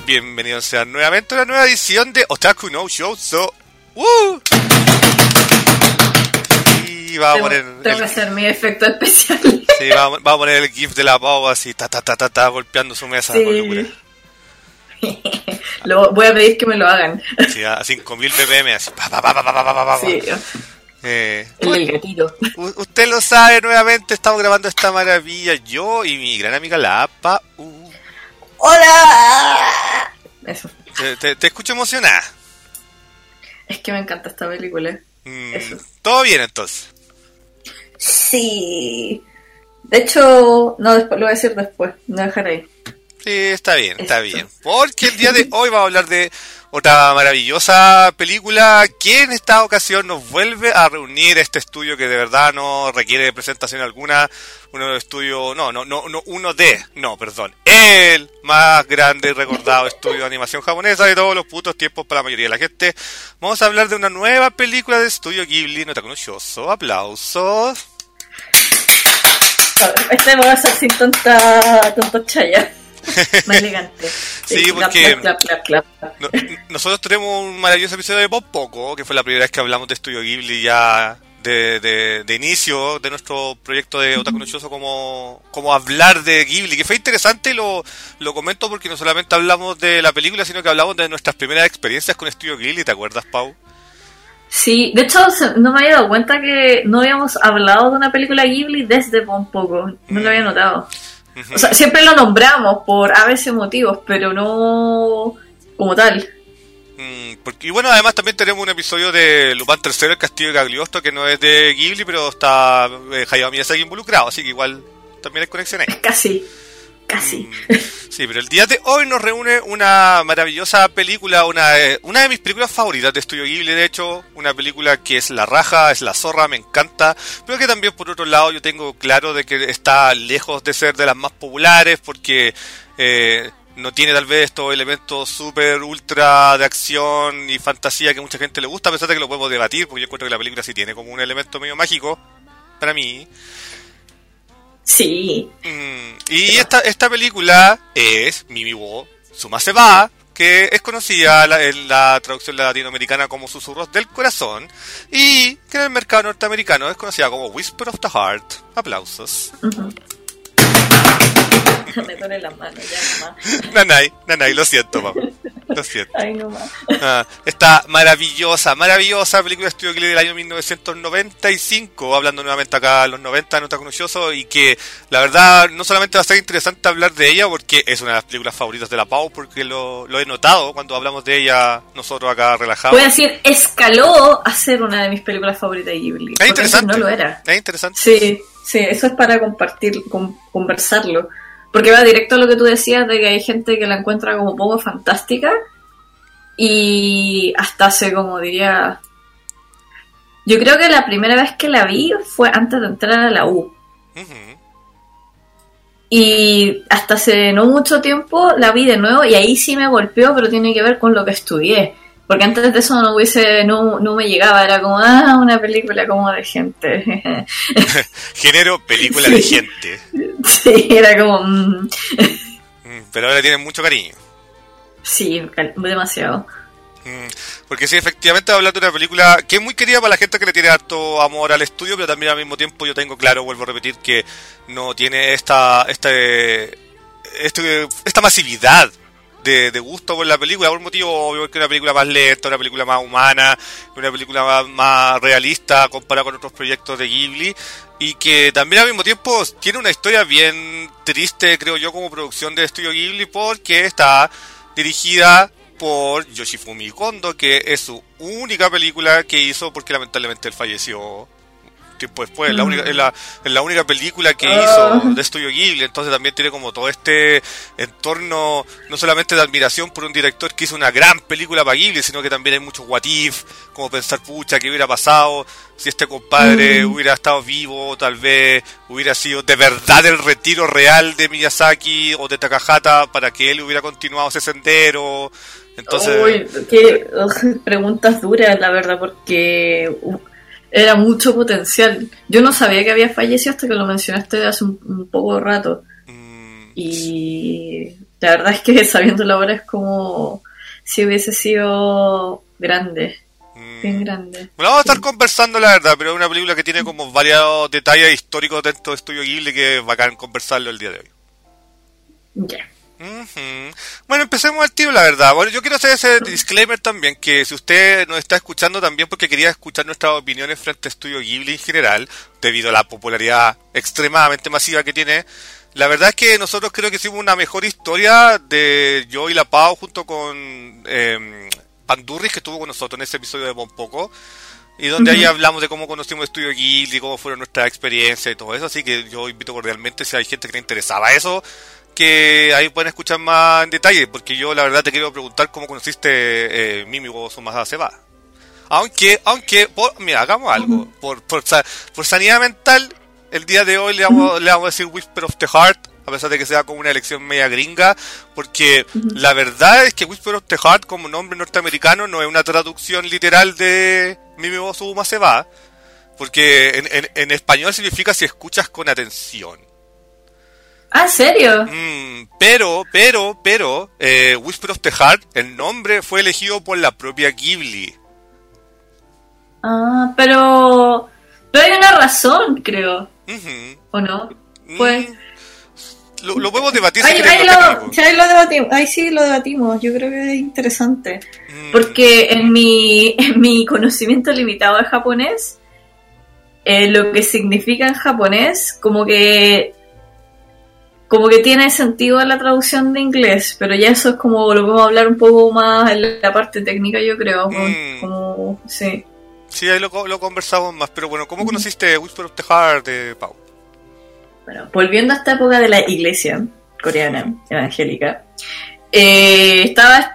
Bienvenidos sean nuevamente a una nueva edición de Otaku no Shoujo. Y vamos a poner... Tengo que hacer mi efecto especial. Sí, vamos a poner el gif de la Pau así, golpeando su mesa sí. con locura. Voy a pedir que me lo hagan. Sí, a 5000 ppm, así. Sí. El gatito. Usted lo sabe, nuevamente estamos grabando esta maravilla, yo y mi gran amiga la APA. ¡Hola! Eso. Te escucho emocionada. Es que me encanta esta película. Eso. ¿Todo bien entonces? Sí. De hecho, no, después, lo voy a decir después. No dejaré ahí. Sí, está bien. Porque el día de hoy vamos a hablar de otra maravillosa película que en esta ocasión nos vuelve a reunir este estudio que de verdad no requiere presentación alguna. El más grande y recordado estudio de animación japonesa de todos los putos tiempos para la mayoría de la gente. Vamos a hablar de una nueva película de estudio Ghibli, no Otaku no Shoujo. Aplausos. Este va a ser sin tonto chaya. Más elegante. Sí, porque clap. nosotros tenemos un maravilloso episodio de Pop Poco, que fue la primera vez que hablamos de Estudio Ghibli ya de inicio de nuestro proyecto de Otaku no Shoujo, como hablar de Ghibli, que fue interesante. Lo comento porque no solamente hablamos de la película, sino que hablamos de nuestras primeras experiencias con Estudio Ghibli. ¿Te acuerdas, Pau? Sí, de hecho no me había dado cuenta que no habíamos hablado de una película Ghibli desde Pop Poco. No lo había notado. O sea, siempre lo nombramos por a veces motivos, pero no como tal. Y bueno, además también tenemos un episodio de Lupin III, el Castillo de Cagliostro, que no es de Ghibli, pero está Hayao Miyazaki involucrado, así que igual también hay conexión ahí. Casi. Sí, pero el día de hoy nos reúne una maravillosa película, una de mis películas favoritas de Estudio Ghibli, de hecho, una película que es la raja, es la zorra, me encanta, pero que también por otro lado yo tengo claro de que está lejos de ser de las más populares, porque no tiene tal vez estos elementos super ultra de acción y fantasía que mucha gente le gusta, a pesar de que lo podemos debatir, porque yo encuentro que la película sí tiene como un elemento medio mágico, para mí. Sí. Y esta película es Mimi wo Sumase wa, que es conocida en la traducción latinoamericana como Susurros del Corazón, y que en el mercado norteamericano es conocida como Whisper of the Heart. Aplausos. Me duele la mano ya, Nanay, lo siento, papá. Lo siento. Ay, no más. Esta maravillosa película de Estudio Ghibli del año 1995, hablando nuevamente acá en los 90 en Otaku no Shoujo, y que la verdad no solamente va a ser interesante hablar de ella porque es una de las películas favoritas de la Pau, porque lo he notado cuando hablamos de ella nosotros acá relajados. Voy a decir, escaló a ser una de mis películas favoritas de Ghibli. Es interesante. No lo era. Es interesante. Sí, eso es para compartir, conversarlo. Porque va directo a lo que tú decías de que hay gente que la encuentra como poco fantástica y hasta hace como diría... Yo creo que la primera vez que la vi fue antes de entrar a la U. Uh-huh. Y hasta hace no mucho tiempo la vi de nuevo y ahí sí me golpeó, pero tiene que ver con lo que estudié. Porque antes de eso no me llegaba, era como, una película como de gente. Género película de gente. Sí, era como... Pero ahora tienen mucho cariño. Sí, demasiado. Porque sí, efectivamente hablar de una película que es muy querida para la gente que le tiene harto amor al estudio, pero también al mismo tiempo yo tengo claro, vuelvo a repetir, que no tiene esta masividad de gusto por la película, por un motivo obvio, que es una película más lenta, una película más humana, una película más realista comparada con otros proyectos de Ghibli, y que también al mismo tiempo tiene una historia bien triste, creo yo, como producción de Estudio Ghibli, porque está dirigida por Yoshifumi Kondo, que es su única película que hizo, porque lamentablemente él falleció tiempo después, es la única película que hizo de Estudio Ghibli, entonces también tiene como todo este entorno, no solamente de admiración por un director que hizo una gran película para Ghibli, sino que también hay muchos what if, como pensar, pucha, ¿qué hubiera pasado si este compadre hubiera estado vivo? Tal vez hubiera sido de verdad el retiro real de Miyazaki o de Takahata para que él hubiera continuado ese sendero. Entonces... Uy, qué preguntas duras, la verdad, porque... era mucho potencial. Yo no sabía que había fallecido hasta que lo mencionaste hace un poco de rato. Y La verdad es que sabiendo la hora es como si hubiese sido grande, bien grande. Bueno, vamos a estar conversando, la verdad, pero es una película que tiene como varios detalles históricos dentro de Estudio Ghibli que es bacán conversarlo el día de hoy. Ya. Bueno, empecemos al tiro, la verdad. Bueno, yo quiero hacer ese disclaimer también, que si usted nos está escuchando también porque quería escuchar nuestras opiniones frente a Estudio Ghibli en general, debido a la popularidad extremadamente masiva que tiene, la verdad es que nosotros creo que hicimos una mejor historia de yo y la Pau junto con Pandurris, que estuvo con nosotros en ese episodio de Bonpoco, y donde ahí hablamos de cómo conocimos Estudio Ghibli, cómo fueron nuestras experiencias y todo eso, así que yo invito cordialmente, si hay gente que le interesaba eso, que ahí pueden escuchar más en detalle, porque yo la verdad te quiero preguntar cómo conociste Mimi wo Sumasa se va. Aunque mira, hagamos algo, por sanidad mental, el día de hoy le vamos a decir Whisper of the Heart, a pesar de que sea como una elección media gringa, porque la verdad es que Whisper of the Heart como nombre norteamericano no es una traducción literal de Mimi wo Sumasa se va, porque en español significa si escuchas con atención. ¿Ah, en serio? Pero, Whisper of the Heart, el nombre fue elegido por la propia Ghibli. Ah, pero hay una razón, creo. ¿O no? Pues... Lo podemos debatir ahí lo debatimos. Ahí sí lo debatimos. Yo creo que es interesante. Porque en mi conocimiento limitado de japonés, lo que significa en japonés, como que tiene sentido en la traducción de inglés, pero ya eso es como lo podemos hablar un poco más en la parte técnica, yo creo. Como sí. Sí, ahí lo conversamos más, pero bueno, ¿cómo conociste Whisper of the Heart, Pau? Bueno, volviendo a esta época de la iglesia coreana, evangélica, estaba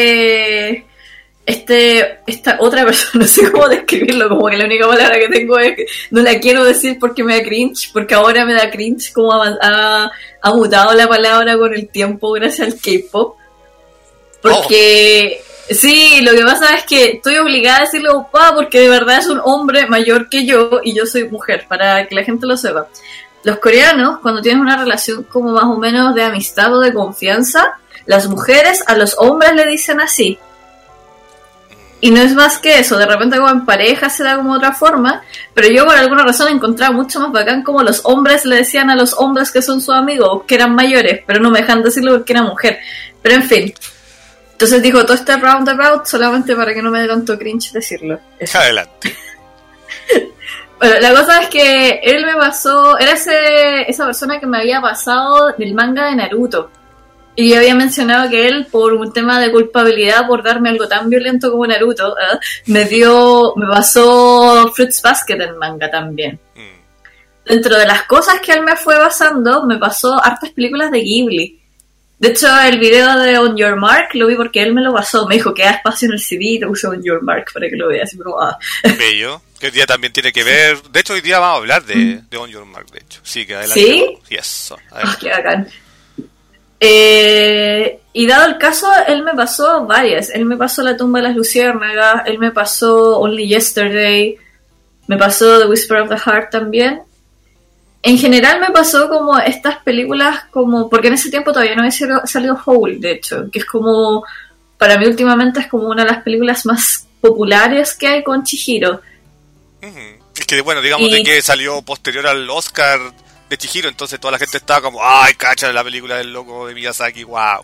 esta otra persona, no sé cómo describirlo, como que la única palabra que tengo es que no la quiero decir porque me da cringe, porque ahora me da cringe como ha mutado la palabra con el tiempo gracias al K-pop, porque sí, lo que pasa es que estoy obligada a decirle opá porque de verdad es un hombre mayor que yo y yo soy mujer, para que la gente lo sepa. Los coreanos, cuando tienen una relación como más o menos de amistad o de confianza, las mujeres a los hombres le dicen así. Y no es más que eso, de repente como en pareja se da como otra forma, pero yo por alguna razón encontraba mucho más bacán como los hombres le decían a los hombres que son sus amigos, que eran mayores, pero no me dejan decirlo porque era mujer. Pero en fin. Entonces dijo todo este roundabout solamente para que no me dé tanto cringe decirlo. Eso. Adelante. Bueno, la cosa es que él me pasó, era esa persona que me había pasado del manga de Naruto. Y yo había mencionado que él, por un tema de culpabilidad, por darme algo tan violento como Naruto, me pasó Fruits Basket en manga también. Dentro de las cosas que él me fue basando, me pasó hartas películas de Ghibli. De hecho, el video de On Your Mark lo vi porque él me lo pasó. Me dijo que da espacio en el CD y te puse On Your Mark para que lo veas. Bello. Que hoy día también tiene que ver... De hecho, hoy día vamos a hablar de On Your Mark, de hecho. Sí, que adelante. ¿Sí? Yes. Qué bacán. Y dado el caso, él me pasó varias. Él me pasó La tumba de las luciérnagas, él me pasó Only Yesterday, me pasó The Whisper of the Heart también. En general me pasó como estas películas como... Porque en ese tiempo todavía no había salido Howl, de hecho. Que es como... Para mí últimamente es como una de las películas más populares que hay con Chihiro. Es que bueno, digamos de que salió posterior al Oscar de Chihiro, entonces toda la gente estaba como... ¡Ay, cacha! La película del loco de Miyazaki, wow.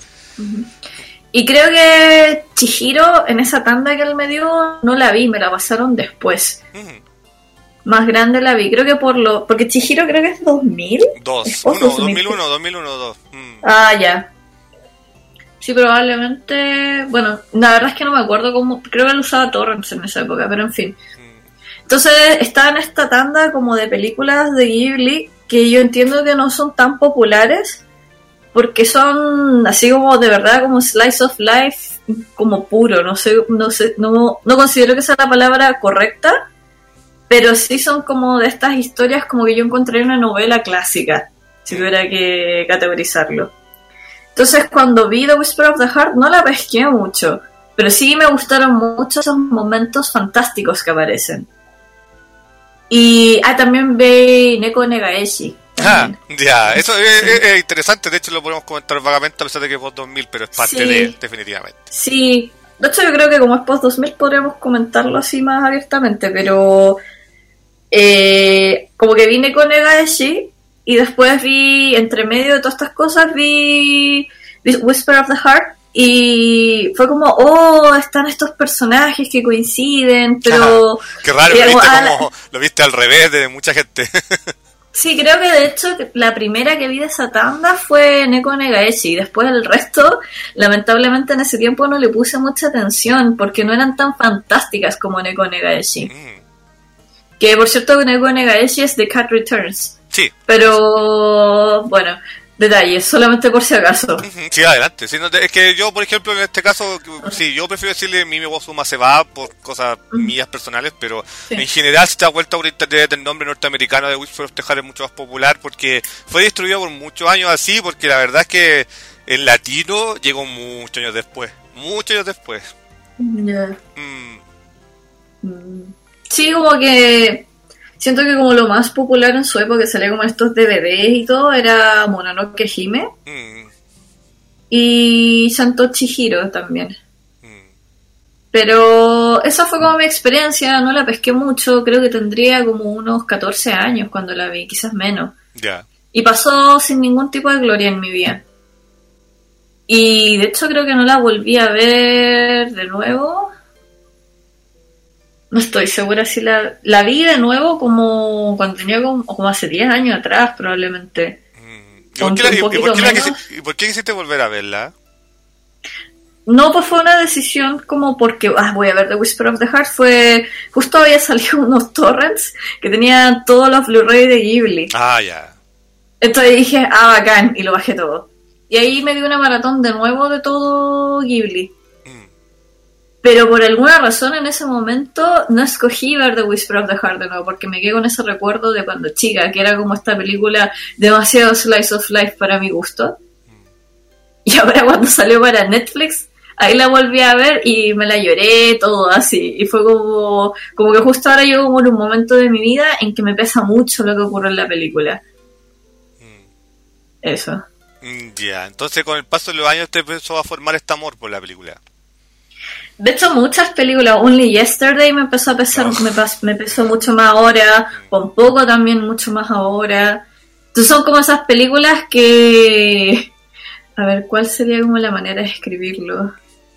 Y creo que Chihiro, en esa tanda que él me dio, no la vi, me la pasaron después. Más grande la vi, creo que porque Chihiro creo que es 2000. 2001. Ah, ya. Sí, probablemente... Bueno, la verdad es que no me acuerdo cómo... Creo que él usaba torrents en esa época, pero en fin. Entonces estaba en esta tanda como de películas de Ghibli que yo entiendo que no son tan populares porque son así como de verdad como slice of life como puro, no considero que sea la palabra correcta, pero sí son como de estas historias como que yo encontré en una novela clásica, si tuviera que categorizarlo. Entonces cuando vi The Whisper of the Heart no la pesqué mucho, pero sí me gustaron mucho esos momentos fantásticos que aparecen. Y también vi Neko Negaeshi. Ajá, también. ya, eso Sí. es interesante, de hecho lo podemos comentar vagamente a pesar de que es post 2000, pero es parte de, Sí, definitivamente. sí. De hecho, yo creo que como es post 2000 podríamos comentarlo así más abiertamente, pero como que vine con Negaeshi y después vi, entre medio de todas estas cosas, vi Whisper of the Heart y fue como, oh, están estos personajes que coinciden, Ajá, pero qué raro, y lo como, viste como, lo viste al revés de mucha gente. sí, creo que de hecho la primera que vi de esa tanda fue Neko Negaeshi y después el resto, lamentablemente en ese tiempo no le puse mucha atención porque no eran tan fantásticas como Neko Negaeshi. Mm, Que por cierto Neko Negaeshi es The Cat Returns. sí. Pero bueno, detalles, solamente por si acaso. Ujú, sí, adelante. Sí, no es que yo, por ejemplo, en este caso, sí, yo prefiero decirle Mimi Wozuma se va por cosas mías personales, pero Sí. en general, si te das vuelta por internet, el nombre norteamericano de Whisper of the Heart es mucho más popular porque fue distribuido por muchos años así, porque la verdad es que el latino llegó muchos años después. Muchos años después. Ya. Mm, Sí, como que siento que como lo más popular en su época que salía como en estos DVDs y todo era Mononoke Hime mm, y Santo Chihiro también. mm, Pero esa fue como mi experiencia, no la pesqué mucho, creo que tendría como unos 14 años cuando la vi, quizás menos. ya. Y pasó sin ningún tipo de gloria en mi vida. Y de hecho creo que no la volví a ver de nuevo. No estoy segura si la vi de nuevo como cuando tenía como hace 10 años atrás probablemente. ¿Y por qué, Un poquito menos. y por qué quisiste volver a verla? No, pues fue una decisión como porque voy a ver The Whisper of the Heart. Fue justo había salido unos torrents que tenían todos los Blu-ray de Ghibli. Ah, ya. Entonces dije, bacán, y lo bajé todo. Y ahí me di una maratón de nuevo de todo Ghibli. Mm, Pero por alguna razón en ese momento no escogí ver The Whisper of the Heart de nuevo, porque me quedé con ese recuerdo de cuando chica, que era como esta película demasiado slice of life para mi gusto. Y ahora cuando salió para Netflix, ahí la volví a ver y me la lloré, todo así. Y fue como que justo ahora llego como en un momento de mi vida en que me pesa mucho lo que ocurre en la película. Eso. ya, entonces con el paso de los años te empezó a formar este amor por la película. De hecho, muchas películas, Only Yesterday me empezó a pesar, No. me pesó mucho más ahora, con poco también mucho más ahora. Entonces son como esas películas que... A ver, ¿cuál sería como la manera de escribirlo?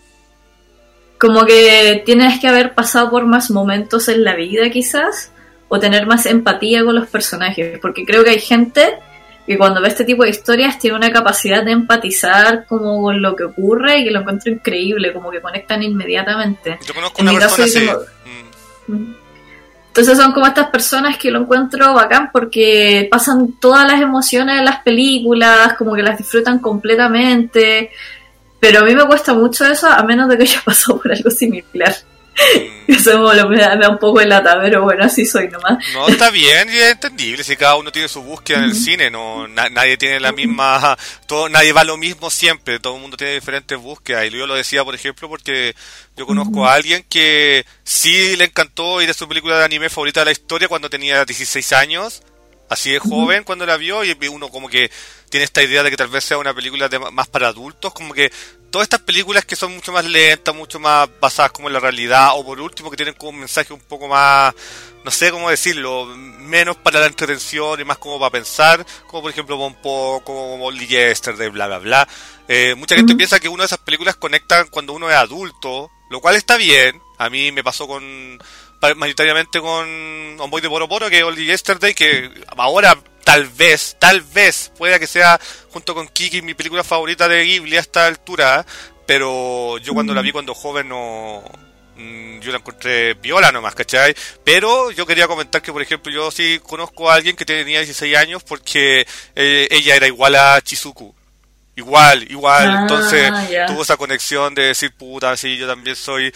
Como que tienes que haber pasado por más momentos en la vida quizás, o tener más empatía con los personajes, porque creo que hay gente que cuando ve este tipo de historias tiene una capacidad de empatizar como con lo que ocurre y que lo encuentro increíble, como que conectan inmediatamente. Yo conozco En una mi caso, persona yo así. tengo- Entonces son como estas personas que lo encuentro bacán porque pasan todas las emociones de las películas, como que las disfrutan completamente, pero a mí me cuesta mucho eso a menos de que haya pasado por algo similar. Eso me da un poco de lata, pero bueno, así soy nomás. No, está bien y es entendible. Si cada uno tiene su búsqueda en el cine, no nadie tiene la misma. Nadie va a lo mismo siempre. Todo el mundo tiene diferentes búsquedas. Y yo lo decía, por ejemplo, porque yo conozco a alguien que sí le encantó y de su película de anime favorita de la historia cuando tenía 16 años. Así de joven cuando la vio, y uno como que tiene esta idea de que tal vez sea una película más para adultos, como que todas estas películas que son mucho más lentas, mucho más basadas como en la realidad, o por último que tienen como un mensaje un poco más, no sé cómo decirlo, menos para la entretención y más como para pensar, como por ejemplo Bonpo, como Only Yesterday, bla bla bla. Mucha gente piensa que una de esas películas conectan cuando uno es adulto, lo cual está bien. A mí me pasó mayoritariamente con On Boy de Poro Poro, que Only Yesterday, que ahora tal vez, pueda que sea junto con Kiki mi película favorita de Ghibli a esta altura, pero yo cuando la vi cuando joven no... yo la encontré viola nomás, ¿cachai? Pero yo quería comentar que, por ejemplo, yo sí conozco a alguien que tenía 16 años porque ella era igual a Chizuku. Igual, entonces Ya. tuvo esa conexión de decir, puta, sí, yo también soy,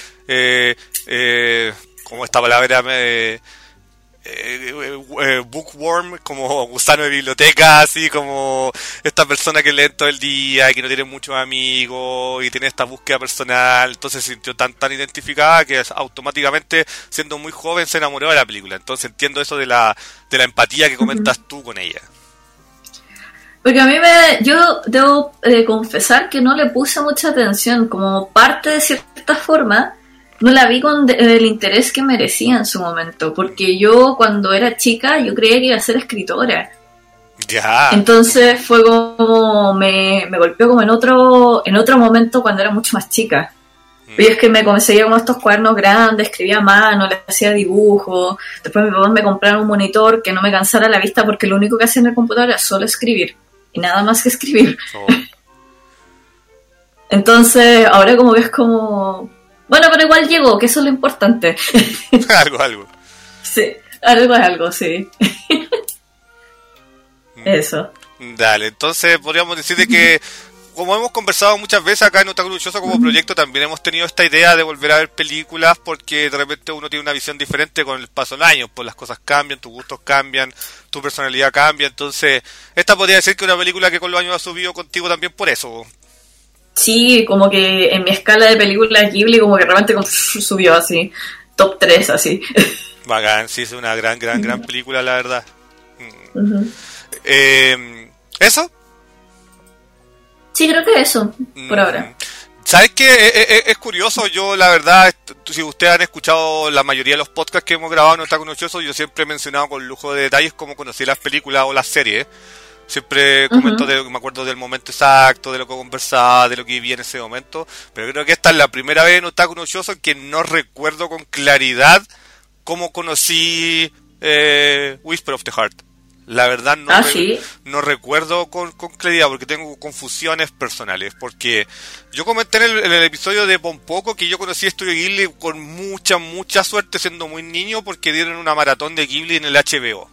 como esta palabra, bookworm, como gusano de biblioteca, así como esta persona que lee todo el día y que no tiene muchos amigos y tiene esta búsqueda personal, entonces se sintió tan identificada que automáticamente, siendo muy joven, se enamoró de la película. Entonces entiendo eso de la empatía que comentas tú con ella. Porque yo debo confesar que no le puse mucha atención, como parte de cierta forma, no la vi con el interés que merecía en su momento, porque yo cuando era chica yo creía que iba a ser escritora. Ya. Entonces fue como, me golpeó como en otro momento cuando era mucho más chica. Y es que me conseguía como estos cuadernos grandes, escribía a mano, le hacía dibujos. Después mis papás me compraron un monitor que no me cansara la vista porque lo único que hacía en el computador era solo escribir. Y nada más que escribir. Oh. Entonces ahora como que es como... Bueno, pero igual llegó, que eso es lo importante. algo. Sí, algo es algo, sí. Eso. Dale, entonces podríamos decir de que, como hemos conversado muchas veces acá en Otaku Luchoso como proyecto, también hemos tenido esta idea de volver a ver películas porque de repente uno tiene una visión diferente con el paso del año, pues las cosas cambian, tus gustos cambian, tu personalidad cambia, entonces esta podría decir que una película que con los años ha subido contigo también por eso. Sí, como que en mi escala de películas Ghibli como que realmente subió así, top 3 así. Bacán, sí, es una gran película, la verdad. Uh-huh. ¿Eso? Sí, creo que eso, por ahora. ¿Sabes qué? Es curioso, yo la verdad, si ustedes han escuchado la mayoría de los podcasts que hemos grabado en Otaku Nochoso, yo siempre he mencionado con lujo de detalles cómo conocí las películas o las series. Siempre comento, me acuerdo del momento exacto, de lo que conversaba, de lo que viví en ese momento, pero creo que esta es la primera vez en Otaku Nochoso en que no recuerdo con claridad cómo conocí Whisper of the Heart. La verdad no recuerdo con claridad porque tengo confusiones personales. Porque yo comenté en el episodio de Pompoco que yo conocí Estudio Ghibli con mucha suerte siendo muy niño porque dieron una maratón de Ghibli en el HBO.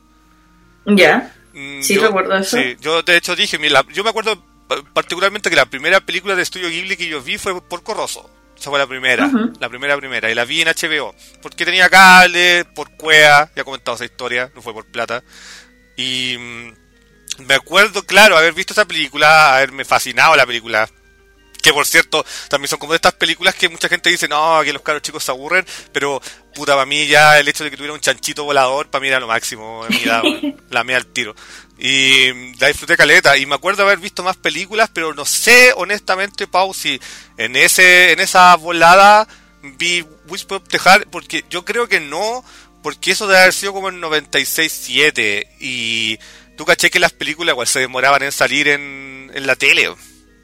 Ya, sí recuerdo eso. Sí, yo de hecho dije, yo me acuerdo particularmente que la primera película de Estudio Ghibli que yo vi fue Porco Rosso. Esa fue la primera, la primera, y la vi en HBO. Porque tenía cable, por Cuea, ya he comentado esa historia, no fue por plata. Y me acuerdo, claro, haber visto esa película, haberme fascinado la película. Que por cierto, también son como de estas películas que mucha gente dice, no, que los caros chicos se aburren, pero puta, para mí ya el hecho de que tuviera un chanchito volador, para mí era lo máximo, la mea al tiro. Y la disfruté caleta, y me acuerdo haber visto más películas, pero no sé, honestamente, Pau, si en esa volada vi Whisper of the Heart, porque yo creo que no, porque eso debe haber sido como en 96-7, y tú caché que las películas igual se demoraban en salir en la tele.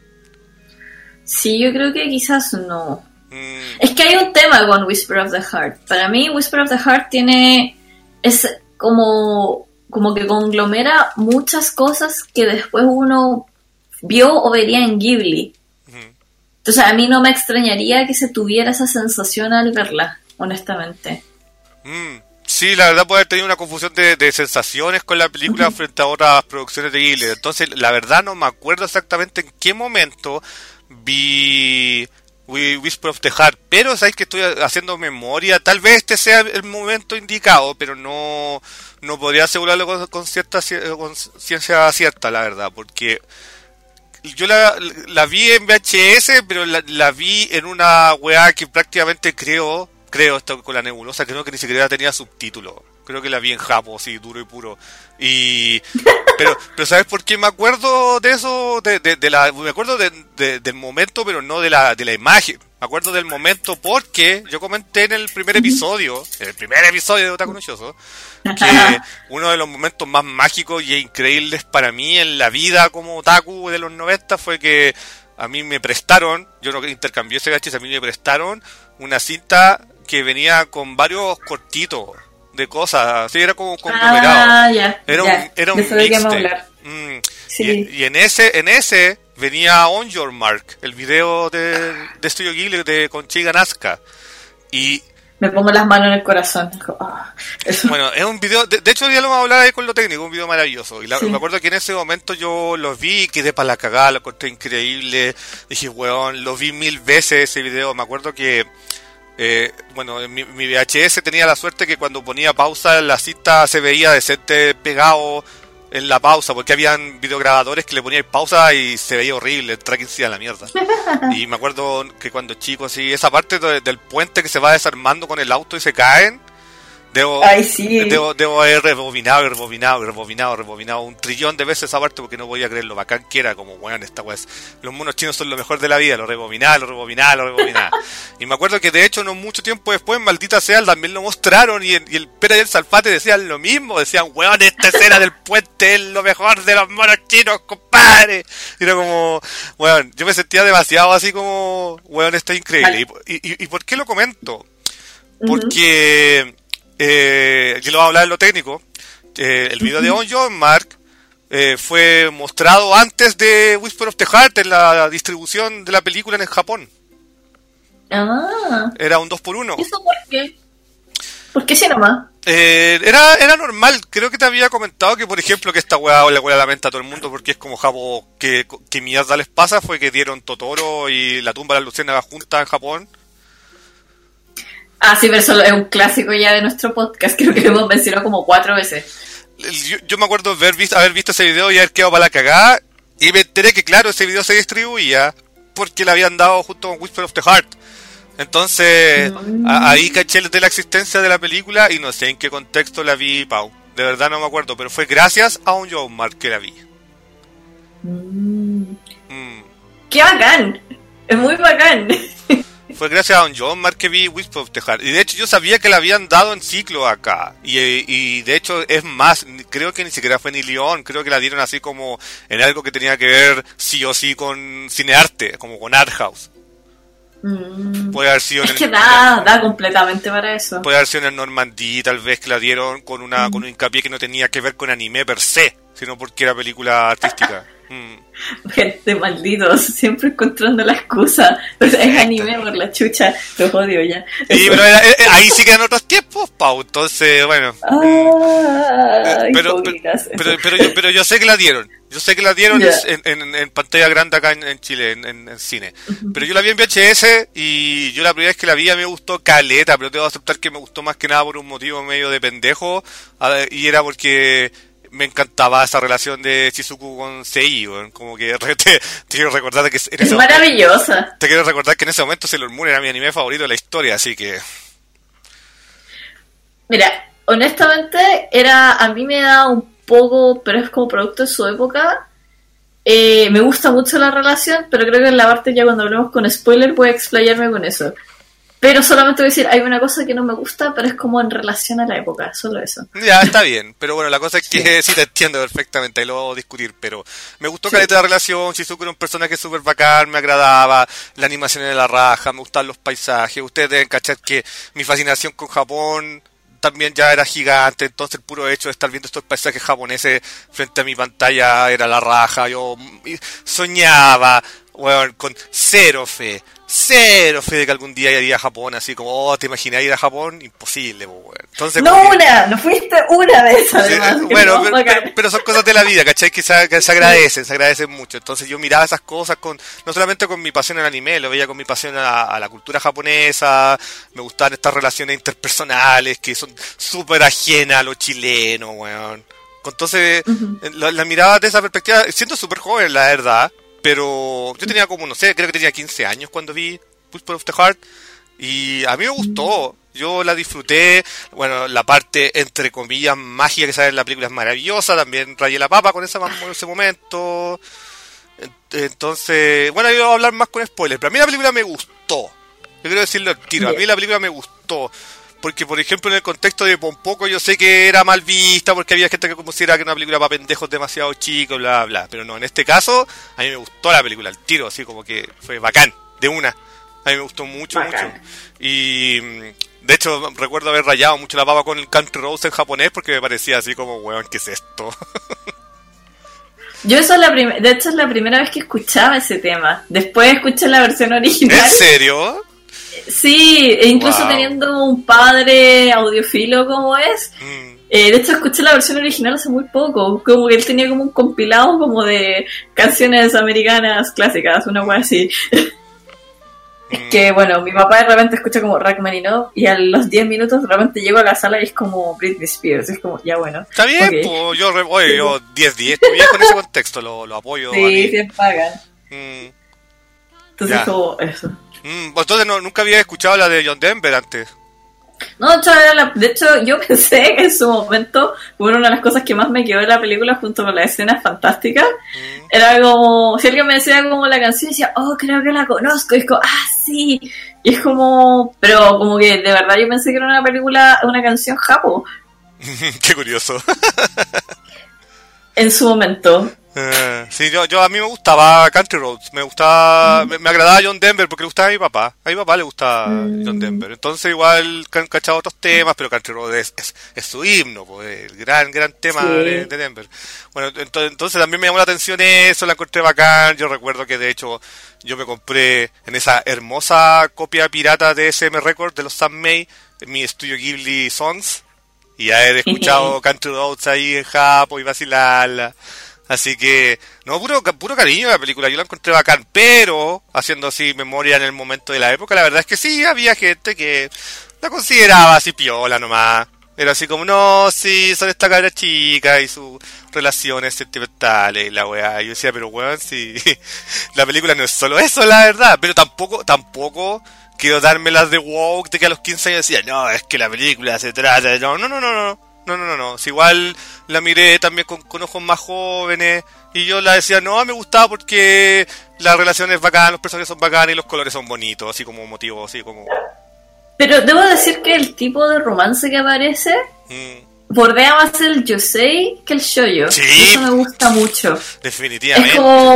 Sí, yo creo que quizás no. Es que hay un tema con Whisper of the Heart. Para mí, Whisper of the Heart es como que conglomera muchas cosas que después uno vio o vería en Ghibli. Entonces, a mí no me extrañaría que se tuviera esa sensación al verla, honestamente. Sí, la verdad puede haber tenido una confusión de sensaciones con la película frente a otras producciones de Ghibli. Entonces, la verdad no me acuerdo exactamente en qué momento vi Whisper of the Heart, pero sabéis que estoy haciendo memoria, tal vez este sea el momento indicado, pero no podría asegurarlo con ciencia cierta, la verdad, porque yo la vi en VHS, pero la vi en una weá que prácticamente creo esto con la nebulosa, creo que ni siquiera tenía subtítulos. Creo que la vi en Japón, así, duro y puro. Pero ¿sabes por qué me acuerdo de eso? Me acuerdo del momento, pero no de la imagen. Me acuerdo del momento porque yo comenté en el primer episodio de Otaku Nochoso, que uno de los momentos más mágicos y increíbles para mí en la vida como otaku de los 90 fue que a mí me prestaron, yo no intercambié ese VHS, a mí me prestaron una cinta que venía con varios cortitos de cosas, así era como conglomerado. Era un mixtape. Sí. Y en ese venía On Your Mark, el video de Studio Ghibli con Chiga Nazca. Y me pongo las manos en el corazón. Bueno, es un video, de hecho ya lo vamos a hablar ahí con lo técnico, un video maravilloso. Y me acuerdo que en ese momento yo lo vi y quedé para la cagada, lo encontré increíble. Dije, weón, lo vi 1000 veces ese video. Me acuerdo que mi VHS tenía la suerte que cuando ponía pausa la cinta se veía decente pegado en la pausa, porque habían videograbadores que le ponían pausa y se veía horrible, el tracking se iba a la mierda. Y me acuerdo que cuando chico, así, esa parte del puente que se va desarmando con el auto y se caen, Ay, sí. Debo haber rebobinado un trillón de veces esa parte porque no podía creer lo bacán que era, como, weón, esta weá los monos chinos son lo mejor de la vida, lo rebobinaba. Y me acuerdo que de hecho no mucho tiempo después, maldita sea, también lo mostraron y el Pera y el Salpate decían lo mismo, decían, weón, esta escena del puente es lo mejor de los monos chinos, compadre. Y era como, weón, yo me sentía demasiado así como, weón, esto es increíble. ¿Y por qué lo comento? Porque... yo lo voy a hablar en lo técnico. El video de On John Mark fue mostrado antes de Whisper of the Heart en la distribución de la película en Japón. Era un 2x1. ¿Eso por qué? ¿Por qué se nomás? Era normal. Creo que te había comentado que, por ejemplo, que esta weá le huele la mente a todo el mundo porque es como Japón. Que mierda les pasa fue que dieron Totoro y La tumba de las luciérnagas juntas en Japón. Ah, sí, pero eso es un clásico ya de nuestro podcast. Creo que lo hemos mencionado como 4 veces. Yo me acuerdo haber visto ese video y haber quedado para la cagada. Y me enteré que, claro, ese video se distribuía porque le habían dado justo con Whisper of the Heart. Entonces, ahí caché de la existencia de la película y no sé en qué contexto la vi, Pau. De verdad no me acuerdo, pero fue gracias a un John Mark que la vi. ¡Qué bacán! Es muy bacán. Fue gracias a un John Mark que vi Whisper of the Heart. Y de hecho yo sabía que la habían dado en ciclo acá. Y de hecho es más, creo que ni siquiera fue ni León. Creo que la dieron así como en algo que tenía que ver sí o sí con cinearte, como con Art House. Puede haber sido es que da completamente para eso. Puede haber sido en el Normandí, tal vez que la dieron con un hincapié que no tenía que ver con anime per se, sino porque era película artística. Gente, malditos, siempre encontrando la excusa. O sea, es anime por la chucha, los odio ya. Y, pero ahí sí quedan otros tiempos, Pau, entonces, bueno. Pero yo sé que la dieron. Yo sé que la dieron en pantalla grande acá en Chile, en cine. Pero yo la vi en VHS y yo la primera vez que la vi me gustó caleta, pero tengo que aceptar que me gustó más que nada por un motivo medio de pendejo. Y era porque... me encantaba esa relación de Shizuku con Sei, como que te quiero recordar que es maravillosa. Te quiero recordar que en ese momento Sailor Moon era mi anime favorito de la historia, así que... Mira, honestamente a mí me da un poco, pero es como producto de su época. Me gusta mucho la relación, pero creo que en la parte ya cuando hablemos con spoiler voy a explayarme con eso. Pero solamente voy a decir, hay una cosa que no me gusta, pero es como en relación a la época, solo eso. Ya, está bien, pero bueno, la cosa es que sí te entiendo perfectamente, ahí lo vamos a discutir, pero me gustó caleta la relación, Shizuku era un personaje súper bacán, me agradaba, la animación era la raja, me gustaban los paisajes, ustedes deben cachar que mi fascinación con Japón también ya era gigante, entonces el puro hecho de estar viendo estos paisajes japoneses frente a mi pantalla era la raja, yo soñaba, bueno, con cero fe de que algún día iría a Japón, así como, ¿te imaginas ir a Japón? Imposible, bueno. Entonces, no fuiste una vez además. Bueno, pero son cosas de la vida, ¿cachai? Que se agradecen mucho. Entonces yo miraba esas cosas no solamente con mi pasión al anime, lo veía con mi pasión a la cultura japonesa, me gustaban estas relaciones interpersonales que son súper ajenas a lo chileno, weón. Entonces, la miraba de esa perspectiva, siendo súper joven, la verdad. Pero yo tenía como, no sé, creo que tenía 15 años cuando vi Whisper of the Heart. Y a mí me gustó. Yo la disfruté. Bueno, la parte, entre comillas, mágica que sale en la película es maravillosa. También rayé la papa con ese momento. Entonces, bueno, yo voy a hablar más con spoilers. Pero a mí la película me gustó. Yo quiero decirlo al tiro. A mí la película me gustó. Porque, por ejemplo, en el contexto de Pompoco yo sé que era mal vista porque había gente que consideraba que era una película para pendejos demasiado chicos, bla, bla. Pero no, en este caso, a mí me gustó la película, el tiro, así como que fue bacán, de una. A mí me gustó mucho. Y, de hecho, recuerdo haber rayado mucho la papa con el Country Roads en japonés porque me parecía así como, weón, ¿qué es esto? Yo de hecho es la primera vez que escuchaba ese tema. Después escuché la versión original. ¿En serio? Sí, e incluso teniendo un padre audiófilo como es. De hecho escuché la versión original hace muy poco. Como que él tenía como un compilado como de canciones americanas clásicas, una wea así. Es que bueno, mi papá de repente escucha como Rachmaninoff y a los 10 minutos de repente llego a la sala y es como Britney Spears. Es como, ya bueno. Está bien, okay. Pues yo 10-10, estoy bien con ese contexto, lo apoyo. Sí, sí pagan. Entonces como eso. Entonces nunca había escuchado la de John Denver antes. No, de hecho, yo pensé que en su momento, una de las cosas que más me quedó de la película junto con las escenas fantásticas, era como, si alguien me decía como la canción, decía, oh, creo que la conozco, y es como, ah, sí, y es como, pero como que de verdad yo pensé que era una película, una canción japo. Qué curioso. En su momento. Sí, yo a mí me gustaba Country Roads, me gustaba, me agradaba John Denver porque le gustaba a mi papá. A mi papá le gustaba John Denver. Entonces igual han cachado otros temas, pero Country Roads es su himno, pues, el gran tema de Denver. Bueno, entonces también me llamó la atención eso, la encontré bacán. Yo recuerdo que de hecho yo me compré en esa hermosa copia pirata de SM Records de los Sam May, en mi estudio Ghibli Songs, y haber escuchado Country Roads ahí en Japón y vacilarla. Así que, no, puro cariño a la película, yo la encontré bacán, pero, haciendo así memoria en el momento de la época, la verdad es que sí, había gente que la consideraba así piola nomás. Era así como, no, sí, son esta cabra chica y sus relaciones sentimentales y la weá. Y yo decía, pero weón, sí, la película no es solo eso, la verdad, pero tampoco quiero darme las de woke de que a los 15 años decía, no, es que la película se trata de... No. Si igual la miré también con ojos más jóvenes y yo la decía, no, me gustaba porque la relación es bacán, los personajes son bacanes y los colores son bonitos, así como motivo, así como... Pero debo decir que el tipo de romance que aparece bordea más el yosei que el shoujo. Sí, eso me gusta mucho. Definitivamente. Es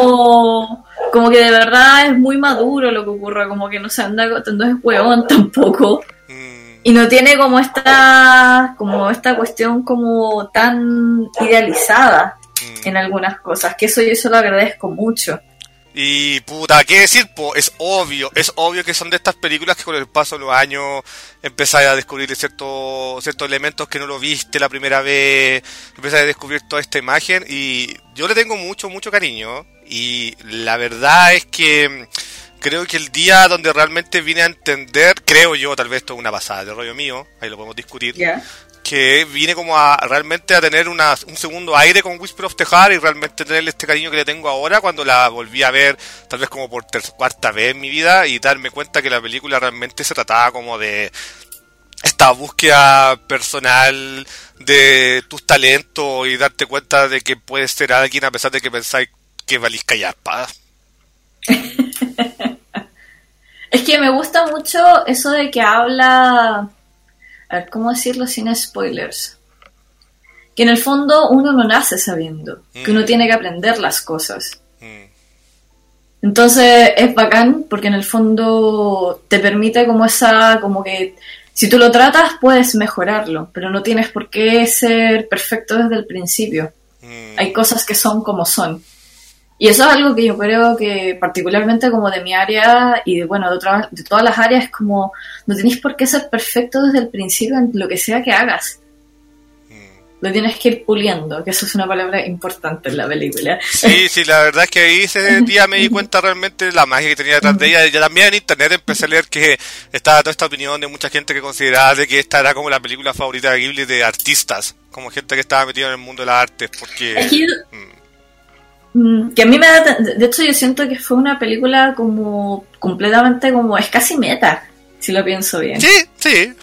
como que de verdad es muy maduro lo que ocurre, como que no se anda, no es hueón tampoco. Y no tiene como esta cuestión como tan idealizada en algunas cosas, que eso yo lo agradezco mucho. Y puta, ¿qué decir? Es obvio que son de estas películas que con el paso de los años empezás a descubrir ciertos elementos que no lo viste la primera vez, empezás a descubrir toda esta imagen y yo le tengo mucho cariño y la verdad es que creo que el día donde realmente vine a entender, creo yo, tal vez esto es una pasada de rollo mío, ahí lo podemos discutir, que vine como a realmente a tener un segundo aire con Whisper of the Heart y realmente tenerle este cariño que le tengo ahora cuando la volví a ver, tal vez como por cuarta vez en mi vida y darme cuenta que la película realmente se trataba como de esta búsqueda personal de tus talentos y darte cuenta de que puedes ser alguien a pesar de que pensáis que valís callaspa. Es que me gusta mucho eso de que habla, a ver, ¿cómo decirlo sin spoilers? Que en el fondo uno no nace sabiendo, que uno tiene que aprender las cosas. Entonces es bacán porque en el fondo te permite como que si tú lo tratas puedes mejorarlo, pero no tienes por qué ser perfecto desde el principio. Hay cosas que son como son. Y eso es algo que yo creo que particularmente como de mi área y de todas las áreas, es como no tenés por qué ser perfecto desde el principio en lo que sea que hagas. Lo tienes que ir puliendo, que eso es una palabra importante en la película. Sí, la verdad es que ahí ese día me di cuenta realmente de la magia que tenía detrás de ella. Ya también en internet empecé a leer que estaba toda esta opinión de mucha gente que consideraba de que esta era como la película favorita de Ghibli de artistas, como gente que estaba metida en el mundo de las artes, porque... Es que a mí me da... De hecho yo siento que fue una película como completamente como... Es casi meta, si lo pienso bien. Sí.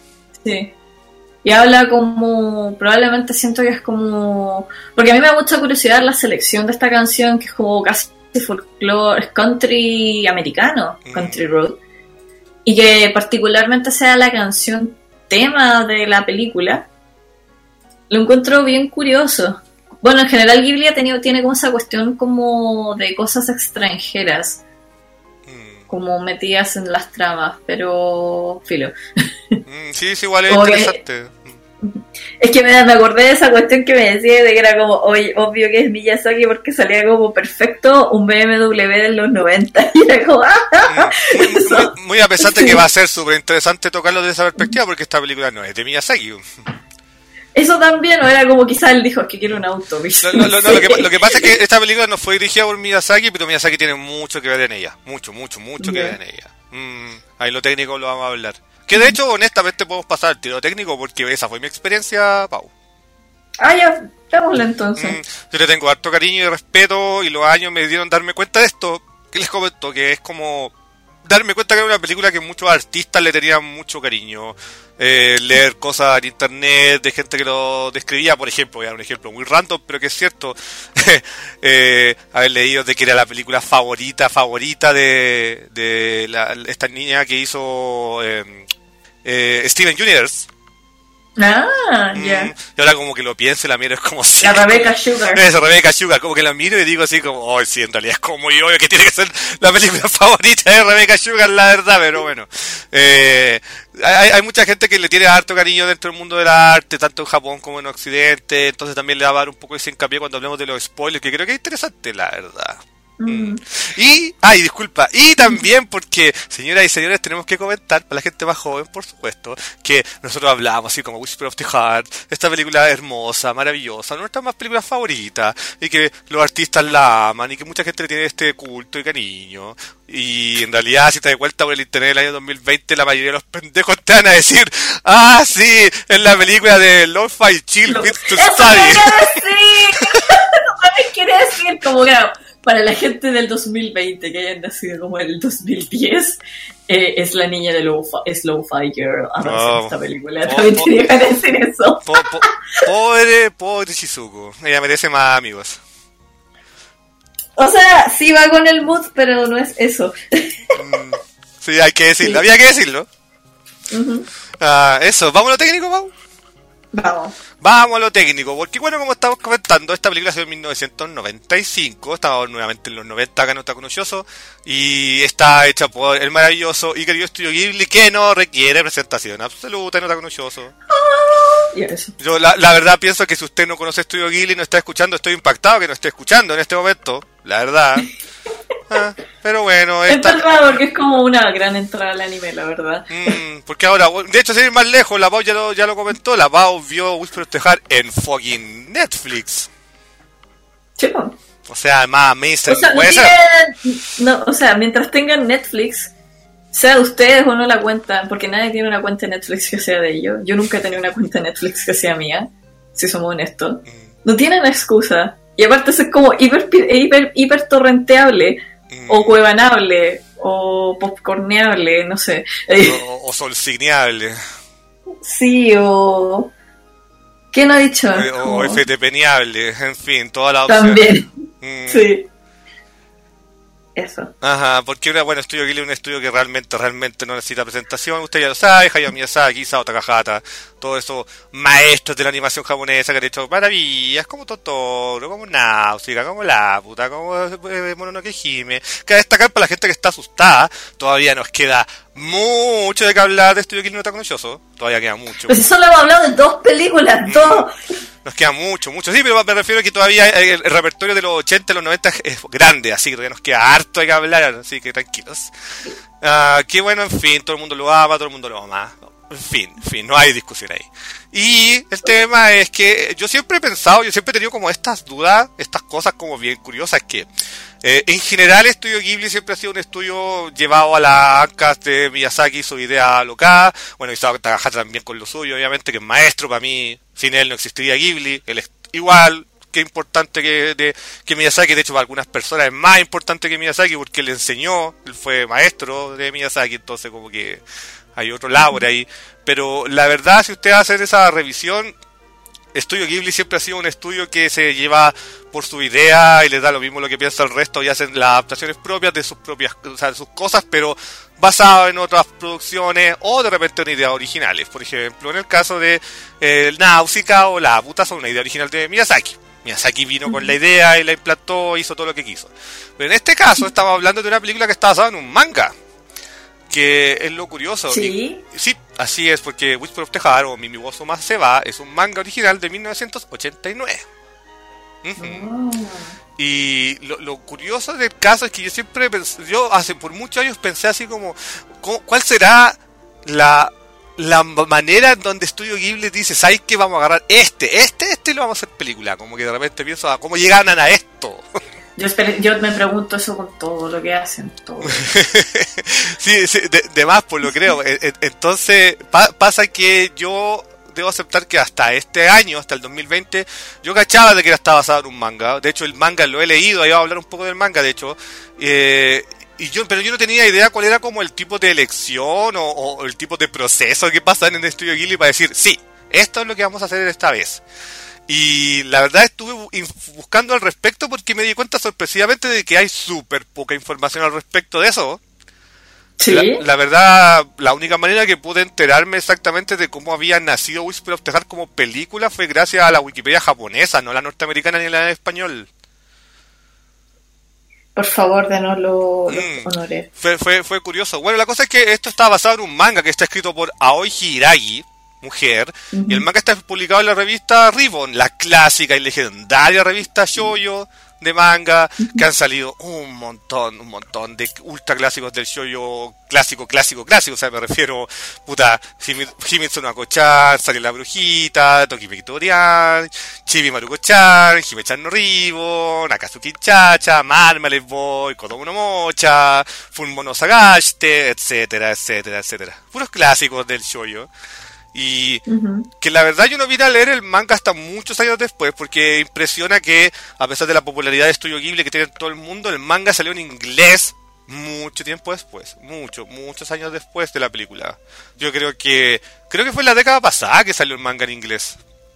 Y habla como... Probablemente siento que es como... Porque a mí me da mucha curiosidad la selección de esta canción, que es como casi folclore, es country americano, Country Road. Y que particularmente sea la canción tema de la película. Lo encuentro bien curioso. Bueno, en general Ghibli tiene como esa cuestión como de cosas extranjeras, como metidas en las tramas, pero filo. Sí, es igual, es interesante. Es que me acordé de esa cuestión que me decía de que era como, obvio que es Miyazaki porque salía como perfecto un BMW de los 90 y era como, muy a pesar de que va a ser súper interesante tocarlo desde esa perspectiva porque esta película no es de Miyazaki. Eso también, o era como quizás él dijo, es que quiero un auto. No, lo que pasa es que esta película no fue dirigida por Miyazaki, pero Miyazaki tiene mucho que ver en ella. Mucho que ver en ella. Ahí lo técnico lo vamos a hablar. Que de hecho, honestamente, podemos pasar al tiro técnico porque esa fue mi experiencia, Pau. Ya, démosle entonces. Yo le tengo harto cariño y respeto y los años me dieron darme cuenta de esto. Que les comento que es como... darme cuenta que era una película que muchos artistas le tenían mucho cariño. Leer cosas en internet de gente que lo describía, por ejemplo, voy a dar un ejemplo muy random, pero que es cierto, haber leído de que era la película favorita de esta niña que hizo Steven Universe. Ah, ya. Y ahora como que lo pienso y la miro, es como si... La Rebecca Sugar. Esa Rebecca Sugar, como que la miro y digo así como, oh, sí, en realidad es como muy obvio que tiene que ser la película favorita de Rebecca Sugar, la verdad, pero bueno. Hay mucha gente que le tiene harto cariño dentro del mundo del arte, tanto en Japón como en Occidente, entonces también le va a dar un poco ese hincapié cuando hablemos de los spoilers, que creo que es interesante, la verdad. Y disculpa, y también porque, señoras y señores, tenemos que comentar, para la gente más joven, por supuesto, que nosotros hablamos así como Whisper of the Heart, esta película hermosa, maravillosa, nuestra más película favorita, y que los artistas la aman, y que mucha gente le tiene este culto y cariño, y en realidad, si te das cuenta por el internet del año 2020, la mayoría de los pendejos te van a decir, ah, sí, es la película de Lo-Fi Chill Beat to Study. Eso quiere decir, como que para la gente del 2020 que hayan nacido como en el 2010, es la niña de Lo-Fi Girl en esta película. También tenía que decir eso. Pobre Shizuko. Ella merece más amigos. O sea, sí va con el mood, pero no es eso. Sí, hay que decirlo. Sí. Había que decirlo. Uh-huh. Eso. ¿Vamos a lo técnico, Pau? Vamos a lo técnico, porque bueno, como estamos comentando, esta película se dio en 1995, estamos nuevamente en los 90 acá en Otaku no Yoso, y está hecha por el maravilloso y querido Estudio Ghibli, que no requiere presentación absoluta en Otaku no Yoso. Yes. Yo la verdad pienso que si usted no conoce Estudio Ghibli y no está escuchando, estoy impactado que no esté escuchando en este momento, la verdad. Pero bueno, es verdad, porque es como una gran entrada al anime, la verdad. Porque ahora, de hecho, sin ir más lejos, la Pau ya lo comentó, la Pau vio Whisper of the Heart en fucking Netflix. Sí. O sea, más mainstream. O sea, puede ser. No, o sea, mientras tengan Netflix, sea ustedes o no la cuentan, porque nadie tiene una cuenta de Netflix que sea de ellos. Yo nunca he tenido una cuenta de Netflix que sea mía, si somos honestos. No tienen excusa. Y aparte es como hiper torrenteable. O cuevanable, o popcorneable, no sé. O solsigneable. Sí, o... ¿Qué no ha dicho? O FTPeneable, en fin, todas las opciones. También, sí. Eso. Ajá, porque Estudio Ghibli es un estudio que realmente no necesita presentación. Usted ya lo sabe, Hayao Miyazaki, Isao Takahata, todos esos maestros de la animación japonesa que han hecho maravillas, como Totoro, como Náusica, como Laputa, como Mononoke Hime. Que a destacar para la gente que está asustada, todavía nos queda mucho de que hablar de Estudio Ghibli no Otaku no Yoso. Todavía queda mucho. Pues si solo hemos hablado de 2 películas, 2. Nos queda mucho. Sí, pero me refiero a que todavía el repertorio de los 80 y los 90 es grande, así que todavía nos queda harto de que hablar, así que tranquilos. Que bueno, en fin, todo el mundo lo ama, todo el mundo lo ama. En fin, no hay discusión ahí. Y el tema es que yo siempre he tenido como estas dudas, estas cosas como bien curiosas, que en general Estudio Ghibli siempre ha sido un estudio llevado a las ancas de Miyazaki, su idea loca. Bueno, Isao Takahata también con lo suyo, obviamente, que es maestro. Para mí, sin él no existiría Ghibli. Él es igual que importante que Miyazaki. De hecho, para algunas personas es más importante que Miyazaki porque él enseñó, él fue maestro de Miyazaki, entonces como que hay otro labor ahí. Pero la verdad, si usted hace esa revisión, Estudio Ghibli siempre ha sido un estudio que se lleva por su idea y les da lo mismo lo que piensa el resto y hacen las adaptaciones propias de sus propias, o sea, de sus cosas, pero basado en otras producciones o de repente en ideas originales. Por ejemplo, en el caso de Náusica o Laputa son una idea original de Miyazaki. Miyazaki vino con la idea y la implantó, hizo todo lo que quiso. Pero en este caso estamos hablando de una película que está basada en un manga, que es lo curioso. ¿Sí? Sí, así es, porque Whisper of the Heart o Mimi wo Souma se va es un manga original de 1989. Uh-huh. Y lo curioso del caso es que yo siempre pensé, por muchos años pensé así como ¿cuál será la manera en donde Estudio Ghibli dice, ¿sabes qué? Vamos a agarrar este y lo vamos a hacer película? Como que de repente pienso, ¿cómo llegaron a esto? Yo me pregunto eso con todo lo que hacen, todo. Sí, de más, pues lo creo. Entonces, pasa que yo debo aceptar que hasta este año, hasta el 2020, yo cachaba de que estaba basado en un manga. De hecho, el manga lo he leído, ahí voy a hablar un poco del manga, de hecho. pero yo no tenía idea cuál era como el tipo de elección o el tipo de proceso que pasa en el estudio Ghibli para decir, sí, esto es lo que vamos a hacer esta vez. Y la verdad estuve buscando al respecto porque me di cuenta sorpresivamente de que hay súper poca información al respecto de eso. ¿Sí? La verdad, la única manera que pude enterarme exactamente de cómo había nacido Whisper of the Heart como película fue gracias a la Wikipedia japonesa, no la norteamericana ni la en español. Por favor, denos los honores. Fue curioso. Bueno, la cosa es que esto está basado en un manga que está escrito por Aoi Hiragi, mujer, y el manga está publicado en la revista Ribbon, la clásica y legendaria revista shoujo de manga, que han salido un montón de ultra clásicos del shoujo clásico, o sea, me refiero, Himitsu no Ako-chan, Sale la Brujita, Tokimeki Torian, Chibi Maruko-chan, Hime-chan no Ribbon, Akazuki Chacha, Marmalade Boy, Kodomo no Mocha, Funmo no Sagashite, etcétera. Puros clásicos del shoujo. Y que la verdad yo no vine a leer el manga hasta muchos años después, porque impresiona que a pesar de la popularidad de Estudio Ghibli que tiene todo el mundo, el manga salió en inglés mucho tiempo después, muchos años después de la película. Yo creo que fue en la década pasada que salió el manga en inglés.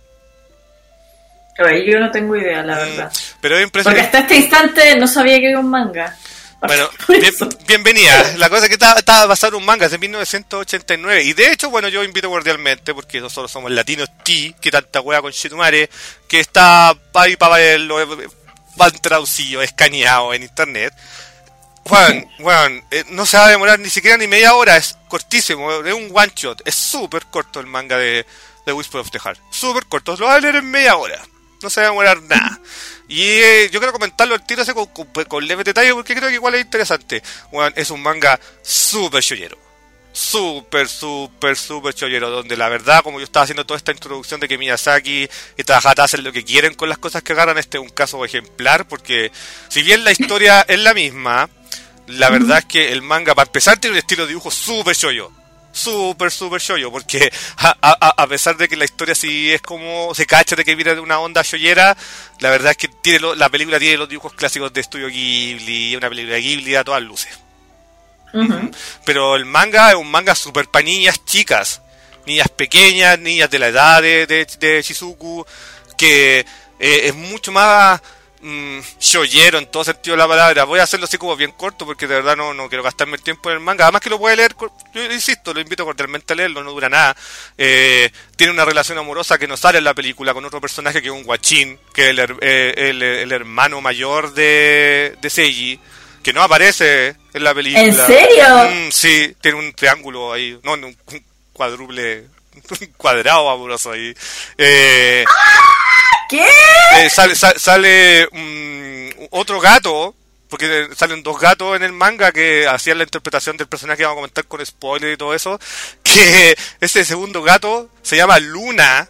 Yo no tengo idea, la verdad. Pero es impresionante. Porque hasta este instante no sabía que era un manga. Bueno, bienvenida. La cosa es que estaba basado en un manga de 1989. Y de hecho, bueno, yo invito cordialmente, porque nosotros somos latinos que tanta wea con Chetumare, que está ahí para verlo, van traducido, escaneado en internet. Juan, no se va a demorar ni siquiera ni media hora, es cortísimo, es un one shot, es súper corto el manga de Whisper of the Heart. Súper corto, lo va a leer en media hora. No se va a demorar nada. Y yo quiero comentarlo al tiro con leve detalle porque creo que igual es interesante. Bueno, es un manga súper shoyero. Súper shoyero. Donde la verdad, como yo estaba haciendo toda esta introducción de que Miyazaki y Takahata hacen lo que quieren con las cosas que agarran, este es un caso ejemplar. Porque si bien la historia es la misma, la verdad es que el manga, para empezar, tiene un estilo de dibujo súper shoyo. Súper shoujo, porque a pesar de que la historia sí es como se cacha de que viene de una onda shoyera, la verdad es que la película tiene los dibujos clásicos de Estudio Ghibli, una película de Ghibli a todas luces. Pero el manga es un manga super para niñas chicas, niñas pequeñas, niñas de la edad de Shizuku, que es mucho más shoyero en todo sentido de la palabra. Voy a hacerlo así como bien corto porque de verdad no quiero gastarme el tiempo en el manga. Además que lo puede leer, yo insisto, lo invito cordialmente a leerlo, no dura nada. Tiene una relación amorosa que no sale en la película con otro personaje que es un guachín, que es el hermano mayor de Seiji, que no aparece en la película. ¿En serio? Sí, tiene un triángulo ahí, un cuádruple, un cuadrado amoroso ahí. ¿Qué? Sale otro gato, porque salen dos gatos en el manga que hacían la interpretación del personaje que vamos a comentar con spoiler y todo eso, que ese segundo gato se llama Luna.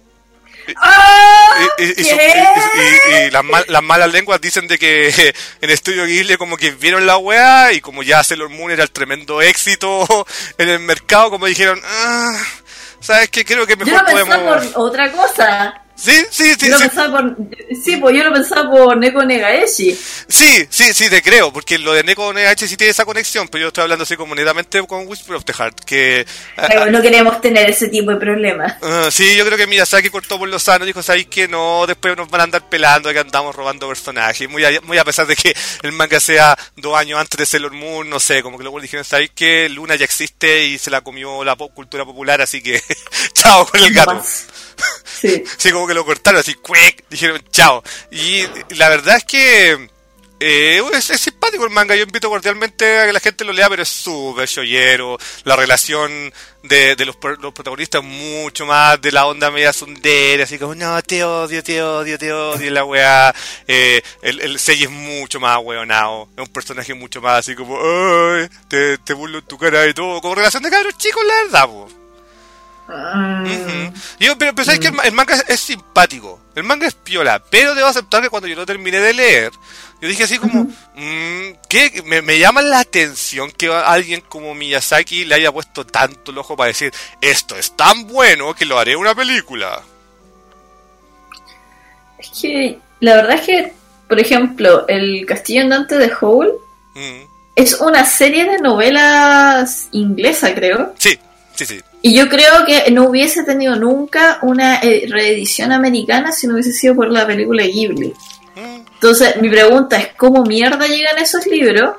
Y las malas lenguas dicen de que en Estudio Ghibli como que vieron la wea y como ya Sailor Moon era el tremendo éxito en el mercado, como dijeron, ¿sabes qué? Creo que mejor podemos... Yo lo pensaba por otra cosa. Sí. Pues yo lo pensaba por Neko Negaeshi. Sí, te creo, porque lo de Neko Negaeshi sí tiene esa conexión, pero yo estoy hablando así como netamente con Whisper of the Heart, que... Pero no queremos tener ese tipo de problemas. Sí, yo creo que Miyazaki cortó por los sanos, dijo, ¿sabes qué? No, después nos van a andar pelando que andamos robando personajes, muy a pesar de que el manga sea 2 años antes de Sailor Moon, no sé, como que luego dijeron, ¿sabes qué? Luna ya existe y se la comió la cultura popular, así que chao con el gato. Sí, como que lo cortaron así, ¡cuec! Dijeron chao. Y la verdad es que es simpático el manga. Yo invito cordialmente a que la gente lo lea, pero es súper shoyero. La relación de los protagonistas mucho más de la onda media tsundere, así como, no, te odio, la weá. El Seiji es mucho más weonao. Es un personaje mucho más así como, ¡ay! Te burlo en tu cara y todo. Como relación de cabros chicos, la verdad, po. Pero sabes que el manga es simpático, el manga es piola, pero debo aceptar que cuando yo lo terminé de leer, yo dije así como, ¿qué? Me llama la atención que alguien como Miyazaki le haya puesto tanto el ojo para decir, esto es tan bueno que lo haré una película. Es que la verdad es que, por ejemplo, el Castillo Andante de Howl es una serie de novelas inglesa, creo. Sí, sí, sí. Y yo creo que no hubiese tenido nunca una reedición americana si no hubiese sido por la película Ghibli. Entonces, mi pregunta es, ¿cómo mierda llegan esos libros?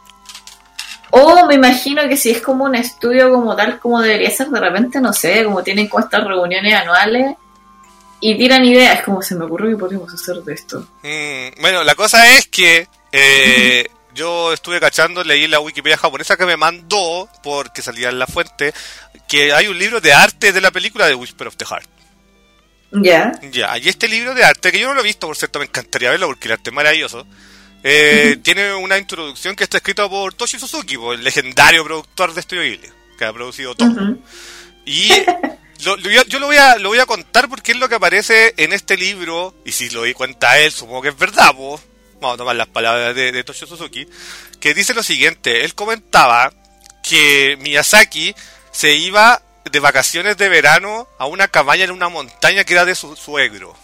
O me imagino que si es como un estudio como tal, como debería ser, de repente, no sé, como tienen como estas reuniones anuales y tiran ideas, como se me ocurrió que podríamos hacer de esto. Bueno, la cosa es que yo estuve cachando, leí la Wikipedia japonesa que me mandó, porque salía en la fuente, que hay un libro de arte de la película de Whisper of the Heart. Ya. Ya, y este libro de arte, que yo no lo he visto, por cierto, me encantaría verlo porque el arte es maravilloso, tiene una introducción que está escrita por Toshi Suzuki, el legendario productor de Studio Ghibli, que ha producido todo. Y yo lo voy a contar porque es lo que aparece en este libro, y si lo di cuenta él, supongo que es verdad, pues. Vamos a tomar las palabras de Toshio Suzuki, que dice lo siguiente. Él comentaba que Miyazaki se iba de vacaciones de verano a una cabaña en una montaña que era de su suegro.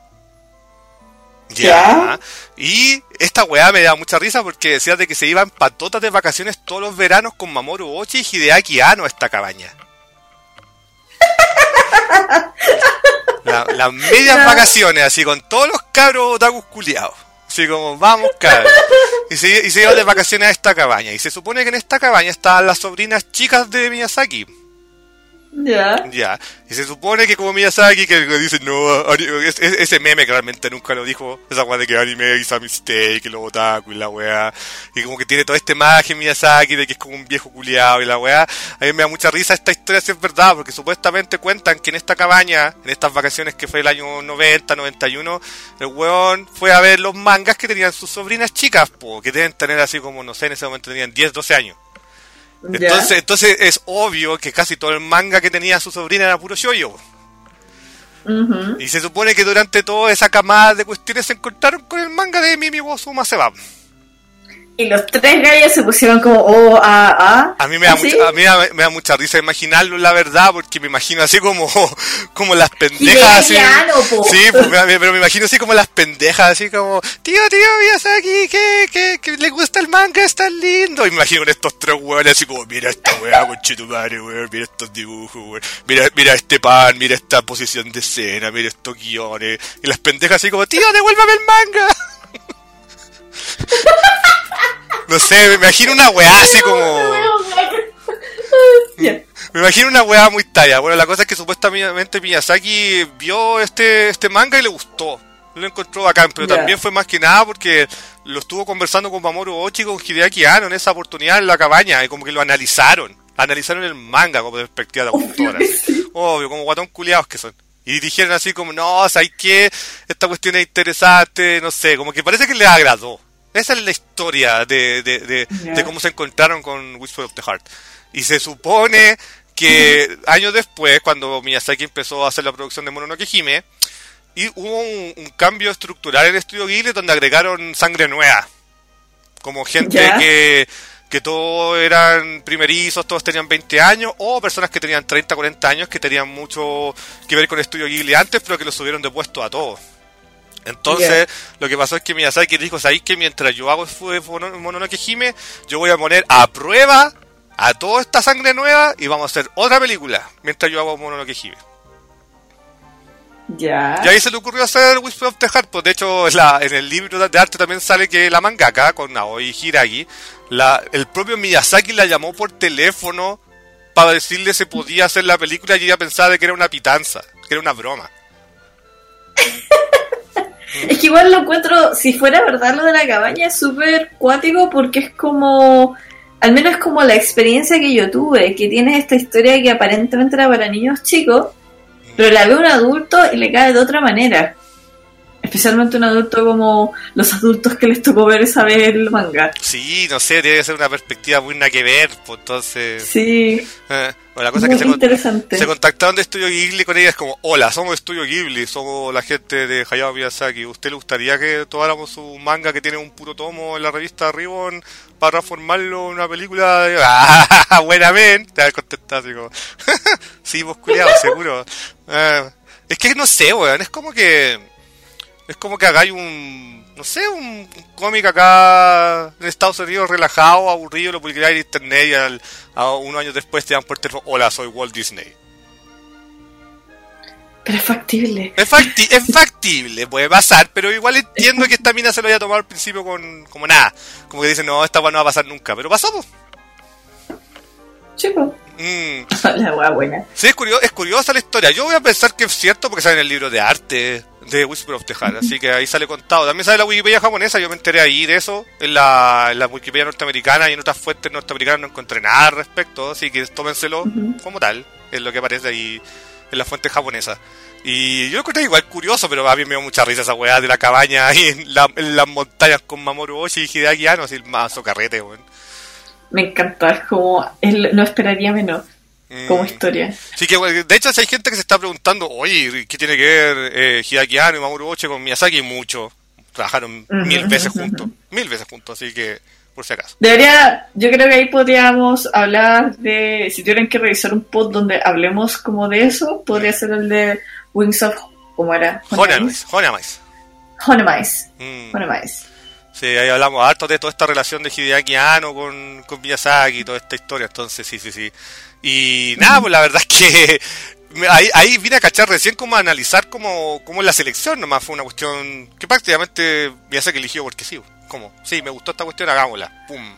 Ya. Y esta weá me da mucha risa porque decía de que se iban patotas de vacaciones todos los veranos con Mamoru Oshii y Hideaki Anno a esta cabaña. Las medias vacaciones, así con todos los cabros otakus culiados. Así como, vamos, cabros. Y se iban de vacaciones a esta cabaña. Y se supone que en esta cabaña estaban las sobrinas chicas de Miyazaki. Ya. Ya. Y se supone que como Miyazaki, que dice, no, ese meme que realmente nunca lo dijo, esa weá de que anime is a mistake, que lo otaku y la weá. Y como que tiene toda esta imagen Miyazaki de que es como un viejo culiado y la weá. A mí me da mucha risa esta historia si es verdad, porque supuestamente cuentan que en esta cabaña, en estas vacaciones que fue el año 90, 91, el weón fue a ver los mangas que tenían sus sobrinas chicas, que deben tener así como, no sé, en ese momento tenían 10, 12 años. Entonces es obvio que casi todo el manga que tenía su sobrina era puro shoujo. Y se supone que durante toda esa camada de cuestiones se encontraron con el manga de Mimi wo Sumaseba. Y los tres gallos se pusieron como A mí me da mucha risa imaginarlo, la verdad, porque me imagino así como las pendejas así. Sí, pues, pero me imagino así como las pendejas, así como, tío, Miyazaki, que le gusta el manga, es tan lindo. Y me imagino con estos tres hueones así como, mira esta hueá, conchetumare, weón, mira estos dibujos, weón, mira este pan, mira esta posición de escena, mira estos guiones. Y las pendejas así como, tío, devuélvame el manga. No sé, me imagino una weá así como... Me imagino una weá muy talla. Bueno, la cosa es que supuestamente Miyazaki vio este manga y le gustó. Lo encontró bacán, pero también fue más que nada porque lo estuvo conversando con Mamoru Oshii y con Hideaki Anno en esa oportunidad en la cabaña y como que lo analizaron el manga como de perspectiva de autora. Obvio, como guatón culiados que son. Y dijeron así como, no, ¿sabes qué? Esta cuestión es interesante, no sé, como que parece que les agradó. Esa es la historia de cómo se encontraron con Whisper of the Heart. Y se supone que años después, cuando Miyazaki empezó a hacer la producción de Mononoke Hime, y hubo un cambio estructural en el estudio Ghibli donde agregaron sangre nueva. Como gente que todos eran primerizos, todos tenían 20 años, o personas que tenían 30, 40 años, que tenían mucho que ver con el estudio Ghibli antes, pero que lo subieron de puesto a todos. Entonces, lo que pasó es que Miyazaki dijo, ¿sabéis que mientras yo hago Mononoke Hime, yo voy a poner a prueba a toda esta sangre nueva y vamos a hacer otra película mientras yo hago Mononoke Hime? Y ahí se le ocurrió hacer Whisper of the Heart. Pues de hecho en el libro de arte también sale que la mangaka, con Naoi Hiragi, el propio Miyazaki la llamó por teléfono para decirle si podía hacer la película y ella pensaba de que era una pitanza, que era una broma. Es que igual lo encuentro, si fuera verdad lo de la cabaña, es súper cuático porque es como, al menos como la experiencia que yo tuve, que tienes esta historia que aparentemente era para niños chicos, pero la ve un adulto y le cae de otra manera. Especialmente un adulto como los adultos que les tocó ver esa vez el manga. Sí, no sé, tiene que ser una perspectiva muy nada que ver, pues entonces... Sí, bueno, la cosa es que interesante. Se contactaron de Estudio Ghibli con ella, es como, hola, somos Estudio Ghibli, somos la gente de Hayao Miyazaki. ¿Usted le gustaría que tomáramos su manga que tiene un puro tomo en la revista Ribbon para transformarlo en una película? Buenamente, te vas a contestar así como, sí, vos culiado, seguro. Es que no sé, weón, es como que hagáis un no sé, un cómic acá en Estados Unidos relajado, aburrido, lo publicaría en internet y a unos años después te dan por teléfono, hola, soy Walt Disney. Pero es factible. Es factible, puede pasar, pero igual entiendo que esta mina se lo haya tomado al principio como nada. Como que dicen, no, esta weá no va a pasar nunca, pero pasó, pues. Chico. La weá buena. Sí, es curiosa la historia. Yo voy a pensar que es cierto porque sale en el libro de arte de Whisper of the Heart, así que ahí sale contado. También sale la Wikipedia japonesa, yo me enteré ahí de eso. En la Wikipedia norteamericana y en otras fuentes norteamericanas no encontré nada al respecto, así que tómenselo como tal, es lo que aparece ahí en las fuentes japonesas. Y yo lo encontré igual curioso, pero a mí me dio mucha risa esa weá de la cabaña ahí en las montañas con Mamoru Oshii y Hideaki Anno, así el mazo carrete, weón. Me encantó, es como, no esperaría menos como historia. Sí, que de hecho hay gente que se está preguntando, oye, ¿qué tiene que ver Hideaki Anno y Mamoru Oshii con Miyazaki? Mucho, trabajaron 1000 veces juntos, 1000 veces juntos, así que por si acaso. Yo creo que ahí podríamos hablar de, si tuvieran que revisar un pod donde hablemos como de eso, podría ser el de Wings of, ¿cómo era? Honamais. Sí, ahí hablamos harto de toda esta relación de Hideaki Anno con Miyazaki y toda esta historia, entonces sí. Y nada, pues la verdad es que ahí vine a cachar recién como a analizar cómo es la selección, nomás fue una cuestión que prácticamente Miyazaki eligió porque sí, como, sí, me gustó esta cuestión, hagámosla, pum.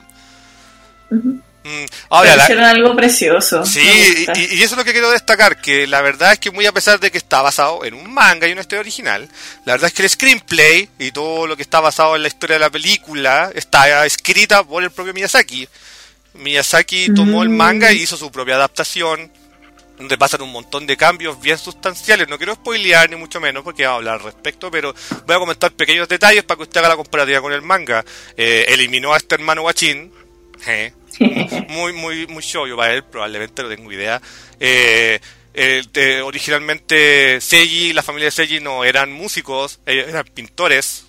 Ahora, hicieron algo precioso. Sí, y eso es lo que quiero destacar, que la verdad es que muy a pesar de que está basado en un manga y una historia original, la verdad es que el screenplay y todo lo que está basado en la historia de la película está escrita por el propio Miyazaki. Miyazaki tomó el manga y hizo su propia adaptación, donde pasan un montón de cambios bien sustanciales. No quiero spoilear ni mucho menos porque vamos a hablar al respecto, pero voy a comentar pequeños detalles para que usted haga la comparativa con el manga. Eliminó a este hermano guachín, muy shoujo para él, probablemente, no tengo idea. Originalmente Seiji, la familia de Seiji no eran músicos, eran pintores.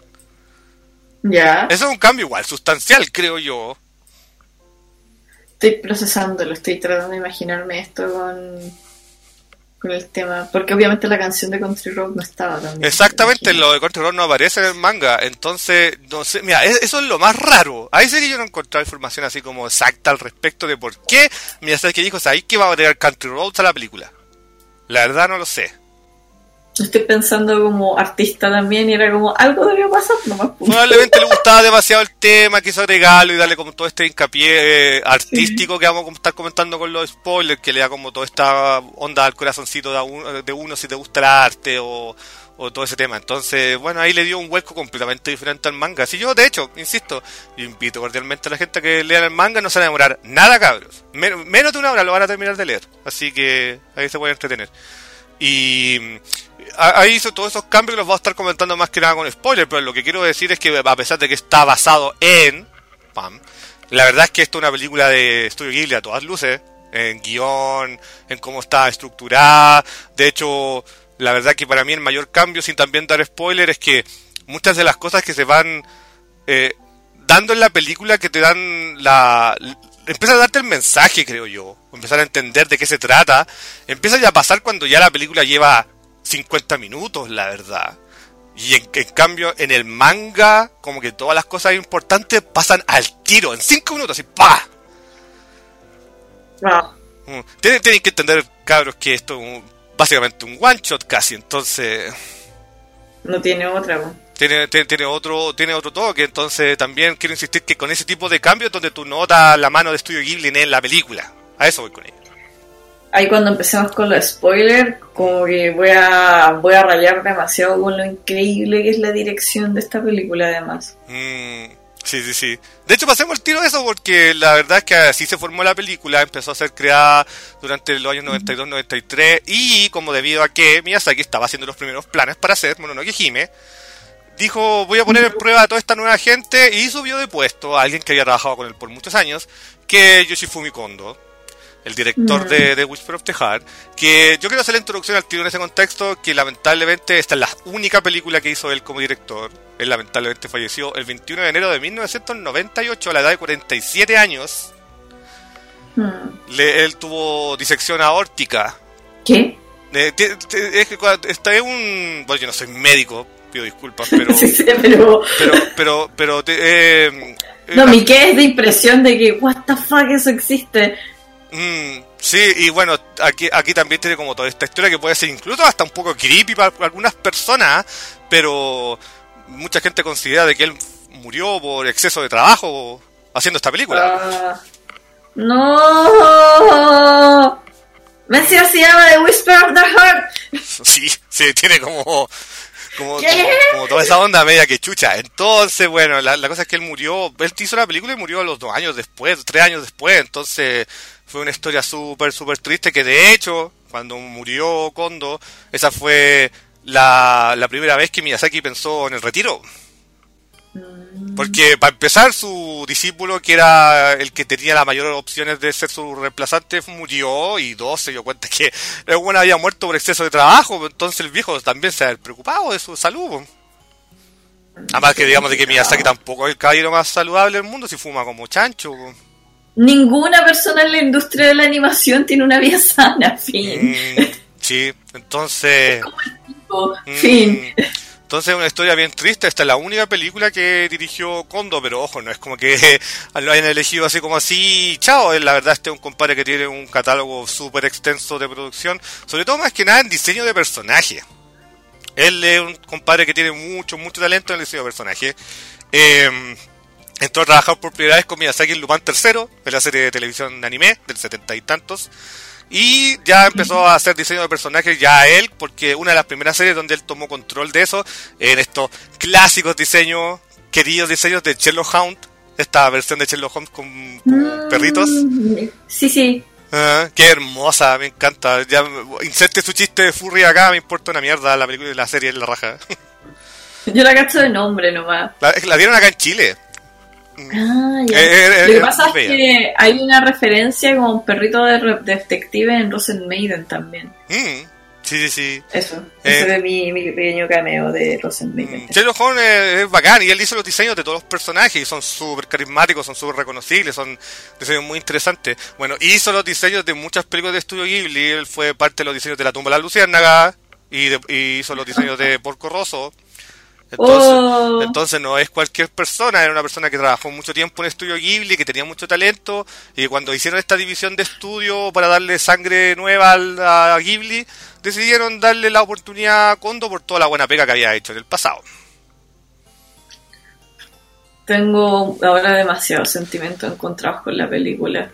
Ya. Eso es un cambio igual, sustancial, creo yo. Estoy procesándolo, estoy tratando de imaginarme esto con el tema, porque obviamente la canción de Country Road no estaba también. Exactamente, lo de Country Road no aparece en el manga, entonces, no sé, mira, eso es lo más raro. Ahí sí que yo no he encontrado información así como exacta al respecto de por qué Miyazaki dijo, ¿sabes qué va a agregar Country Roads a la película? La verdad no lo sé. Estoy pensando como artista también y era como, algo debió pasar nomás. Probablemente le gustaba demasiado el tema, quiso agregarlo y darle como todo este hincapié artístico que vamos a estar comentando con los spoilers, que le da como toda esta onda al corazoncito de uno si te gusta el arte o todo ese tema. Entonces, bueno, ahí le dio un vuelco completamente diferente al manga. Si yo, de hecho, insisto, yo invito cordialmente a la gente a que lean el manga, no se van a demorar nada, cabros. Menos de una hora lo van a terminar de leer. Así que ahí se pueden entretener. Y ahí hizo todos esos cambios que los voy a estar comentando más que nada con spoilers, pero lo que quiero decir es que a pesar de que está basado en la verdad es que esto es una película de Studio Ghibli a todas luces, en guión, en cómo está estructurada. De hecho, la verdad que para mí el mayor cambio, sin también dar spoiler, es que muchas de las cosas que se van dando en la película, que te dan empieza a darte el mensaje, creo yo, empezar a entender de qué se trata, empieza ya a pasar cuando ya la película lleva 50 minutos, la verdad. Y en cambio, en el manga, como que todas las cosas importantes pasan al tiro, en 5 minutos, así, ¡pah! No. Tienen que entender, cabros, que esto es básicamente un one shot casi, entonces no tiene otra. Tiene otro toque, entonces también quiero insistir que con ese tipo de cambios donde tú notas la mano de Studio Ghibli en la película. A eso voy con ello. Ahí cuando empecemos con los spoilers, como que voy a rayar demasiado con lo increíble que es la dirección de esta película, además. Sí. De hecho, pasemos el tiro de eso porque la verdad es que así se formó la película. Empezó a ser creada durante los años 92-93 y como debido a que Miyazaki estaba haciendo los primeros planes para hacer Mononoke Hime, dijo, voy a poner en prueba a toda esta nueva gente y subió de puesto a alguien que había trabajado con él por muchos años, que es Yoshifumi Kondo, el director de Whisper of the Heart, que yo quiero hacer la introducción al tiro en ese contexto, que lamentablemente esta es la única película que hizo él como director. Él lamentablemente falleció el 21 de enero de 1998 a la edad de 47 años. Él tuvo disección aórtica. ¿Qué? Es que está en bueno, yo no soy médico, pido disculpas, pero... Sí, sí, pero... No, mi qué es de impresión de que, what the fuck, eso existe. Sí, y bueno, aquí también tiene como toda esta historia que puede ser incluso hasta un poco creepy para algunas personas, pero mucha gente considera de que él murió por exceso de trabajo haciendo esta película. ¡No! Messi se llama The Whisper of the Heart. Sí, tiene como toda esa onda media que chucha. Entonces, bueno, la cosa es que él hizo la película y murió a los 2 años después, 3 años después. Entonces fue una historia súper triste, que de hecho, cuando murió Kondo, esa fue la primera vez que Miyazaki pensó en el retiro. Porque para empezar, su discípulo, que era el que tenía las mayores opciones de ser su reemplazante, murió, y 2 se dio cuenta que el bueno había muerto por exceso de trabajo. Entonces el viejo también se había preocupado de su salud. Además que digamos de que Miyazaki tampoco es el caballero más saludable del mundo, si fuma como chancho. Ninguna persona en la industria de la animación tiene una vida sana, fin. Sí, entonces... Fin. Entonces es una historia bien triste. Esta es la única película que dirigió Kondo, pero ojo, no es como que lo hayan elegido así como así, chao. La verdad, este es un compadre que tiene un catálogo súper extenso de producción, sobre todo más que nada en diseño de personaje. Él es un compadre que tiene mucho talento en el diseño de personaje. Entró a trabajar por primera vez con Miyazaki en Lupin III, en la serie de televisión de anime del 70 y tantos. Y ya empezó a hacer diseño de personajes ya él, porque una de las primeras series donde él tomó control de eso, en estos clásicos diseños, queridos diseños de Sherlock Holmes, esta versión de Sherlock Holmes con perritos. Sí. Qué hermosa, me encanta. Ya inserte su chiste de furry acá, me importa una mierda, la película y la serie es la raja. Yo la cacho de nombre nomás. La dieron acá en Chile. Ya. Lo que pasa es que hay una referencia con un perrito de detective en Rosen Maiden también. Sí. Eso es mi pequeño cameo de Rosen Maiden. Sherlock Holmes es bacán, y él hizo los diseños de todos los personajes y son súper carismáticos, son súper reconocibles, son diseños muy interesantes. Bueno, hizo los diseños de muchas películas de Estudio Ghibli. Él fue parte de los diseños de La tumba de la luciérnaga y hizo los diseños de Porco Rosso. Entonces no es cualquier persona, era una persona que trabajó mucho tiempo en Estudio Ghibli, que tenía mucho talento, y cuando hicieron esta división de estudio para darle sangre nueva a Ghibli, decidieron darle la oportunidad a Kondo por toda la buena pega que había hecho en el pasado. Tengo ahora demasiados sentimientos encontrados con la película.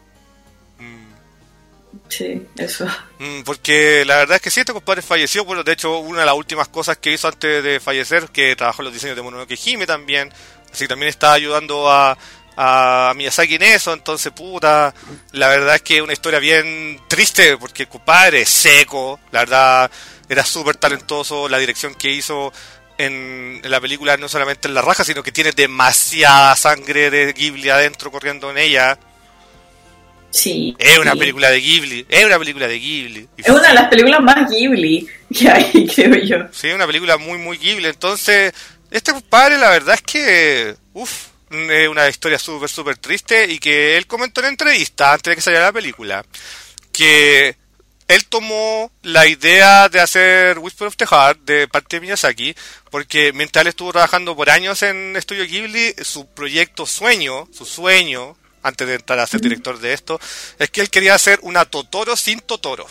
Sí, eso. Porque la verdad es que sí, este compadre falleció. Bueno, de hecho, una de las últimas cosas que hizo antes de fallecer, que trabajó en los diseños de Mononoke Hime también, así que también está ayudando a Miyazaki en eso. Entonces, puta, la verdad es que es una historia bien triste, porque el compadre es seco, la verdad era súper talentoso. La dirección que hizo en la película no solamente en la raja, sino que tiene demasiada sangre de Ghibli adentro corriendo en ella. Sí. Es una película de Ghibli. Es una de las películas más Ghibli que hay, creo yo. Sí, es una película muy Ghibli. Entonces, este compadre, la verdad es que... es una historia súper triste, y que él comentó en entrevista, antes de que saliera la película, que él tomó la idea de hacer Whisper of the Heart de parte de Miyazaki, porque mientras él estuvo trabajando por años en Estudio Ghibli, su sueño, antes de entrar a ser director de esto, es que él quería hacer una Totoro sin Totoro.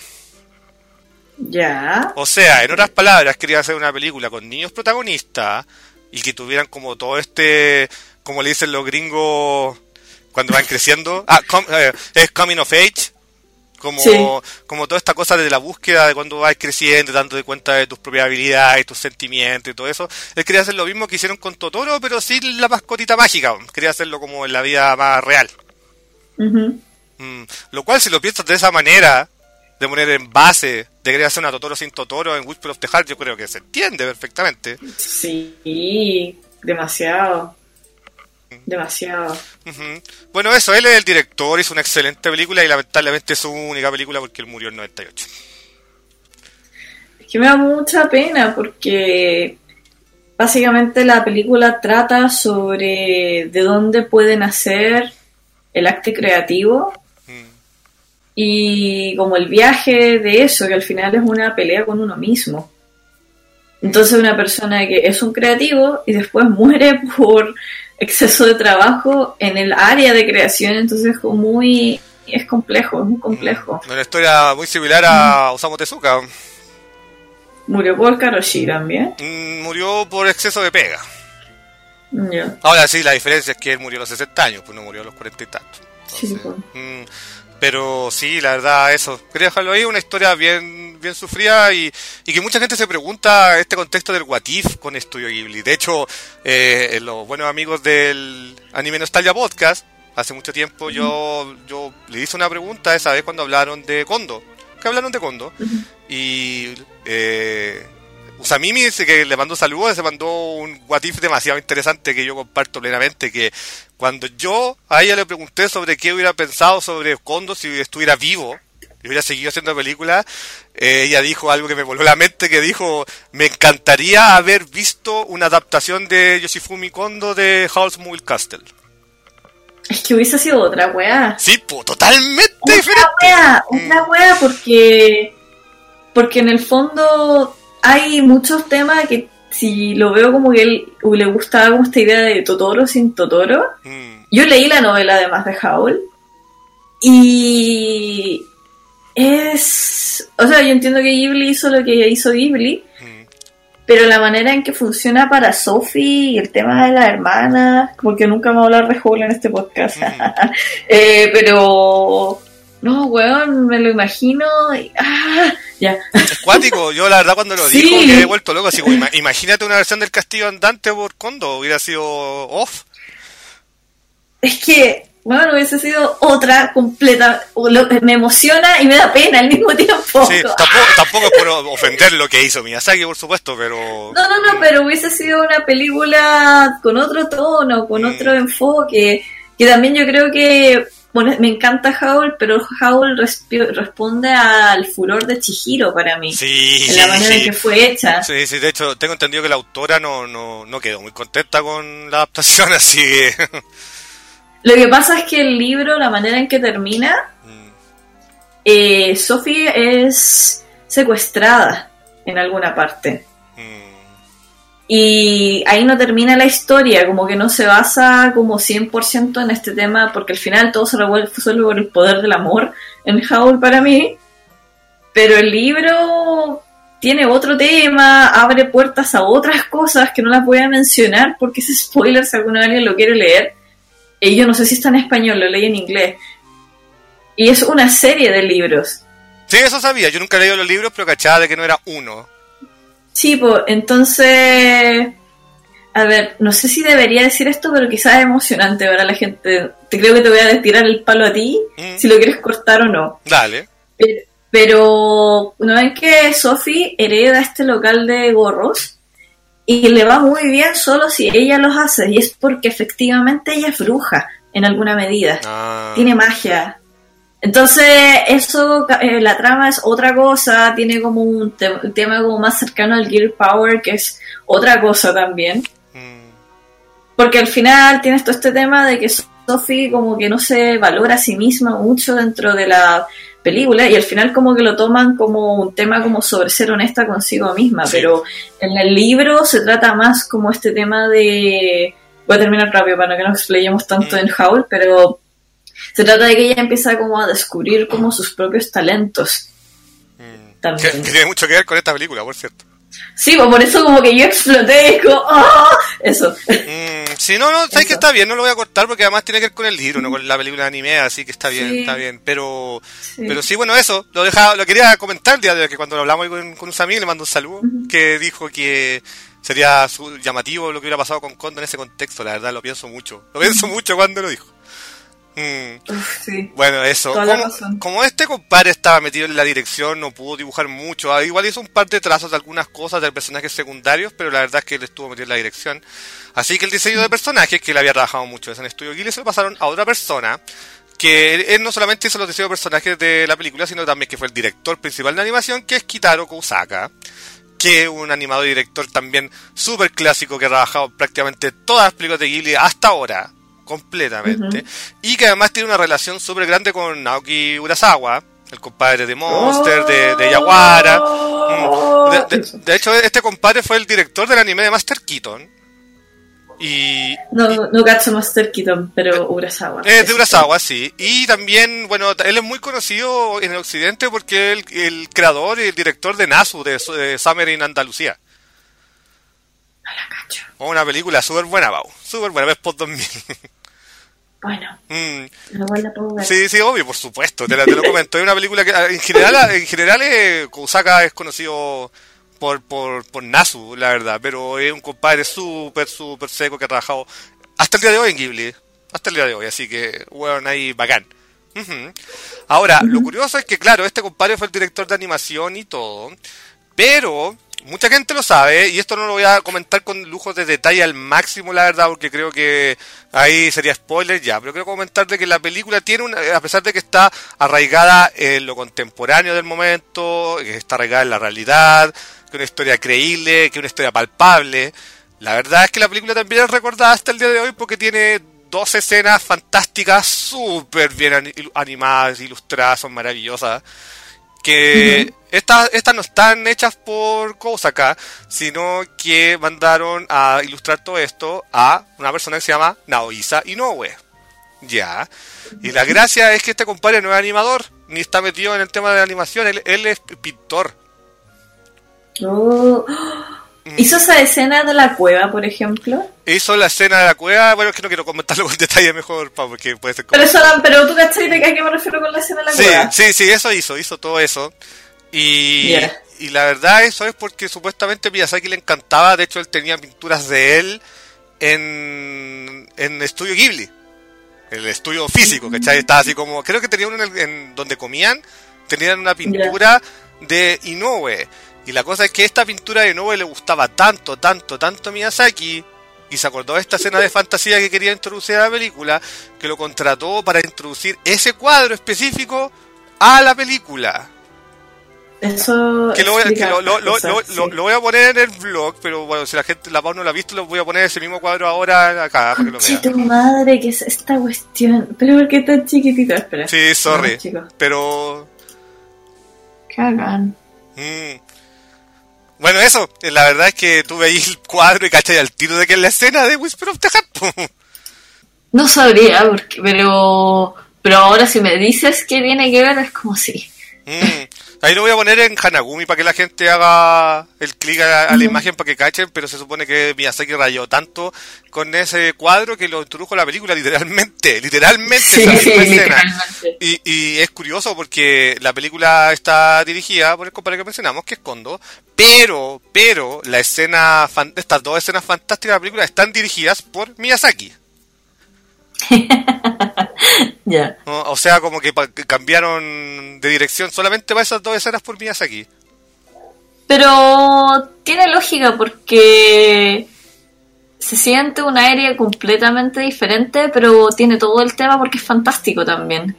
Ya. O sea, en otras palabras, quería hacer una película con niños protagonistas y que tuvieran como todo como le dicen los gringos cuando van creciendo, es coming of age, como toda esta cosa de la búsqueda de cuando vas creciendo, dándote cuenta de tus propias habilidades, tus sentimientos y todo eso. Él quería hacer lo mismo que hicieron con Totoro, pero sin la mascotita mágica. Quería hacerlo como en la vida más real. Lo cual, si lo piensas de esa manera, de poner en base de querer hacer una Totoro sin Totoro en Whisper of the Heart, yo creo que se entiende perfectamente. Sí, demasiado. Bueno, eso, él es el director, hizo una excelente película y lamentablemente es su única película porque él murió en 98. Es que me da mucha pena porque básicamente la película trata sobre de dónde puede nacer el acto creativo y como el viaje de eso, que al final es una pelea con uno mismo. Entonces una persona que es un creativo y después muere por exceso de trabajo en el área de creación, entonces es complejo, es muy complejo. Una historia muy similar a Osamu Tezuka. Murió por Karoshi también. Murió por exceso de pega. Ya. Ahora sí, la diferencia es que él murió a los 60 años, pues no murió a los 40 y tantos. Sí, pues. Pero sí, la verdad, eso. Quería dejarlo ahí, una historia bien sufrida y que mucha gente se pregunta este contexto del What If con Estudio Ghibli. De hecho, los buenos amigos del Anime Nostalgia Podcast, hace mucho tiempo yo le hice una pregunta esa vez cuando hablaron de Kondo. Y Usamimi dice que le mandó saludos, se mandó un what if demasiado interesante que yo comparto plenamente, que cuando yo a ella le pregunté sobre qué hubiera pensado sobre Kondo si estuviera vivo y hubiera seguido haciendo películas, ella dijo algo que me voló la mente, que dijo: me encantaría haber visto una adaptación de Yoshifumi Kondo de Howl's Moving Castle. Es que hubiese sido otra weá. Sí, totalmente diferente. Otra weá, porque en el fondo hay muchos temas que si lo veo como que él le gustaba como esta idea de Totoro sin Totoro. Yo leí la novela además de Howl y o sea, yo entiendo que Ghibli hizo lo que hizo Ghibli, pero la manera en que funciona para Sophie y el tema de las hermanas, porque nunca me voy a hablar de Howl en este podcast, pero no, weón, me lo imagino y, ya. Es cuático, yo la verdad cuando lo dijo me he vuelto loco, así como, imagínate una versión del Castillo Andante por Kondo, hubiera sido off. Es que, bueno, hubiese sido otra completa, me emociona y me da pena al mismo tiempo. Sí, tampoco es por ofender lo que hizo Miyazaki, por supuesto, pero... No, pero hubiese sido una película con otro tono, con otro enfoque, que también yo creo que... Bueno, me encanta Howl, pero Howl responde al furor de Chihiro para mí. Sí, en la manera en que fue hecha. Sí, de hecho, tengo entendido que la autora no quedó muy contenta con la adaptación, así que... Lo que pasa es que el libro, la manera en que termina, Sophie es secuestrada en alguna parte. Y ahí no termina la historia, como que no se basa como 100% en este tema, porque al final todo se revuelve solo por el poder del amor en Howl para mí. Pero el libro tiene otro tema, abre puertas a otras cosas que no las voy a mencionar porque es spoiler si alguna alguien lo quiere leer. Y yo no sé si está en español, lo leí en inglés. Y es una serie de libros. Sí, eso sabía, yo nunca he leído los libros, pero cachaba de que no era uno. Sí, pues, entonces, a ver, no sé si debería decir esto, pero quizás es emocionante para la gente. Creo que te voy a tirar el palo a ti, si lo quieres cortar o no. Dale. Pero, ¿no ven que Sophie hereda este local de gorros? Y le va muy bien solo si ella los hace, y es porque efectivamente ella es bruja, en alguna medida. Tiene magia. Entonces, eso, la trama es otra cosa, tiene como un tema como más cercano al Gear Power, que es otra cosa también. Porque al final tienes todo este tema de que Sophie como que no se valora a sí misma mucho dentro de la película, y al final como que lo toman como un tema como sobre ser honesta consigo misma, sí. Pero en el libro se trata más como este tema de... Voy a terminar rápido para que no explayemos tanto en Howl, pero... Se trata de que ella empieza como a descubrir como sus propios talentos. También. Que tiene mucho que ver con esta película, por cierto. Sí, pues por eso como que yo exploté y como... ¡Oh! Eso. Sí, no, sabes que está bien, no lo voy a cortar porque además tiene que ver con el libro, no con la película de anime, así que está bien, sí. Está bien. Pero sí, bueno, eso, lo quería comentar el día de que cuando lo hablamos con un amigo le mando un saludo, que dijo que sería llamativo lo que hubiera pasado con Kondo en ese contexto, la verdad lo pienso mucho cuando lo dijo. Sí. Bueno, eso. Como este compadre estaba metido en la dirección, no pudo dibujar mucho. Igual hizo un par de trazos de algunas cosas de personajes secundarios, pero la verdad es que él estuvo metido en la dirección. Así que el diseño de personajes, que él había trabajado mucho en Estudio Ghibli, se lo pasaron a otra persona. Que él no solamente hizo los diseños de personajes de la película, sino también que fue el director principal de animación, que es Kitaro Kousaka, que es un animador y director también súper clásico que ha trabajado en prácticamente todas las películas de Ghibli hasta ahora. Completamente. Y que además tiene una relación súper grande con Naoki Urasawa, El compadre de Monster, de Yaguara. De hecho, este compadre fue el director del anime de Master Keaton. No cacho Master Keaton, pero Urasawa. Es de Urasawa, sí. Y también, bueno, él es muy conocido en el occidente porque es el creador y el director de Nasu, de Summer in Andalucía. No la cacho. Una película súper buena, Pau. Súper buena, ves post 2000. Bueno, igual la puedo ver. Sí, obvio, por supuesto, te lo comento. Es una película que en general Kousaka es conocido por Nasu, la verdad, pero es un compadre súper seco que ha trabajado hasta el día de hoy en Ghibli. Hasta el día de hoy, así que, bueno, ahí bacán. Ahora, lo curioso es que, claro, este compadre fue el director de animación y todo, pero mucha gente lo sabe, y esto no lo voy a comentar con lujos de detalle al máximo, la verdad, porque creo que ahí sería spoiler ya, pero quiero comentar de que la película tiene a pesar de que está arraigada en lo contemporáneo del momento, que está arraigada en la realidad, que es una historia creíble, que es una historia palpable, la verdad es que la película también es recordada hasta el día de hoy porque tiene 2 escenas fantásticas, súper bien animadas, ilustradas, son maravillosas, que estas no están hechas por Kousaka, sino que mandaron a ilustrar todo esto a una persona que se llama Naohisa Inoue. Ya. Y la gracia es que este compadre no es animador, ni está metido en el tema de la animación, él es pintor. ¿Hizo esa escena de la cueva, por ejemplo? Hizo la escena de la cueva, bueno, es que no quiero comentarlo con detalle mejor, porque puede ser... Pero tú cachai de a qué me refiero con la escena de la cueva. Sí, eso hizo todo eso. Y la verdad eso es porque supuestamente Miyazaki le encantaba, de hecho él tenía pinturas de él en Estudio Ghibli, el estudio físico, ¿cachai? Estaba así como, creo que tenía uno en donde comían, tenían una pintura de Inoue. Y la cosa es que esta pintura de Inoue le gustaba tanto a Miyazaki, y se acordó de esta escena de fantasía que quería introducir a la película, que lo contrató para introducir ese cuadro específico a la película. Eso que lo voy a poner en el blog, pero bueno, si la Pau no lo ha visto, lo voy a poner ese mismo cuadro ahora acá para que lo vean. Tu madre, ¿qué es esta cuestión? Pero ¿por qué tan chiquitito? Espera. Sí, sorry, pero... Cagan. Bueno, eso, la verdad es que tú veis el cuadro y cachai al tiro de que es la escena de Whisper of the Heart. No sabría, pero ahora si me dices que tiene que ver, es como si... Ahí lo voy a poner en Hanagumi para que la gente haga el clic a la imagen para que cachen, pero se supone que Miyazaki rayó tanto con ese cuadro que lo introdujo a la película literalmente sí, esa misma escena. Literalmente. Y es curioso porque la película está dirigida por el compadre que mencionamos, que es Kondo, pero estas 2 escenas fantásticas de la película están dirigidas por Miyazaki. Ya. ¿No? O sea, como que cambiaron de dirección solamente para esas 2 escenas por Miyazaki. Pero tiene lógica porque se siente un aire completamente diferente, pero tiene todo el tema porque es fantástico también.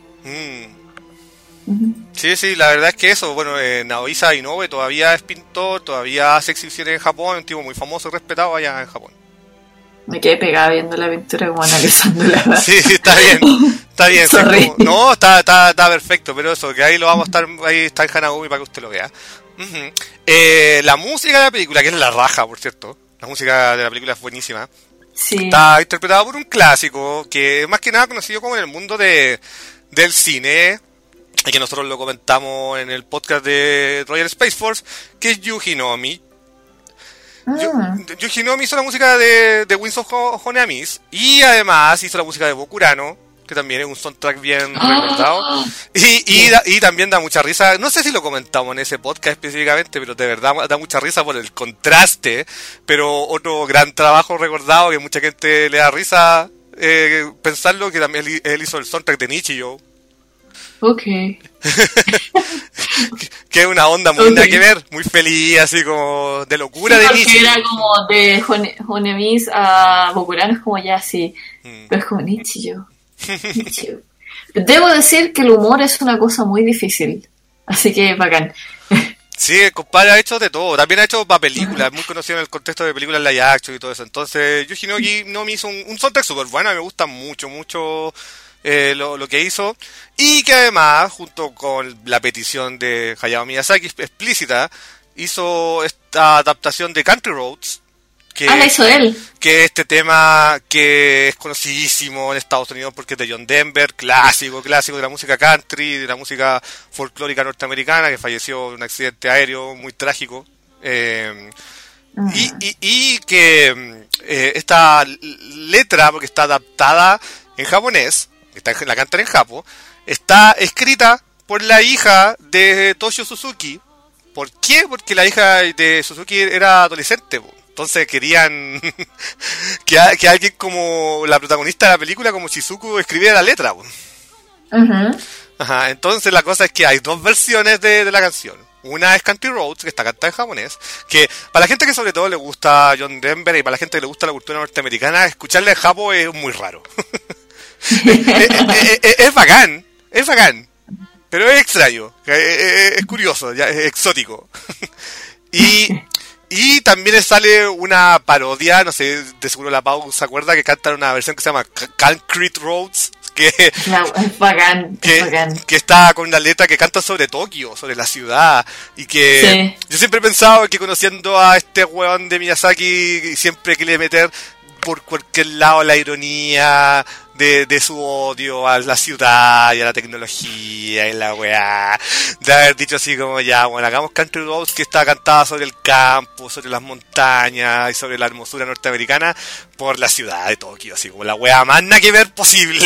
Sí, la verdad es que eso, bueno, Naohisa Inoue todavía es pintor, todavía hace exhibiciones en Japón, un tipo muy famoso y respetado allá en Japón. Me quedé pegada viendo la pintura como analizándola. Sí, está bien. Sorry. No, está perfecto, pero eso, que ahí lo vamos a estar, ahí está en Hanagumi para que usted lo vea. La música de la película, que es la raja, por cierto, la música de la película es buenísima. Sí. Está interpretada por un clásico, que es más que nada conocido como en el mundo del cine, y que nosotros lo comentamos en el podcast de Royal Space Force, que es Yuji Nomi. Yuji Nomi hizo la música de Winds of Honeamis y además hizo la música de Bokurano, que también es un soundtrack bien recordado y también da mucha risa. No sé si lo comentamos en ese podcast específicamente, pero de verdad da mucha risa por el contraste. Pero otro gran trabajo recordado que mucha gente le da risa pensarlo, que también él hizo el soundtrack de Nichijou. Ok. Que es una onda muy nada que ver, muy feliz, así como de locura de Nichijou. Era como de Honemis a Bokurano, es como ya así, pero es como Nichijou. Debo decir que el humor es una cosa muy difícil, así que bacán. Sí, el compadre ha hecho de todo, también ha hecho para películas, es muy conocido en el contexto de películas live action y todo eso. Entonces Yuji Nomi hizo un soundtrack súper bueno, me gusta mucho lo que hizo, y que además, junto con la petición de Hayao Miyazaki explícita, hizo esta adaptación de Country Roads, la hizo él. que este tema que es conocidísimo en Estados Unidos porque es de John Denver, clásico de la música country, de la música folclórica norteamericana, que falleció en un accidente aéreo muy trágico. Y que esta letra, porque está adaptada en japonés, la cantan en japo, está escrita por la hija de Toshio Suzuki. ¿Por qué? Porque la hija de Suzuki era adolescente, po. Entonces querían que alguien como la protagonista de la película, como Shizuku, escribiera la letra, po. Ajá, entonces la cosa es que hay dos versiones de la canción. Una es Country Roads, que está cantada en japonés, que para la gente que sobre todo le gusta John Denver y para la gente que le gusta la cultura norteamericana, escucharla en japo es muy raro. Es bacán, pero es extraño, es curioso, es exótico. Y también le sale una parodia, no sé, de seguro la Pau se acuerda, que cantan una versión que se llama Concrete Roads, es bacán, que está con una letra que canta sobre Tokio, sobre la ciudad, y que yo siempre he pensado que conociendo a este weón de Miyazaki siempre quiere meter por cualquier lado la ironía de su odio a la ciudad y a la tecnología y la weá, de haber dicho así como ya, bueno, hagamos Country Roads, que está cantada sobre el campo, sobre las montañas y sobre la hermosura norteamericana por la ciudad de Tokio, así como la weá más nada que ver posible.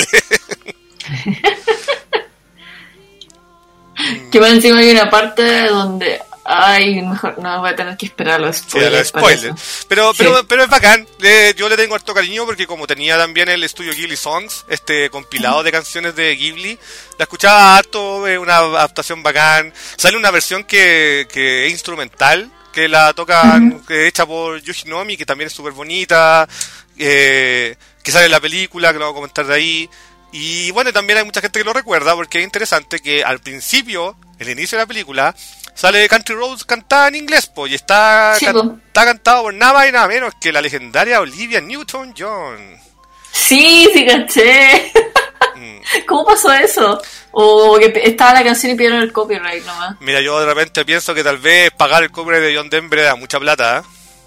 Que más encima hay una parte donde mejor no voy a tener que esperar los spoilers. Pero es bacán. Yo le tengo harto cariño porque como tenía también el estudio Ghibli Songs, este compilado de canciones de Ghibli, la escuchaba harto, es una adaptación bacán. Sale una versión que es instrumental, que la tocan, que es hecha por Yuji Nomi, que también es súper bonita, que sale en la película, que lo voy a comentar de ahí. Y bueno, también hay mucha gente que lo recuerda porque es interesante que al principio, el inicio de la película, sale Country Roads cantada en inglés, y está cantado por nada más y nada menos que la legendaria Olivia Newton-John. Sí, caché. ¿Cómo pasó eso? O que estaba la canción y pidieron el copyright nomás. Mira, yo de repente pienso que tal vez pagar el copyright de John Denver da mucha plata,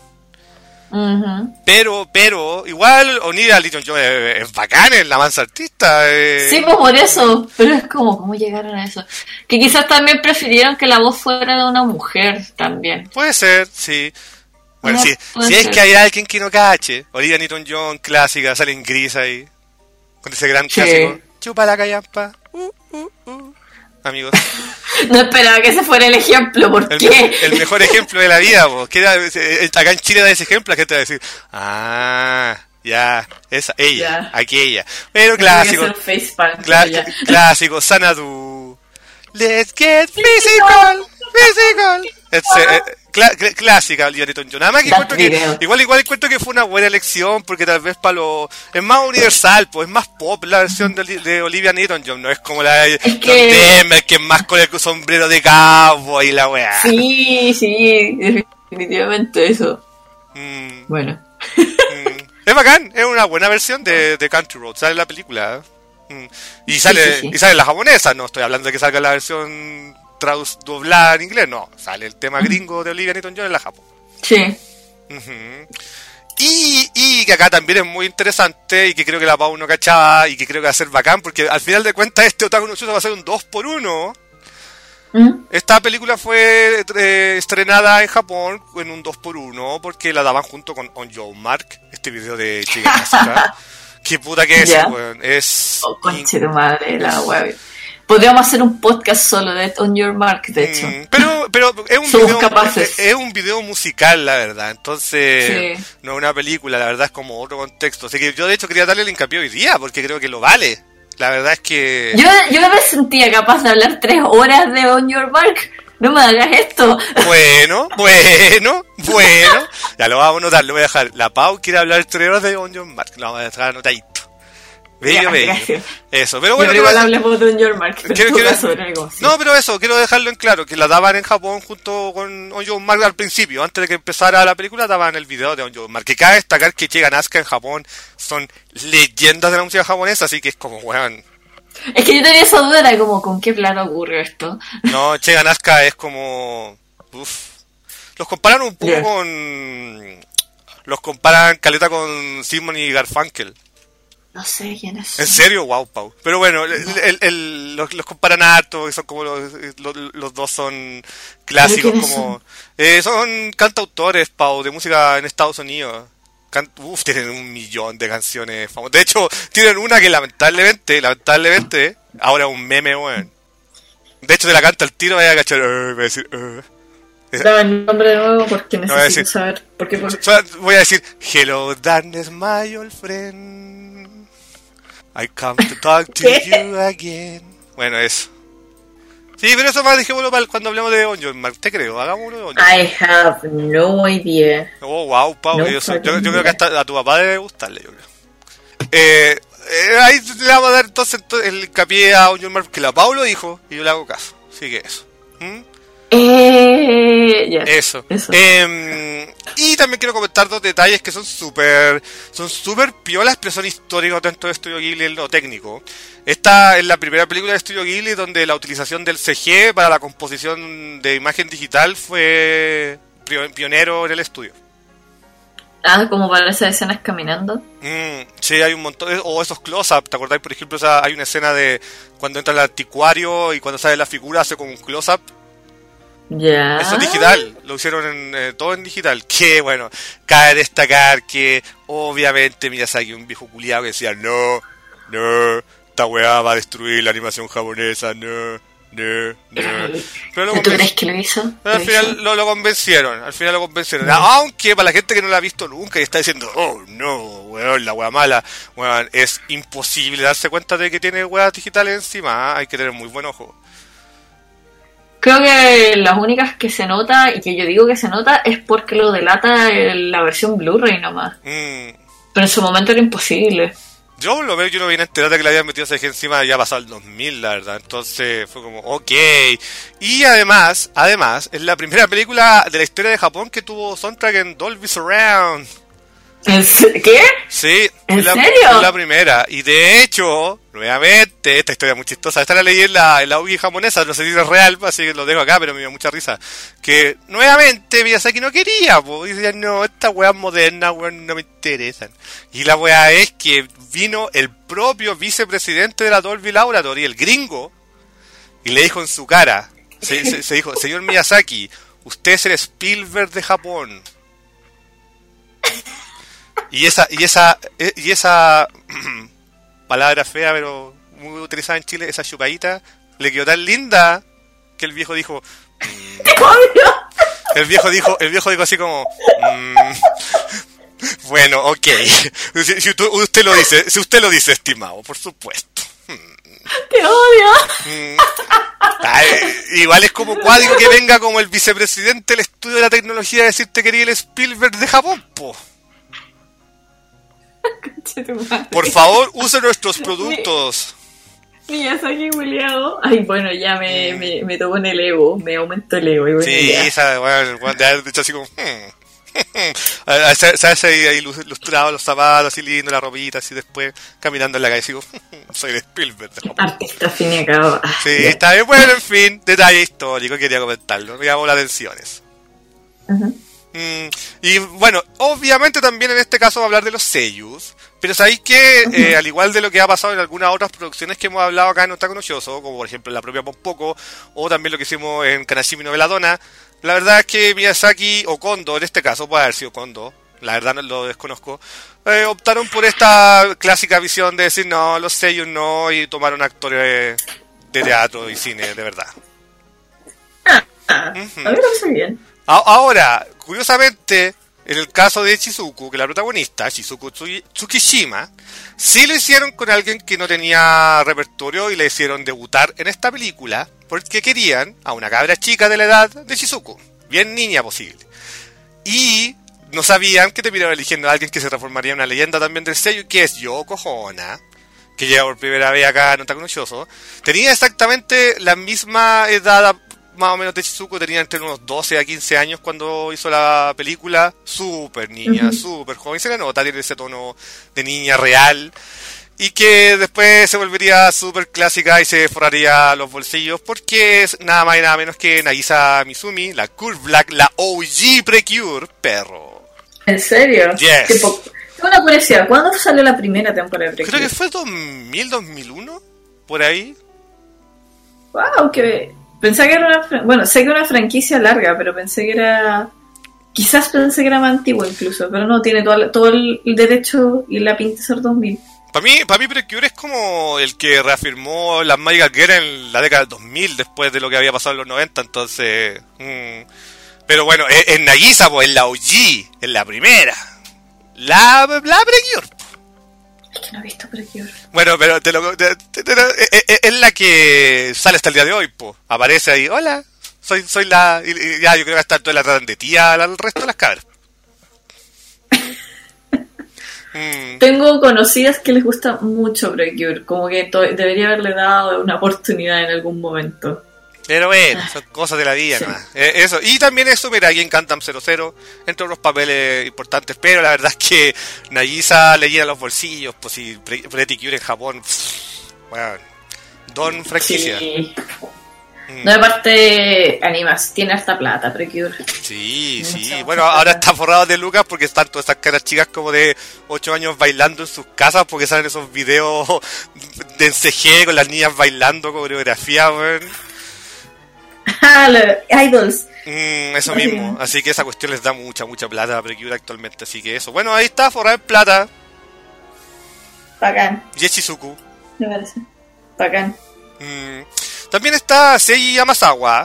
pero igual Olivia Newton-John es bacán, es la mansa artista. Sí, pues por eso. Pero es como, ¿cómo llegaron a eso? Que quizás también prefirieron que la voz fuera de una mujer también. Puede ser, sí. Bueno, si es que hay alguien que no cache. Olivia Newton-John, clásica, sale en gris ahí, con ese gran clásico. Chupa la callampa. Amigos. No esperaba que ese fuera el ejemplo, ¿por qué? El mejor ejemplo de la vida, que acá en Chile da ese ejemplo, la gente va a decir, ya, esa, ella, aquella. Pero clásico, clásico, Sanadu. Let's get physical. Clásica Olivia Newton-John. Nada más que igual encuentro que fue una buena elección porque tal vez es más universal, pues es más pop la versión de Olivia Newton-John, no es como la de John Denver, que es más con el sombrero de cabo y la weá. Sí, definitivamente eso. Bueno. Es bacán, es una buena versión de Country Road, sale en la película. Y sale la japonesa, no estoy hablando de que salga la versión doblada en inglés, no, sale el tema gringo de Olivia Newton-John en la Japón. Sí. Y que acá también es muy interesante y que creo que la Pau no cachaba y que creo que va a ser bacán porque al final de cuentas este Otaku no Chusa va a ser un 2x1. Esta película fue estrenada en Japón en un 2x1 porque la daban junto con On Your Mark, este video de Chica Asuka. Qué puta que es, weón. Es. Oh, conche tu madre, la web. Podríamos hacer un podcast solo de On Your Mark, de hecho. Pero es un video musical, la verdad. Entonces, no es una película, la verdad es como otro contexto. Así que yo, de hecho, quería darle el hincapié hoy día, porque creo que lo vale. La verdad es que... Yo no me sentía capaz de hablar 3 horas de On Your Mark. No me hagas esto. Bueno. Ya lo vamos a anotar, lo voy a dejar. La Pau quiere hablar 3 horas de On Your Mark. Lo vamos a dejar anotadito. Bello. Gracias. Eso, pero bueno. Igual hablemos de On Your Mark. No, pero eso, quiero dejarlo en claro, que la daban en Japón junto con On Your Mark al principio, antes de que empezara la película, daban el video de On Your Mark. Que cabe destacar que Chiga Asuka en Japón son leyendas de la música japonesa, así que es como, weón, Es que yo tenía esa duda, era como, ¿con qué plata ocurrió esto? No, Chega Nazca es como... Uf. Los comparan un poco Yeah. con... Los comparan caleta con Simon y Garfunkel. No sé quién es. ¿En serio? Wow, Pau. Pero bueno, los comparan harto, que son como los dos son clásicos, ¿Pero quiénes como... son cantautores, Pau, de música en Estados Unidos. Tienen 1 millón de canciones famosas. De hecho, tienen una que lamentablemente, ahora es un meme, weón. De hecho, te la canta el tiro, vaya a cachar, voy a decir, Dame el nombre de nuevo porque voy a necesito decir- saber. Porque voy a decir, hello, darkness, my old friend. I come to talk to ¿Qué? you again. Bueno, eso. Sí, pero eso más dejémoslo para cuando hablemos de Onjo, te creo, hagamos uno de Onjo. I have no idea. Oh, wow, Pau, No yo fucking creo que idea. hasta a tu papá debe gustarle, yo creo. Ahí le vamos a dar entonces el hincapié a Onjo Mark, que la Pau lo dijo, y yo le hago caso. Así que eso. ¿Mm? Ya. Eso. Eso. Y también quiero comentar 2 detalles que son súper piolas, pero son históricos dentro de Estudio Ghibli en lo técnico. Esta es la primera película de Estudio Ghibli donde la utilización del CG para la composición de imagen digital fue pionero en el estudio. Como para esas escenas caminando. Sí, hay un montón, o esos close-up, ¿te acordáis? Por ejemplo, hay una escena de cuando entra el anticuario y cuando sale la figura hace como un close-up. Ya. Eso es digital, lo hicieron todo en digital. Que bueno, cabe destacar que obviamente Miyazaki, un viejo culiado que decía no, esta weá va a destruir la animación japonesa, no. Pero ¿Tú crees que lo hizo? al final lo convencieron, aunque para la gente que no la ha visto nunca y está diciendo, oh no, weón, la weá mala, weón, es imposible darse cuenta de que tiene weas digitales encima, hay que tener muy buen ojo. Creo que las únicas que se nota, y que yo digo que se nota, es porque lo delata la versión Blu-ray nomás. Pero en su momento era imposible. Yo lo veo, yo no vine a enterar de que le habían metido CG encima ya pasado el 2000, la verdad. Entonces fue como, ok. Y además, es la primera película de la historia de Japón que tuvo soundtrack en Dolby Surround. ¿Qué? Sí, ¿En serio? serio? La primera. Y de hecho, nuevamente, esta historia es muy chistosa. Esta la leí en la Ubi japonesa, no sé si es real, así que lo dejo acá, pero me dio mucha risa. Que nuevamente Miyazaki no quería, pues. Y decía, no, estas weas modernas, weón, no me interesan. Y la wea es que vino el propio vicepresidente de la Dolby Laboratory, el gringo, y le dijo en su cara, se dijo, señor Miyazaki, usted es el Spielberg de Japón. Y esa palabra fea, pero muy utilizada en Chile, esa chupadita, le quedó tan linda que el viejo dijo. El viejo dijo así como. Bueno, ok. Si usted lo dice, estimado, por supuesto. ¡Te odio! Igual es como cuádigo que venga como el vicepresidente del estudio de la tecnología a decirte que quería el Spielberg de Japón, po. Por favor, use nuestros productos. Miyazaki Juliado. Ay, bueno, ya me tocó en el ego. Me aumentó el ego. Y bueno, Sí, ya. esa, bueno, de haber dicho así como. ¿Sabes? Ahí ilustrado los zapatos, así lindo, la ropita, así después caminando en la calle, digo, soy el Spielberg de Japón. Artista fin y a cabo. Sí, está bien, bueno, en fin, detalle histórico, quería comentarlo, me llamó la atención eso. Y bueno, obviamente también en este caso va a hablar de los seiyus, pero sabéis que al igual de lo que ha pasado en algunas otras producciones que hemos hablado acá en Otaku no Shoujo, como por ejemplo la propia Pompoko, o también lo que hicimos en Kanashimi no Veladona, la verdad es que Miyazaki o Kondo, en este caso puede haber sido Kondo, la verdad no lo desconozco, optaron por esta clásica visión de decir no, los seiyus no, y tomaron actores de teatro y cine de verdad. A ver, lo sé bien. Ahora, curiosamente, en el caso de Shizuku, que es la protagonista, Shizuku Tsukishima, sí lo hicieron con alguien que no tenía repertorio y le hicieron debutar en esta película porque querían a una cabra chica de la edad de Shizuku, bien niña posible. Y no sabían que terminaron eligiendo a alguien que se transformaría en una leyenda también del sello, que es Yoko Hona, que llega por primera vez acá en Otaku no Shoujo. Tenía exactamente la misma edad más o menos de Shizuku, tenía entre unos 12 a 15 años cuando hizo la película, súper niña, súper joven, se le nota, tiene ese tono de niña real, y que después se volvería súper clásica y se forraría los bolsillos porque es nada más y nada menos que Nagisa Mizumi, la Cool Black, la OG Precure, perro. ¿En serio? Yes. Tipo, tengo una curiosidad, ¿cuándo salió la primera temporada de Precure? Creo que fue 2000, 2001, por ahí. Wow, que pensé que era bueno, sé que era una franquicia larga, pero pensé que era... Quizás pensé que era más antiguo incluso, pero no, tiene todo el derecho y la pinta de ser 2000. Para mí Precure es como el que reafirmó las Magical Girl en la década del 2000, después de lo que había pasado en los 90, entonces... Pero bueno, es Nagisa, pues, es la OG, es la primera. La Precure. Es que no he visto Precure. Bueno, pero es la que sale hasta el día de hoy, pues. Aparece ahí, hola, soy la... Y ya, yo creo que hasta toda la tratan de tía al resto de las cabras. Tengo conocidas que les gusta mucho Precure, como que debería haberle dado una oportunidad en algún momento. Pero bueno, son cosas de la vida, sí. ¿No? Eso. Y también eso, mira, aquí en Cantam 00, entre otros papeles importantes, pero la verdad es que Nagisa le llena los bolsillos, pues si Precure en Japón, bueno, don franquicia. Sí. No, aparte, animas, tiene harta plata, Precure. Sí, sí. Bueno, ahora está forrado de lucas porque están todas esas caras chicas como de 8 años bailando en sus casas porque salen esos videos de CG con las niñas bailando, coreografía, weón. Los idols. Eso mismo. Así que esa cuestión les da mucha plata a Precure actualmente. Así que eso. Bueno, ahí está, forrado en plata. Bacán. Yechizuku. Me parece. Bacán. También está Seiji Yamazawa,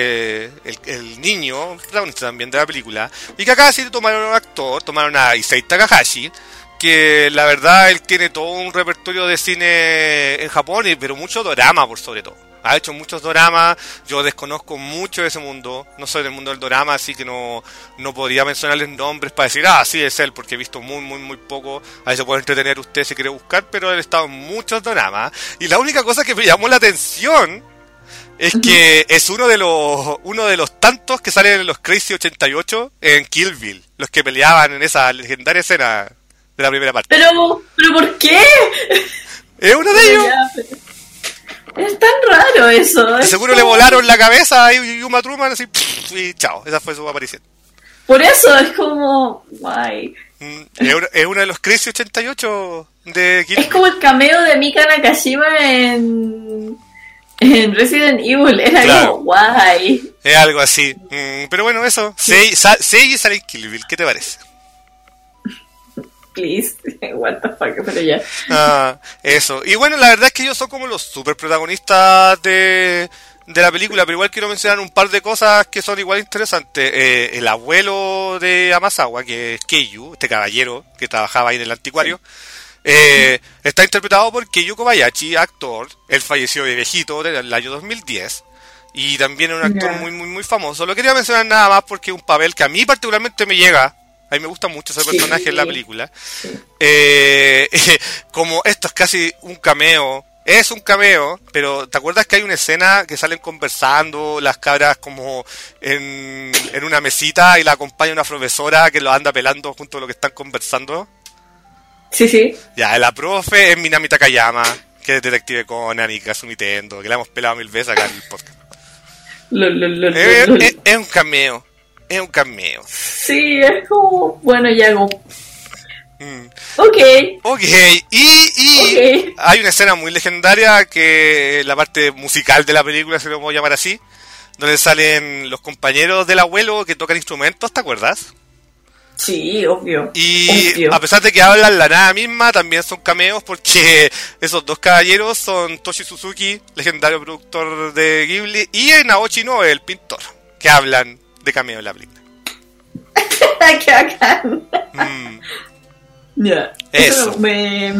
el niño, protagonista también de la película, y que acá sí tomaron un actor, tomaron a Issei Takahashi, que la verdad él tiene todo un repertorio de cine en Japón, pero mucho dorama por sobre todo. Ha hecho muchos doramas, yo desconozco mucho de ese mundo, no soy del mundo del dorama, así que no podría mencionarles nombres para decir, sí es él, porque he visto muy poco. Ahí se puede entretener usted si quiere buscar, pero él ha estado en muchos doramas. Y la única cosa que me llamó la atención es que es uno de los tantos que salen en los Crazy 88 en Kill Bill, los que peleaban en esa legendaria escena de la primera parte. ¿Pero por qué? Es uno de ellos. Es tan raro eso. Seguro le volaron la cabeza a Yuma Truman así, y chao, esa fue su aparición. Por eso es como... Guay. Es uno de los Crazy 88 de Kill Bill. Es como el cameo de Mika Nakashima en Resident Evil. Era claro. Como guay. Es algo así. Pero bueno, eso. Seiji sale en Kill Bill. ¿Qué te parece? Please. What the fuck, pero ya. Eso. Y bueno, la verdad es que ellos son como los super protagonistas de la película, pero igual quiero mencionar un par de cosas que son igual interesantes. El abuelo de Amazawa, que es Keiyu, este caballero que trabajaba ahí en el anticuario, está interpretado por Keiyu Kobayashi, actor. Él falleció de viejito en el año 2010 y también es un actor muy famoso. Lo quería mencionar nada más porque es un papel que a mí particularmente me llega. A mí me gusta mucho ese personaje en la película. Sí. Como esto es casi un cameo. Es un cameo, pero ¿te acuerdas que hay una escena que salen conversando las cabras como en una mesita y la acompaña una profesora que los anda pelando junto a lo que están conversando? Sí. Ya, la profe es Minami Takayama, que es Detective Conan y Kazumi Tendo, que la hemos pelado 1000 veces acá en el podcast. Es un cameo. Es un cameo. Sí, es como... Bueno, ya hago... Ok. Y hay una escena muy legendaria que la parte musical de la película, si lo podemos llamar así, donde salen los compañeros del abuelo que tocan instrumentos, ¿te acuerdas? Sí, obvio. Y a pesar de que hablan la nada misma, también son cameos porque esos dos caballeros son Toshi Suzuki, legendario productor de Ghibli, y Naoshi Noe, el pintor, que hablan de cameo en la película. ¡Qué bacán! Ya. Eso. Me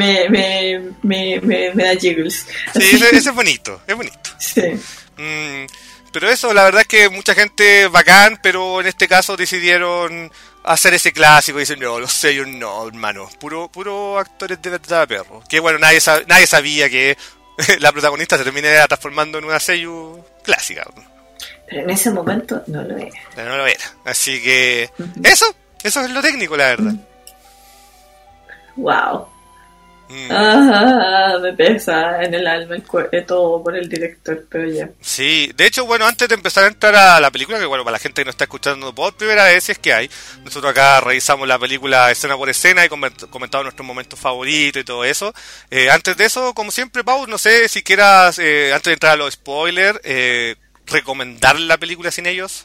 da jiggles. Sí, ese es bonito, Sí. Pero eso, la verdad es que mucha gente bacán, pero en este caso decidieron hacer ese clásico y dicen, no, los sellos no, hermano, puro actores de verdad, perro. Que bueno, nadie sabía que la protagonista se terminara transformando en una sello clásica. Pero en ese momento no lo era. Pero no lo era. Así que eso es lo técnico, la verdad. Wow. Me pesa en el alma todo por el director, pero ya. Sí, de hecho, bueno, antes de empezar a entrar a la película, que bueno, para la gente que nos está escuchando por primera vez, si es que hay, nosotros acá revisamos la película escena por escena y comentamos nuestros momentos favoritos y todo eso. Antes de eso, como siempre, Pau, no sé si quieras, antes de entrar a los spoilers, recomendar la película sin ellos.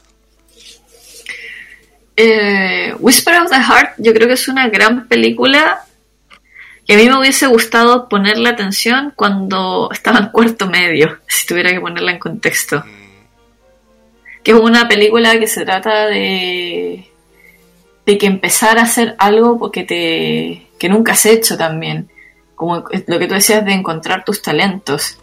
Whisper of the Heart, yo creo que es una gran película. Y a mí me hubiese gustado ponerle atención cuando estaba en cuarto medio, si tuviera que ponerla en contexto. Que es una película que se trata de que empezar a hacer algo que nunca has hecho también. Como lo que tú decías de encontrar tus talentos.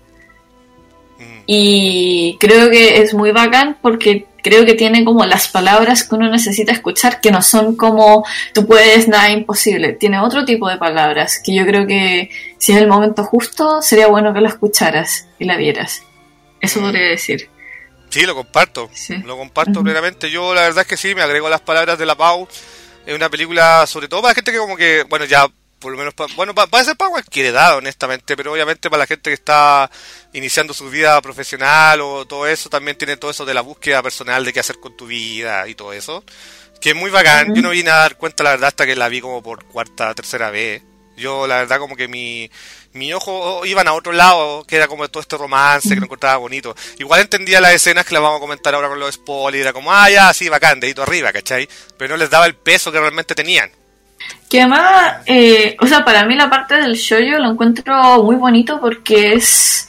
Y creo que es muy bacán porque creo que tiene como las palabras que uno necesita escuchar, que no son como tú puedes, nada imposible. Tiene otro tipo de palabras que yo creo que si es el momento justo sería bueno que la escucharas y la vieras. Eso podría decir. Sí, lo comparto. Sí. Lo comparto plenamente. Yo la verdad es que sí, me agrego las palabras de la Pau. Es una película sobre todo para gente que como que, bueno, ya por lo menos, puede ser para cualquier edad, honestamente, pero obviamente para la gente que está iniciando su vida profesional o todo eso, también tiene todo eso de la búsqueda personal de qué hacer con tu vida y todo eso, que es muy bacán. Yo no vine a dar cuenta, la verdad, hasta que la vi como por cuarta, tercera vez. Yo, la verdad, como que mi ojo iban a otro lado, que era como todo este romance, que lo encontraba bonito. Igual entendía las escenas que las vamos a comentar ahora con los spoilers, era como, ya, sí, bacán, dedito arriba, ¿cachai? Pero no les daba el peso que realmente tenían. Que además, o sea, para mí la parte del shoujo lo encuentro muy bonito porque es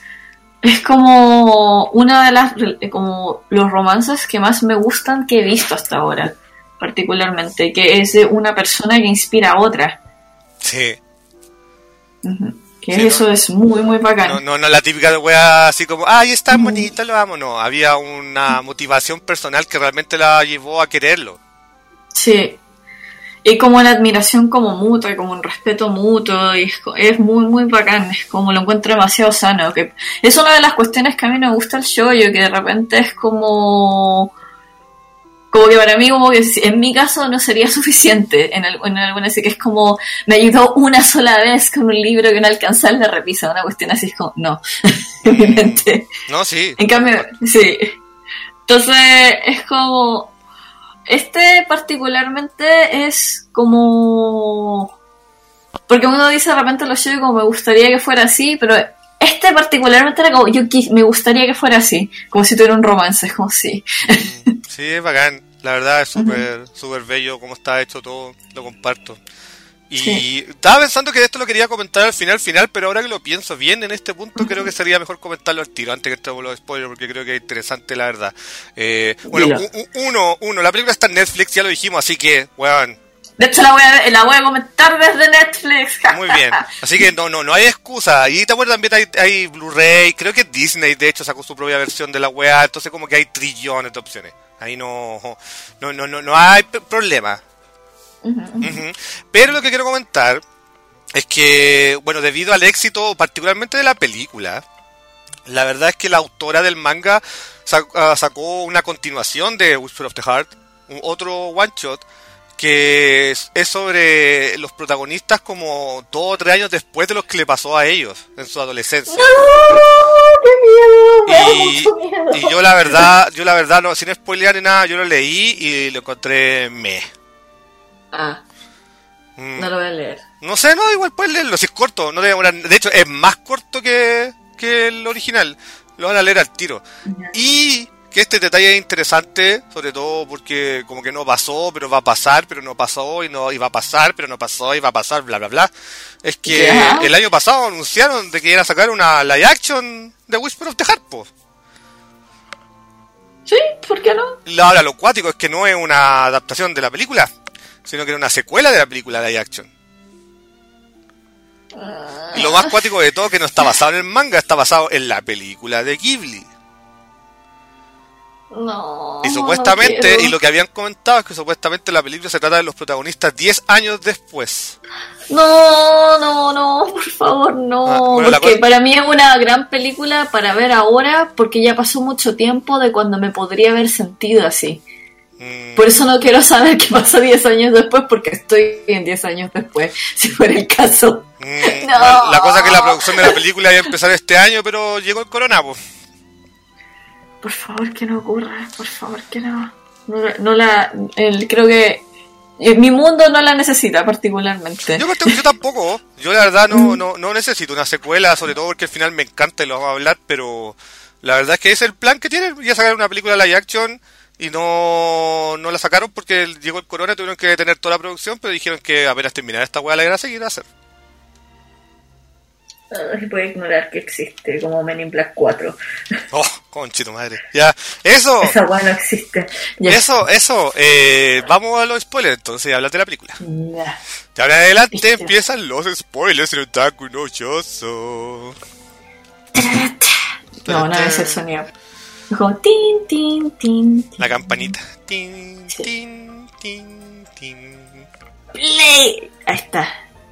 como una de las, como los romances que más me gustan que he visto hasta ahora, particularmente, que es de una persona que inspira a otra. Sí. Que sí, eso es muy, muy bacán. No, la típica de wea así como, ay, es tan bonito, lo amo. No, había una motivación personal que realmente la llevó a quererlo. Sí. Y como una admiración como mutua, como un respeto mutuo, y es muy, muy bacán, es como lo encuentro demasiado sano. Que es una de las cuestiones que a mí no me gusta el shoujo, que de repente es como que para mí, como que en mi caso no sería suficiente en alguna así que es como, me ayudó una sola vez con un libro que no alcanzaba la repisa, una cuestión así es como, no, en mi mente. No, sí. En cambio, sí. Entonces, es como, particularmente es como, porque uno dice de repente los shows como me gustaría que fuera así, pero particularmente era como me gustaría que fuera así, como si tuviera un romance, es como sí. Sí, es bacán, la verdad es súper bello como está hecho todo, lo comparto. Y sí. Estaba pensando que esto lo quería comentar al final, pero ahora que lo pienso bien en este punto, creo que sería mejor comentarlo al tiro, antes que estemos los spoilers, porque creo que es interesante la verdad. Bueno, la película está en Netflix, ya lo dijimos, así que, weón. De hecho, la voy a comentar desde Netflix. Muy bien, así que no hay excusa. Y te acuerdas, también hay Blu-ray, creo que Disney de hecho sacó su propia versión de la weá, entonces como que hay trillones de opciones. Ahí no hay problema. Pero lo que quiero comentar es que, bueno, debido al éxito particularmente de la película, la verdad es que la autora del manga sacó una continuación de Whisper of the Heart, otro one shot que es sobre los protagonistas como 2 o 3 años después de lo que le pasó a ellos en su adolescencia. ¡Qué miedo! Mucho miedo. Y yo la verdad no, sin spoilear ni nada, yo lo leí y lo encontré no lo voy a leer. No sé, igual puedes leerlo, si es corto, no debe demorar. De hecho, es más corto que el original. Lo van a leer al tiro. Y que este detalle es interesante, sobre todo porque como que no pasó, pero va a pasar, pero no pasó, y va a pasar, pero no pasó, y va a pasar, bla, bla, bla. Es que el año pasado anunciaron de que iban a sacar una live action de Whisper of the Heart, po. Sí, ¿por qué no? Ahora, lo cuático es que no es una adaptación de la película, sino que era una secuela de la película live action. Y lo más cuático de todo es que no está basado en el manga, está basado en la película de Ghibli. No. Y supuestamente, y lo que habían comentado es que supuestamente la película se trata de los protagonistas 10 años después. No, por favor, no. Porque para mí es una gran película para ver ahora, porque ya pasó mucho tiempo de cuando me podría haber sentido así. Por eso no quiero saber qué pasa 10 años después, porque estoy en 10 años después, si fuera el caso. No. La cosa es que la producción de la película iba a empezar este año, pero llegó el corona, pues. Por favor, que no ocurra, por favor, que no. Creo que mi mundo no la necesita particularmente. Yo tampoco. Yo la verdad no necesito una secuela, sobre todo porque al final me encanta y lo vamos a hablar, pero la verdad es que ese es el plan que tienen. Ya sacar una película live action y no la sacaron porque llegó el corona, tuvieron que detener toda la producción, pero dijeron que apenas terminara esta weá la iban a seguir a hacer. Se puede ignorar que existe, como Men in Black 4. Oh, conchito madre. Ya, eso. Esa weá no existe. Ya. Eso. Vamos a los spoilers entonces, hablar de la película. Ya. De ahora en adelante empiezan los spoilers en Otaku no Choso. No es el sonido. Es como tin, tin, tin. La campanita. Tin, tin, tin, tin. Play. Ahí está.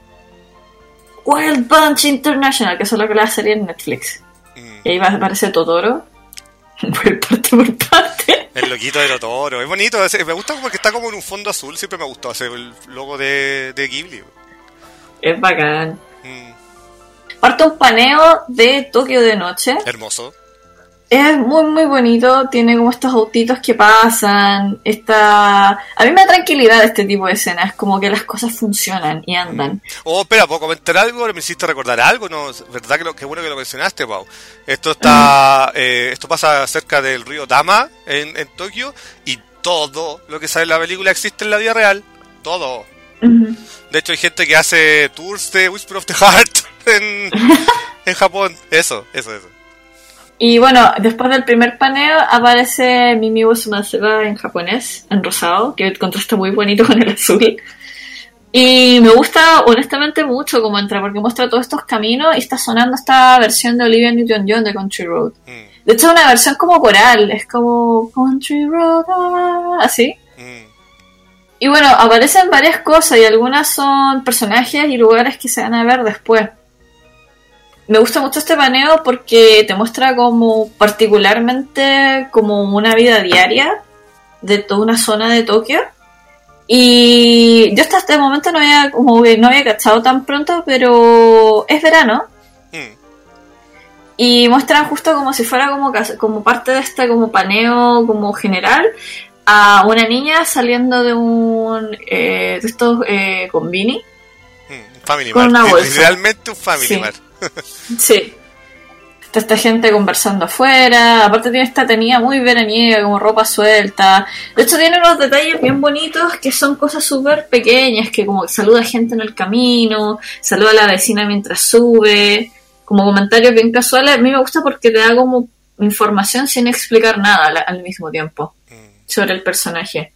Wild Bunch International, que es lo que la serie en Netflix. Y ahí aparece Totoro. por parte. El loquito de Totoro. Es bonito. Me gusta porque está como en un fondo azul. Siempre me gustó hacer el logo de Ghibli. Es bacán. Parte un paneo de Tokio de noche. Hermoso. Es muy muy bonito, tiene como estos autitos que pasan, a mí me da tranquilidad este tipo de escenas, como que las cosas funcionan y andan. Oh, espera, ¿puedo comentar algo? ¿Me hiciste recordar algo? No, ¿verdad que bueno que lo mencionaste, Pau? Esto pasa cerca del río Tama, en Tokio, y todo lo que sale en la película existe en la vida real. Todo. De hecho, hay gente que hace tours de Whisper of the Heart en Japón. Eso. Y bueno, después del primer paneo aparece Mimi wo Sumaseba en japonés, en rosado, que contrasta muy bonito con el azul. Y me gusta honestamente mucho cómo entra, porque muestra todos estos caminos y está sonando esta versión de Olivia Newton-John de Country Road. De hecho es una versión como coral, es como Country Road, así. Y bueno, aparecen varias cosas y algunas son personajes y lugares que se van a ver después. Me gusta mucho este paneo porque te muestra como particularmente como una vida diaria de toda una zona de Tokio. Y yo hasta este momento no había cachado tan pronto, pero es verano. Y muestran justo como si fuera como parte de este como paneo como general a una niña saliendo de estos convini. Family con Mart. Una bolsa. Realmente un Family Mart. Sí. Está esta gente conversando afuera. Aparte tiene esta tenida muy veraniega, como ropa suelta. De hecho tiene unos detalles bien bonitos que son cosas súper pequeñas, que como que saluda a gente en el camino, saluda a la vecina mientras sube, como comentarios bien casuales. A mí me gusta porque te da como información sin explicar nada al mismo tiempo sobre el personaje.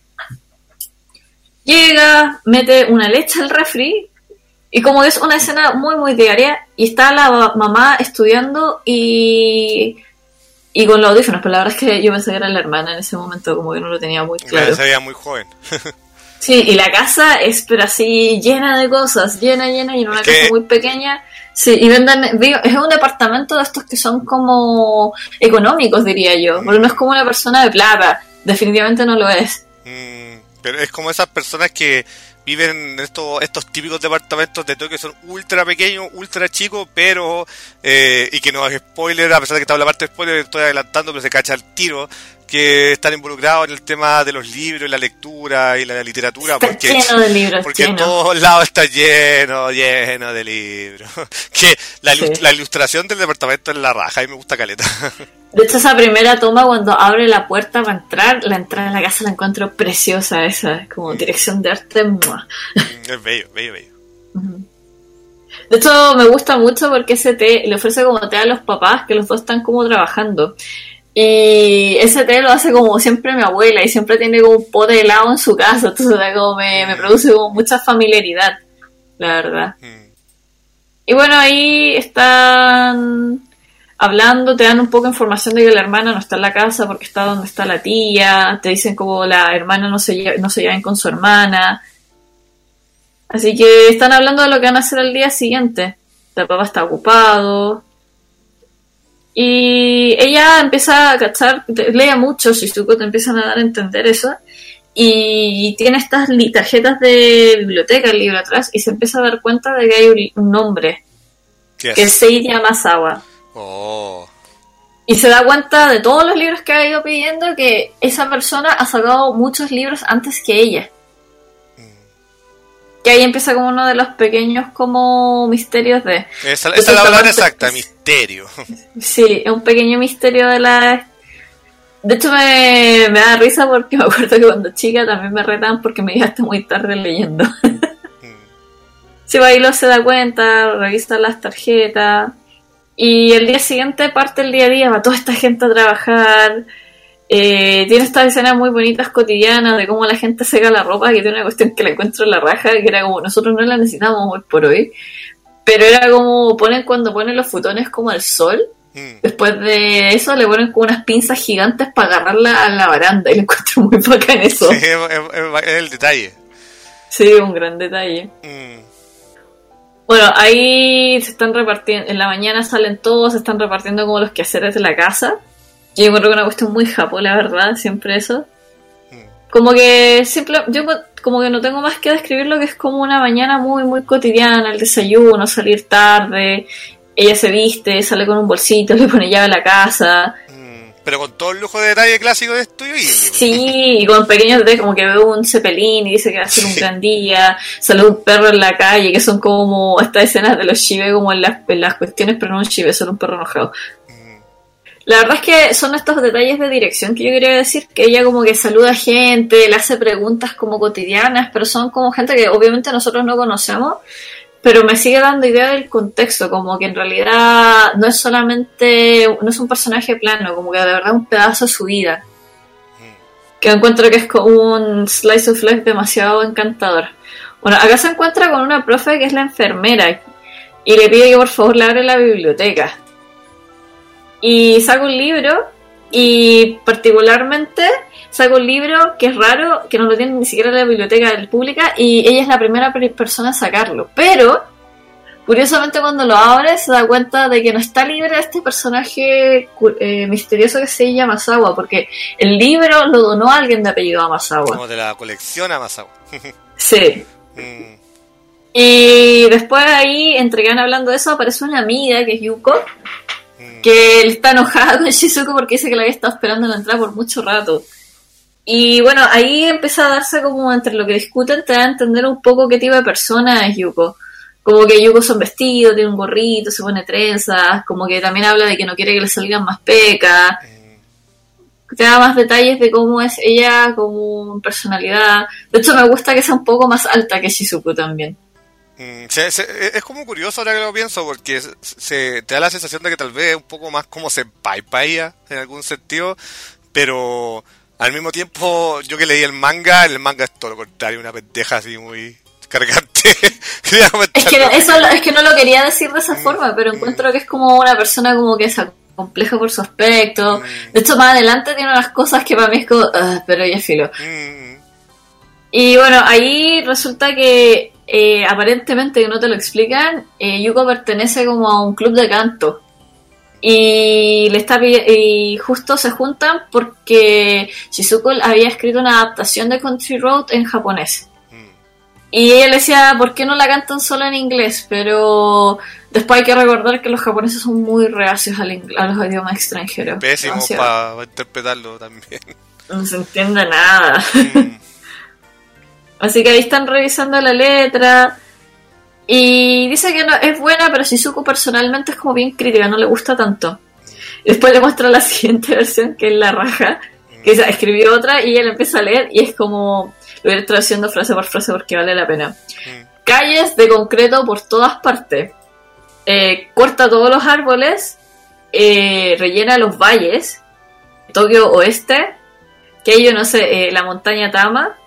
Llega, mete una leche al refri. Y como es una escena muy muy diaria, y está la mamá estudiando y con los audífonos, pero la verdad es que yo pensé que era la hermana en ese momento, como que no lo tenía muy claro. Se veía muy joven. Sí, y la casa es pero así llena de cosas, llena, y en una casa muy pequeña. Sí, y es un departamento de estos que son como económicos, diría yo, porque no es como una persona de plata, definitivamente no lo es. Pero es como esas personas que viven en estos típicos departamentos de Tokio que son ultra pequeños, ultra chicos, pero y que no es spoiler, a pesar de que estaba la parte de spoiler, estoy adelantando, pero se cacha al tiro, que están involucrados en el tema de los libros, la lectura y la literatura, está porque lleno de libros, porque en todos lados está lleno de libros. Que la ilustración del departamento es la raja, y me gusta caleta. De hecho, esa primera toma cuando abre la puerta para entrar, la entrada a la casa la encuentro preciosa, esa, como dirección de arte. Es bello. De hecho, me gusta mucho porque ese té le ofrece como té a los papás, que los dos están como trabajando. Y ese té lo hace como siempre mi abuela, y siempre tiene como un pote de helado en su casa, entonces como me produce como mucha familiaridad, la verdad. Y bueno, ahí están hablando, te dan un poco de información de que la hermana no está en la casa porque está donde está la tía, te dicen como la hermana no se llevan con su hermana, así que están hablando de lo que van a hacer al día siguiente. El papá está ocupado y ella empieza a cachar, lee mucho, Shizuko te empiezan a dar a entender eso, y tiene estas tarjetas de biblioteca, el libro atrás, y se empieza a dar cuenta de que hay un nombre, que es Seiji Yamazawa. Oh. Y se da cuenta de todos los libros que ha ido pidiendo que esa persona ha sacado muchos libros antes que ella. Que ahí empieza como uno de los pequeños como misterios de... Esa es la palabra exacta, misterio. Sí, es un pequeño misterio de la... De hecho me da risa porque me acuerdo que cuando chica también me retaban porque me iba hasta muy tarde leyendo. Sí, pues ahí lo se da cuenta, revisa las tarjetas y el día siguiente parte el día a día, va toda esta gente a trabajar. Tiene estas escenas muy bonitas cotidianas de cómo la gente seca la ropa, que tiene una cuestión que la encuentro en la raja, que era como, nosotros no la necesitamos hoy por hoy, pero era como, cuando ponen los futones como al sol, después de eso le ponen como unas pinzas gigantes para agarrarla a la baranda, y lo encuentro muy bacán eso. Sí, es el detalle. Sí, un gran detalle. Bueno, ahí se están repartiendo, en la mañana salen todos, se están repartiendo como los quehaceres de la casa. Yo encuentro que una cuestión muy japo, la verdad, siempre eso. Como que yo como que no tengo más que describir lo que es como una mañana muy, muy cotidiana, el desayuno, salir tarde, ella se viste, sale con un bolsito, le pone llave a la casa. Pero con todo el lujo de detalle clásico de Estudio Ghibli. Sí, y con pequeños detalles, como que veo un cepelín y dice que va a ser un gran día, sale un perro en la calle, que son como estas escenas de los chive como en las cuestiones, pero no un chive, solo un perro enojado. La verdad es que son estos detalles de dirección que yo quería decir, que ella como que saluda a gente, le hace preguntas como cotidianas, pero son como gente que obviamente nosotros no conocemos, pero me sigue dando idea del contexto, como que en realidad no es un personaje plano, como que de verdad es un pedazo de su vida. Que encuentro que es como un slice of life demasiado encantador. Bueno, acá se encuentra con una profe que es la enfermera, y le pide que por favor le abra la biblioteca. Y saca un libro, y particularmente saca un libro que es raro, que no lo tiene ni siquiera en la biblioteca pública, y ella es la primera persona a sacarlo. Pero, curiosamente cuando lo abre, se da cuenta de que no está libre este personaje misterioso que se llama Yamazawa, porque el libro lo donó a alguien de apellido Yamazawa. Como de la colección Yamazawa. Sí. Y después ahí, entre que van hablando de eso, aparece una amiga que es Yuko, que él está enojada con Shizuko porque dice que la había estado esperando en la entrada por mucho rato. Y bueno, ahí empieza a darse como entre lo que discuten, te da a entender un poco qué tipo de persona es Yuko. Como que Yuko son vestido, tiene un gorrito, se pone trenzas, como que también habla de que no quiere que le salgan más pecas. Te da más detalles de cómo es ella como personalidad. De hecho me gusta que sea un poco más alta que Shizuko también. Es como curioso ahora que lo pienso, porque te da la sensación de que tal vez es un poco más como senpai para ella, en algún sentido, pero al mismo tiempo, yo que leí el manga es todo lo contrario, una pendeja así muy cargante. es que no lo quería decir de esa forma, pero encuentro que es como una persona como que se compleja por su aspecto. De hecho, más adelante tiene unas cosas que para mí es como, pero ya filo. Y bueno, ahí resulta que aparentemente, que no te lo explican, Yuko pertenece como a un club de canto y justo se juntan porque Shizuko había escrito una adaptación de Country Road en japonés y ella le decía ¿por qué no la cantan solo en inglés? Pero después hay que recordar que los japoneses son muy reacios a los idiomas extranjeros, pésimos para interpretarlo también, no se entiende nada. Así que ahí están revisando la letra y dice que no, es buena, pero Shizuko personalmente es como bien crítica, no le gusta tanto. Y después le muestra la siguiente versión, que es la raja, que ella escribió otra y ella empieza a leer y es como, lo voy a ir traduciendo frase por frase porque vale la pena. Calles de concreto por todas partes, corta todos los árboles, rellena los valles, Tokio Oeste, que yo no sé, la montaña Tama.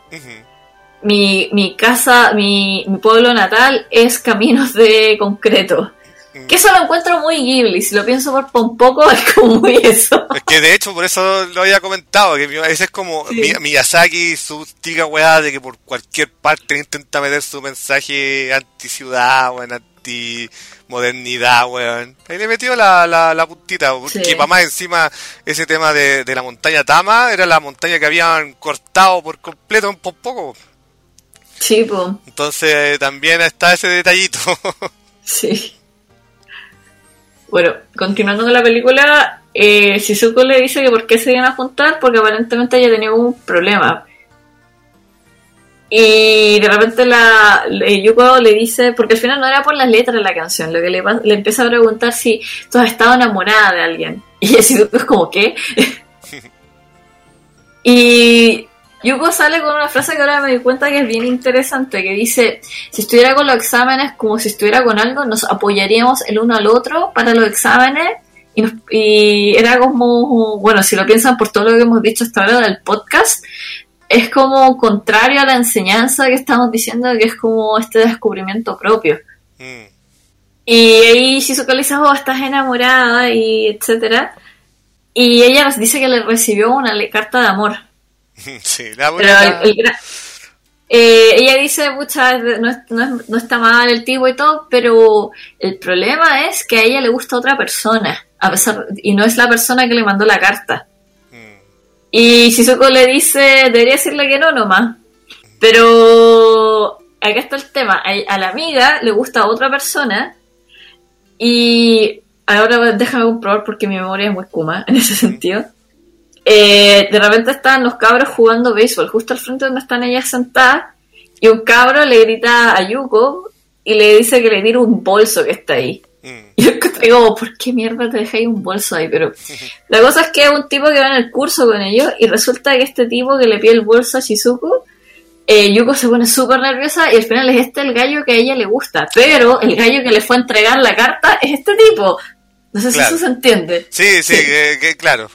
Mi casa, mi pueblo natal es caminos de concreto. Que eso lo encuentro muy Ghibli, si lo pienso por un poco es como muy eso. Es que de hecho por eso lo había comentado, que ese es como Miyazaki, su típica weá de que por cualquier parte intenta meter su mensaje anti-ciudad, weón, anti-modernidad, weón. Ahí le metió la puntita, porque para más encima ese tema de la montaña Tama era la montaña que habían cortado por completo por poco. Sí, pues. Entonces también está ese detallito. Sí. Bueno, continuando con la película, Shizuko le dice que por qué se iban a juntar, porque aparentemente ella tenía un problema. Y de repente Yuko le dice, porque al final no era por las letras de la canción, lo que le empieza a preguntar si tú has estado enamorada de alguien. Y Shizuko es como, ¿qué? Y Yuko sale con una frase que ahora me di cuenta que es bien interesante, que dice, si estuviera con los exámenes como si estuviera con algo, nos apoyaríamos el uno al otro para los exámenes, y era como, bueno, si lo piensan por todo lo que hemos dicho hasta ahora del podcast, es como contrario a la enseñanza que estamos diciendo, que es como este descubrimiento propio. Y ahí Shizuka le dice, oh, estás enamorada, y etcétera, y ella nos dice que le recibió una carta de amor. Sí, la pero ella dice, pucha, no está mal el tipo y todo, pero el problema es que a ella le gusta otra persona, y no es la persona que le mandó la carta. Y Shizuko le dice, debería decirle que no nomás. Pero acá está el tema, a la amiga le gusta otra persona, y ahora déjame comprobar porque mi memoria es muy kuma en ese sentido. De repente están los cabros jugando béisbol justo al frente donde están ellas sentadas, y un cabro le grita a Yuko y le dice que le tire un bolso que está ahí. Y yo digo, ¿por qué mierda te dejáis un bolso ahí? Pero la cosa es que es un tipo que va en el curso con ellos, y resulta que este tipo que le pide el bolso a Shizuko, Yuko se pone súper nerviosa, y al final es el gallo que a ella le gusta, pero el gallo que le fue a entregar la carta es este tipo. No sé si eso se entiende. Sí, claro.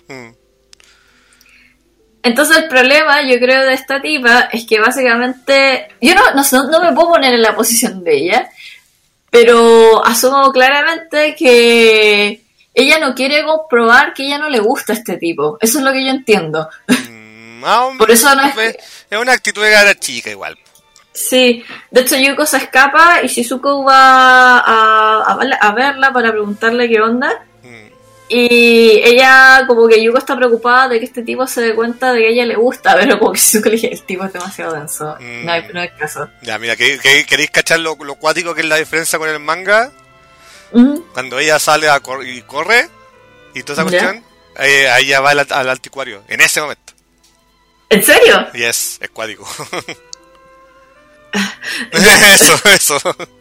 Entonces el problema, yo creo, de esta tipa es que básicamente, yo no me puedo poner en la posición de ella, pero asumo claramente que ella no quiere comprobar que ella no le gusta a este tipo. Eso es lo que yo entiendo. Por eso no es una actitud de cara chica igual. Sí, de hecho Yuko se escapa y Shizuko va a verla para preguntarle qué onda. Y ella, como que Yuko está preocupada de que este tipo se dé cuenta de que a ella le gusta, pero como que Shizuko le dije, el tipo es demasiado denso, no hay caso. Ya, mira, ¿queréis cachar lo cuático que es la diferencia con el manga? Cuando ella sale y corre, y toda esa cuestión, ahí ya va al anticuario, en ese momento. ¿En serio? Yes, es cuático. Eso.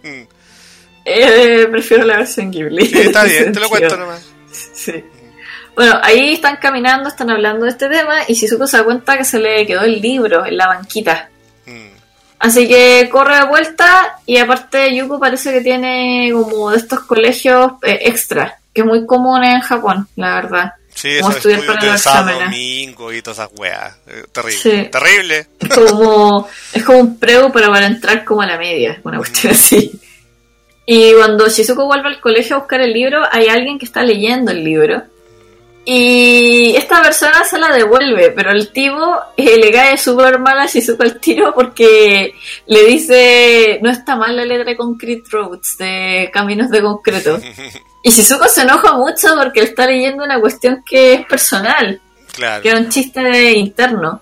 Prefiero la versión Ghibli. Sí, está bien, te lo cuento nomás. Sí. Bueno, ahí están caminando, están hablando de este tema, y Shizuko se da cuenta que se le quedó el libro en la banquita. Así que corre de vuelta, y aparte Yuko parece que tiene como de estos colegios extra, que es muy común en Japón, la verdad. Sí, como estudiar para los exámenes. Domingo y todas esas weas. Terrible. Sí. Terrible. Es como un preu, pero para entrar como a la media, una cuestión así. Y cuando Shizuko vuelve al colegio a buscar el libro, hay alguien que está leyendo el libro. Y esta persona se la devuelve, pero el tipo le cae súper mal a Shizuko al tiro porque le dice, no está mal la letra de Concrete Roads, de Caminos de Concreto. Y Shizuko se enoja mucho porque él está leyendo una cuestión que es personal, claro, que es un chiste interno.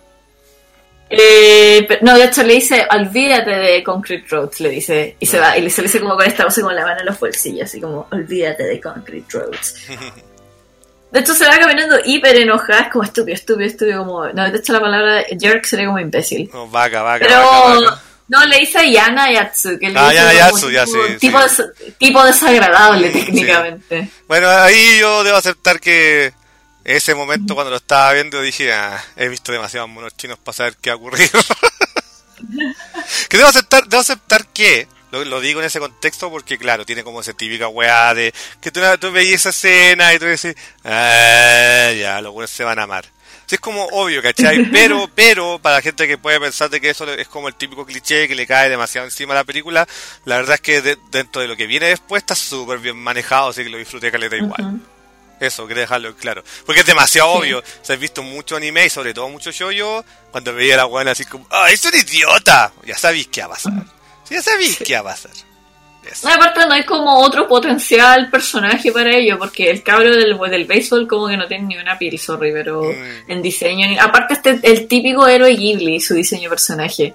No, de hecho le dice, olvídate de Concrete Roads, le dice, y se va, y se le dice como con esta cosa con la mano en los bolsillos, así como, olvídate de Concrete Roads. De hecho se va caminando hiper enojada, es como estúpido, como, no, de hecho la palabra jerk sería como imbécil. No, vaca. Pero, no, le dice Yana Yatsu, que le dice Yana Yatsu, ya sí. Tipo desagradable, técnicamente. Sí. Bueno, ahí yo debo aceptar que ese momento cuando lo estaba viendo dije, he visto demasiados monos chinos para saber qué ha ocurrido. Que debo aceptar que, lo digo en ese contexto porque claro, tiene como esa típica weá de que tú veías esa escena y tú decís, ya, los buenos se van a amar. Sí, es como obvio, ¿cachai? Pero, para la gente que puede pensar de que eso es como el típico cliché que le cae demasiado encima a la película, la verdad es que dentro de lo que viene después está súper bien manejado, así que lo disfruté caleta igual. Eso, quería dejarlo claro. Porque es demasiado obvio. Se has visto mucho anime y sobre todo mucho shoujo, cuando veía a la buena así como, ¡ah, es un idiota! Ya sabéis qué va a pasar. Sí, ya sabéis qué va a pasar. No, aparte no hay como otro potencial personaje para ello, porque el cabro del béisbol como que no tiene ni una piel, sorry, pero en diseño... Aparte el típico héroe Ghibli, su diseño de personaje.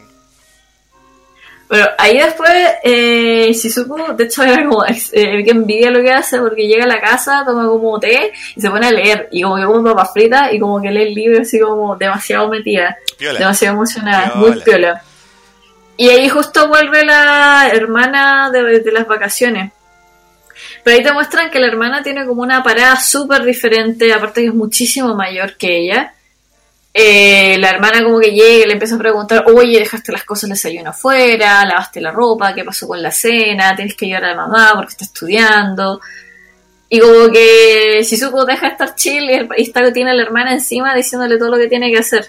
Pero ahí después Shizuku, de hecho era como que envidia lo que hace, porque llega a la casa, toma como té y se pone a leer, y como que come papas fritas y como que lee el libro así como demasiado metida, piola. Demasiado emocionada, piola. Muy piola. Y ahí justo vuelve la hermana de las vacaciones. Pero ahí te muestran que la hermana tiene como una parada súper diferente, aparte que es muchísimo mayor que ella. La hermana como que llega y le empieza a preguntar, oye, dejaste las cosas del desayuno afuera, lavaste la ropa, ¿qué pasó con la cena? Tienes que ayudar a la mamá porque está estudiando. Y como que Shizuko deja de estar chill y tiene a la hermana encima diciéndole todo lo que tiene que hacer.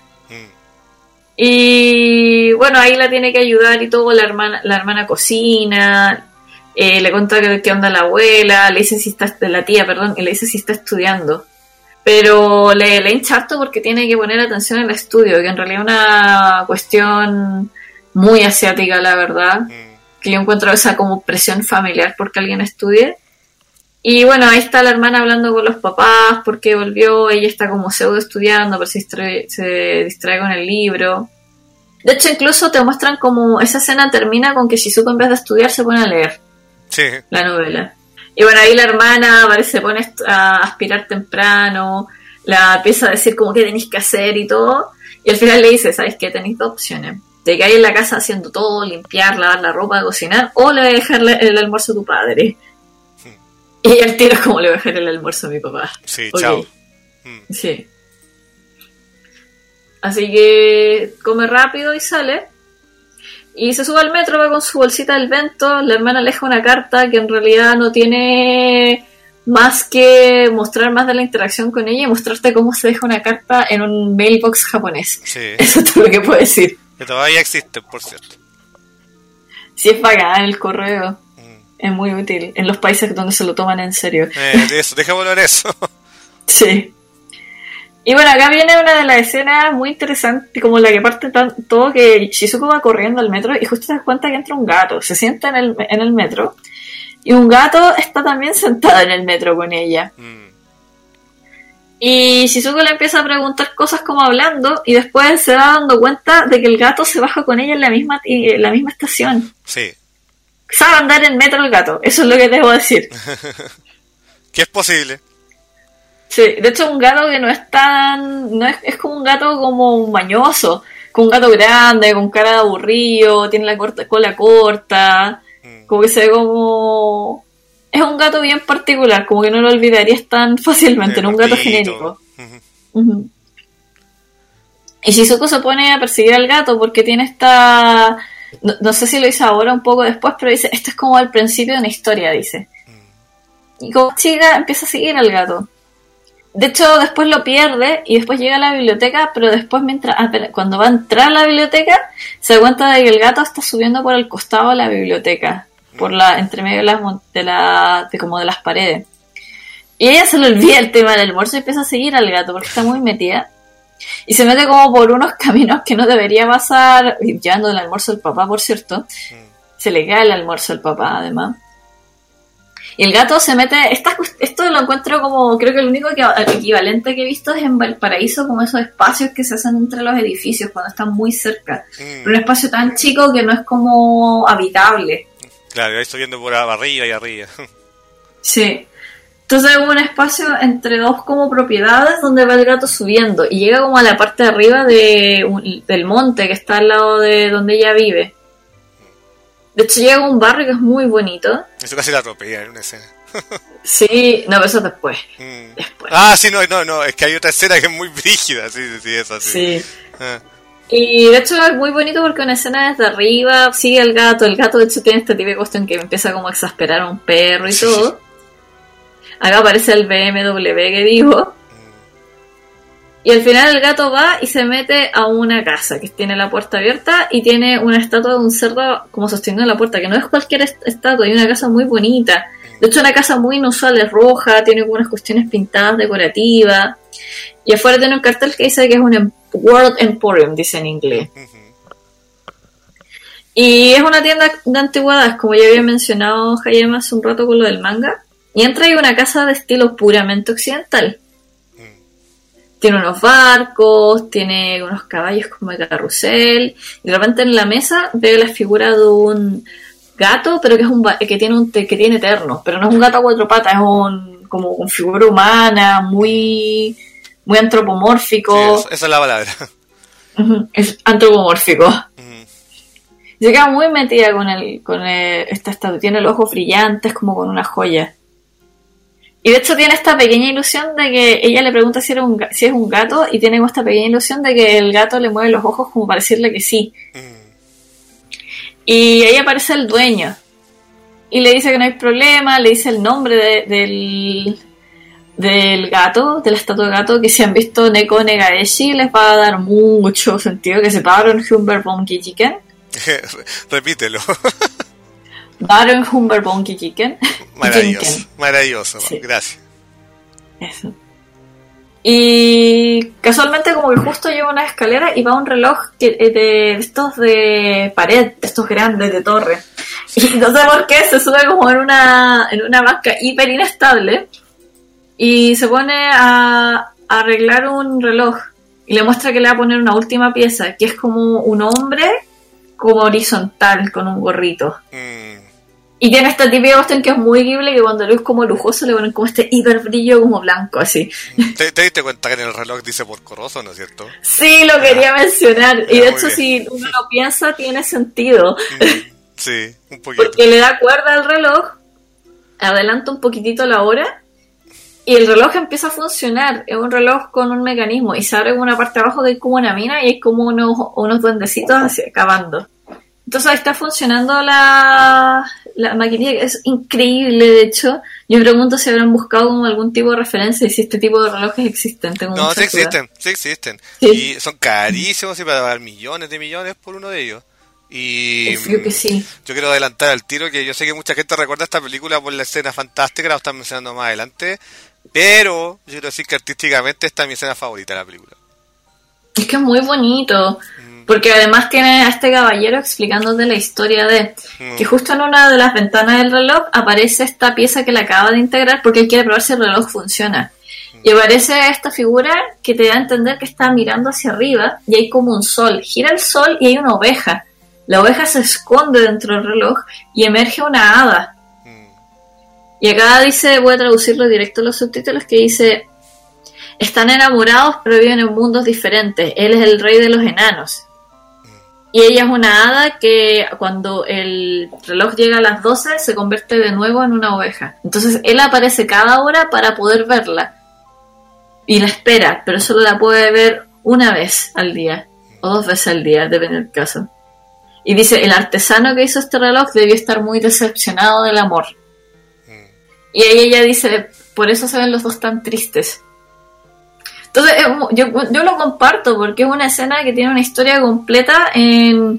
Y bueno, ahí la tiene que ayudar y todo, la hermana cocina, le cuenta qué onda la abuela, le dice si está, la tía, perdón, y le dice si está estudiando. Pero le hincha harto porque tiene que poner atención en el estudio, que en realidad es una cuestión muy asiática, la verdad, que yo encuentro esa como presión familiar porque alguien estudie. Y bueno, ahí está la hermana hablando con los papás porque volvió, ella está como pseudo estudiando, pero se distrae con el libro. De hecho, incluso te muestran como esa escena termina con que Shizuko en vez de estudiar se pone a leer la novela. Y bueno, ahí la hermana se pone a aspirar temprano, la empieza a decir como que tenéis que hacer y todo, y al final le dice, ¿sabes qué? Tenéis dos opciones. Te quedáis en la casa haciendo todo, limpiar, lavar la ropa, cocinar, o le voy a dejar el almuerzo a tu padre. Y al tiro es como le voy a dejar el almuerzo a mi papá. Sí, okay. Chao. Sí. Así que come rápido y sale. Y se sube al metro, va con su bolsita del Bento. La hermana le deja una carta que en realidad no tiene más que mostrar más de la interacción con ella y mostrarte cómo se deja una carta en un mailbox japonés. Sí. Eso es todo lo que puedo decir. Que todavía existe, por cierto. Sí, es bacán el correo. Es muy útil en los países donde se lo toman en serio. De eso, dejémoslo en eso. Sí. Y bueno, acá viene una de las escenas muy interesantes, como la que parte todo, que Shizuko va corriendo al metro y justo se da cuenta que entra un gato. Se sienta en el metro y un gato está también sentado en el metro con ella. Y Shizuko le empieza a preguntar cosas como hablando y después se va dando cuenta de que el gato se baja con ella en la misma estación. Sí. Sabe andar en metro el gato, eso es lo que debo decir. Que es posible. Sí, de hecho un gato que no es tan... no es como un gato como mañoso, como un gato grande, con cara de aburrido, tiene la cola corta, como que se ve como... es un gato bien particular, como que no lo olvidarías tan fácilmente, no un gato genérico. Y Shizuko se pone a perseguir al gato porque tiene esta... No sé si lo dice ahora o un poco después, pero dice, esto es como al principio de una historia, dice. Y como chica empieza a seguir al gato. De hecho, después lo pierde y después llega a la biblioteca, pero después cuando va a entrar a la biblioteca, se da cuenta de que el gato está subiendo por el costado de la biblioteca, entre medio de las paredes. Y ella se le olvida el tema del almuerzo y empieza a seguir al gato porque está muy metida. Y se mete como por unos caminos que no debería pasar, llevando el almuerzo del papá, por cierto. Se le cae el almuerzo al papá, además. Y el gato se mete... Esto lo encuentro como... creo que el único equivalente que he visto es en Valparaíso, como esos espacios que se hacen entre los edificios cuando están muy cerca. Pero un espacio tan chico que no es como habitable. Claro, ahí estoy viendo por arriba y arriba. Sí. Entonces hay un espacio entre dos como propiedades donde va el gato subiendo y llega como a la parte de arriba del monte que está al lado de donde ella vive. De hecho llega a un barrio que es muy bonito. Eso casi la atropella en una escena. Sí, no, pero eso es después. Después. Ah, sí, no, es que hay otra escena que es muy brígida, sí, es así. Sí. Y de hecho es muy bonito porque una escena desde arriba sigue al gato. El gato de hecho tiene esta típica cuestión que empieza como a exasperar a un perro y todo. Acá aparece el BMW que dijo. Y al final el gato va y se mete a una casa que tiene la puerta abierta y tiene una estatua de un cerdo como sosteniendo la puerta, que no es cualquier estatua, hay una casa muy bonita. De hecho, una casa muy inusual, es roja, tiene unas cuestiones pintadas decorativas. Y afuera tiene un cartel que dice que es un World Emporium, dice en inglés. Y es una tienda de antigüedades, como ya había mencionado Hayama hace un rato con lo del manga. Y entra ahí una casa de estilo puramente occidental. Tiene unos barcos, tiene unos caballos como de carrusel. Y de repente en la mesa ve la figura de un gato, pero que es que tiene ternos. Pero no es un gato a cuatro patas, es como con figura humana, muy antropomórfico. Sí, esa es la palabra. Es antropomórfico. Se queda muy metida con esta estatua. Tiene los ojos brillantes como con una joya. Y de hecho tiene esta pequeña ilusión de que ella le pregunta si es un gato y tiene esta pequeña ilusión de que el gato le mueve los ojos como para decirle que sí. Y ahí aparece el dueño y le dice que no hay problema, le dice el nombre del gato, de la estatua de gato, que si han visto Neko Negaeshi les va a dar mucho sentido, que se Baron Humber Bonky Chicken. Repítelo. Baron Humber Bonky Chicken. Maravilloso, sí. Gracias. Eso. Y casualmente como que justo lleva una escalera y va un reloj de estos de pared, estos grandes de torre. Y no sé por qué se sube como en una banca hiper inestable y se pone a arreglar un reloj y le muestra que le va a poner una última pieza, que es como un hombre como horizontal con un gorrito. Y tiene esta típica cuestión que es muy Ghibli, que cuando lo es como lujoso le ponen como este hiper brillo como blanco, así. ¿Te diste cuenta que en el reloj dice Porco-Rosso, no es cierto? Sí, lo quería mencionar. Y de hecho, si uno lo piensa, tiene sentido. Sí, un poquito. Porque le da cuerda al reloj, adelanta un poquitito la hora, y el reloj empieza a funcionar. Es un reloj con un mecanismo, y se abre una parte de abajo que hay como una mina, y hay como unos duendecitos así, acabando. Entonces ahí está funcionando la maquinilla, que es increíble. De hecho, yo me pregunto si habrán buscado como algún tipo de referencia y si este tipo de relojes existen. No, sí existen. ¿Sí? Y son carísimos y para dar millones de millones por uno de ellos. Y yo que sí. Yo quiero adelantar al tiro que yo sé que mucha gente recuerda esta película por la escena fantástica, la están mencionando más adelante, pero yo quiero decir que artísticamente esta es mi escena favorita de la película. Es que es muy bonito. Porque además tiene a este caballero explicándote la historia de que justo en una de las ventanas del reloj aparece esta pieza que le acaba de integrar porque él quiere probar si el reloj funciona. Y aparece esta figura que te da a entender que está mirando hacia arriba y hay como un sol. Gira el sol y hay una oveja. La oveja se esconde dentro del reloj y emerge una hada. Y acá dice, voy a traducirlo directo a los subtítulos, que dice: están enamorados pero viven en mundos diferentes. Él es el rey de los enanos. Y ella es una hada que cuando el reloj llega a las 12 se convierte de nuevo en una oveja. Entonces él aparece cada hora para poder verla. Y la espera, pero solo la puede ver una vez al día. O 2 veces al día, depende del caso. Y dice, el artesano que hizo este reloj debió estar muy decepcionado del amor. Y ella dice, por eso se ven los dos tan tristes. Entonces yo lo comparto porque es una escena que tiene una historia completa en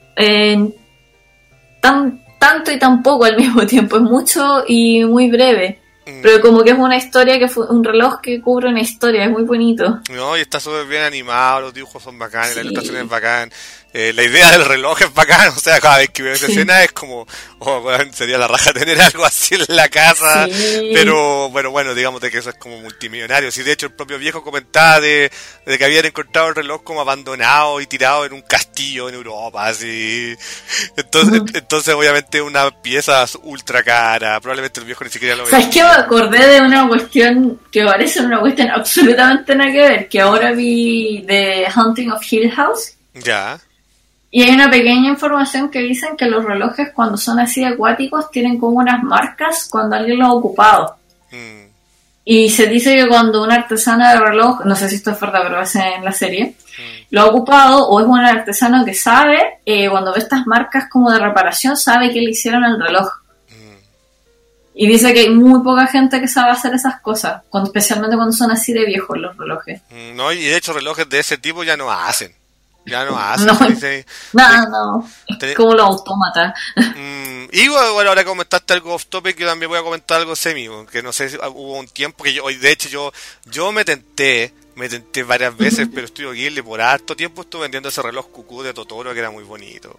tanto y tan poco al mismo tiempo. Es mucho y muy breve. Pero como que es una historia un reloj que cubre una historia, es muy bonito. No, y está súper bien animado, los dibujos son bacanes, la ilustración es bacán, la idea del reloj es bacán, o sea, cada vez que veo esa escena es como, bueno, sería la raja tener algo así en la casa, pero bueno, digamos de que eso es como multimillonario. Sí, de hecho el propio viejo comentaba de que habían encontrado el reloj como abandonado y tirado en un castillo en Europa, así. Entonces obviamente una pieza ultra cara, probablemente el viejo ni siquiera lo veía. ¿Sabes qué? Me acordé de una cuestión que parece una cuestión absolutamente nada que ver, que ahora vi The Haunting of Hill House. Ya. Y hay una pequeña información que dicen que los relojes cuando son así acuáticos tienen como unas marcas cuando alguien los ha ocupado. Y se dice que cuando una artesana de reloj, no sé si esto es verdad, pero es en la serie, lo ha ocupado, o es un artesano que sabe, cuando ve estas marcas como de reparación, sabe que le hicieron el reloj. Y dice que hay muy poca gente que sabe hacer esas cosas, especialmente cuando son así de viejos los relojes. No, y de hecho relojes de ese tipo ya no hacen. Ya no hacen. No, no. Es como los autómatas. Y bueno, ahora comentaste algo off topic, yo también voy a comentar algo semi, que no sé si hubo un tiempo que de hecho yo me tenté varias veces, pero Estudio Ghibli por harto tiempo estuve vendiendo ese reloj cucú de Totoro que era muy bonito.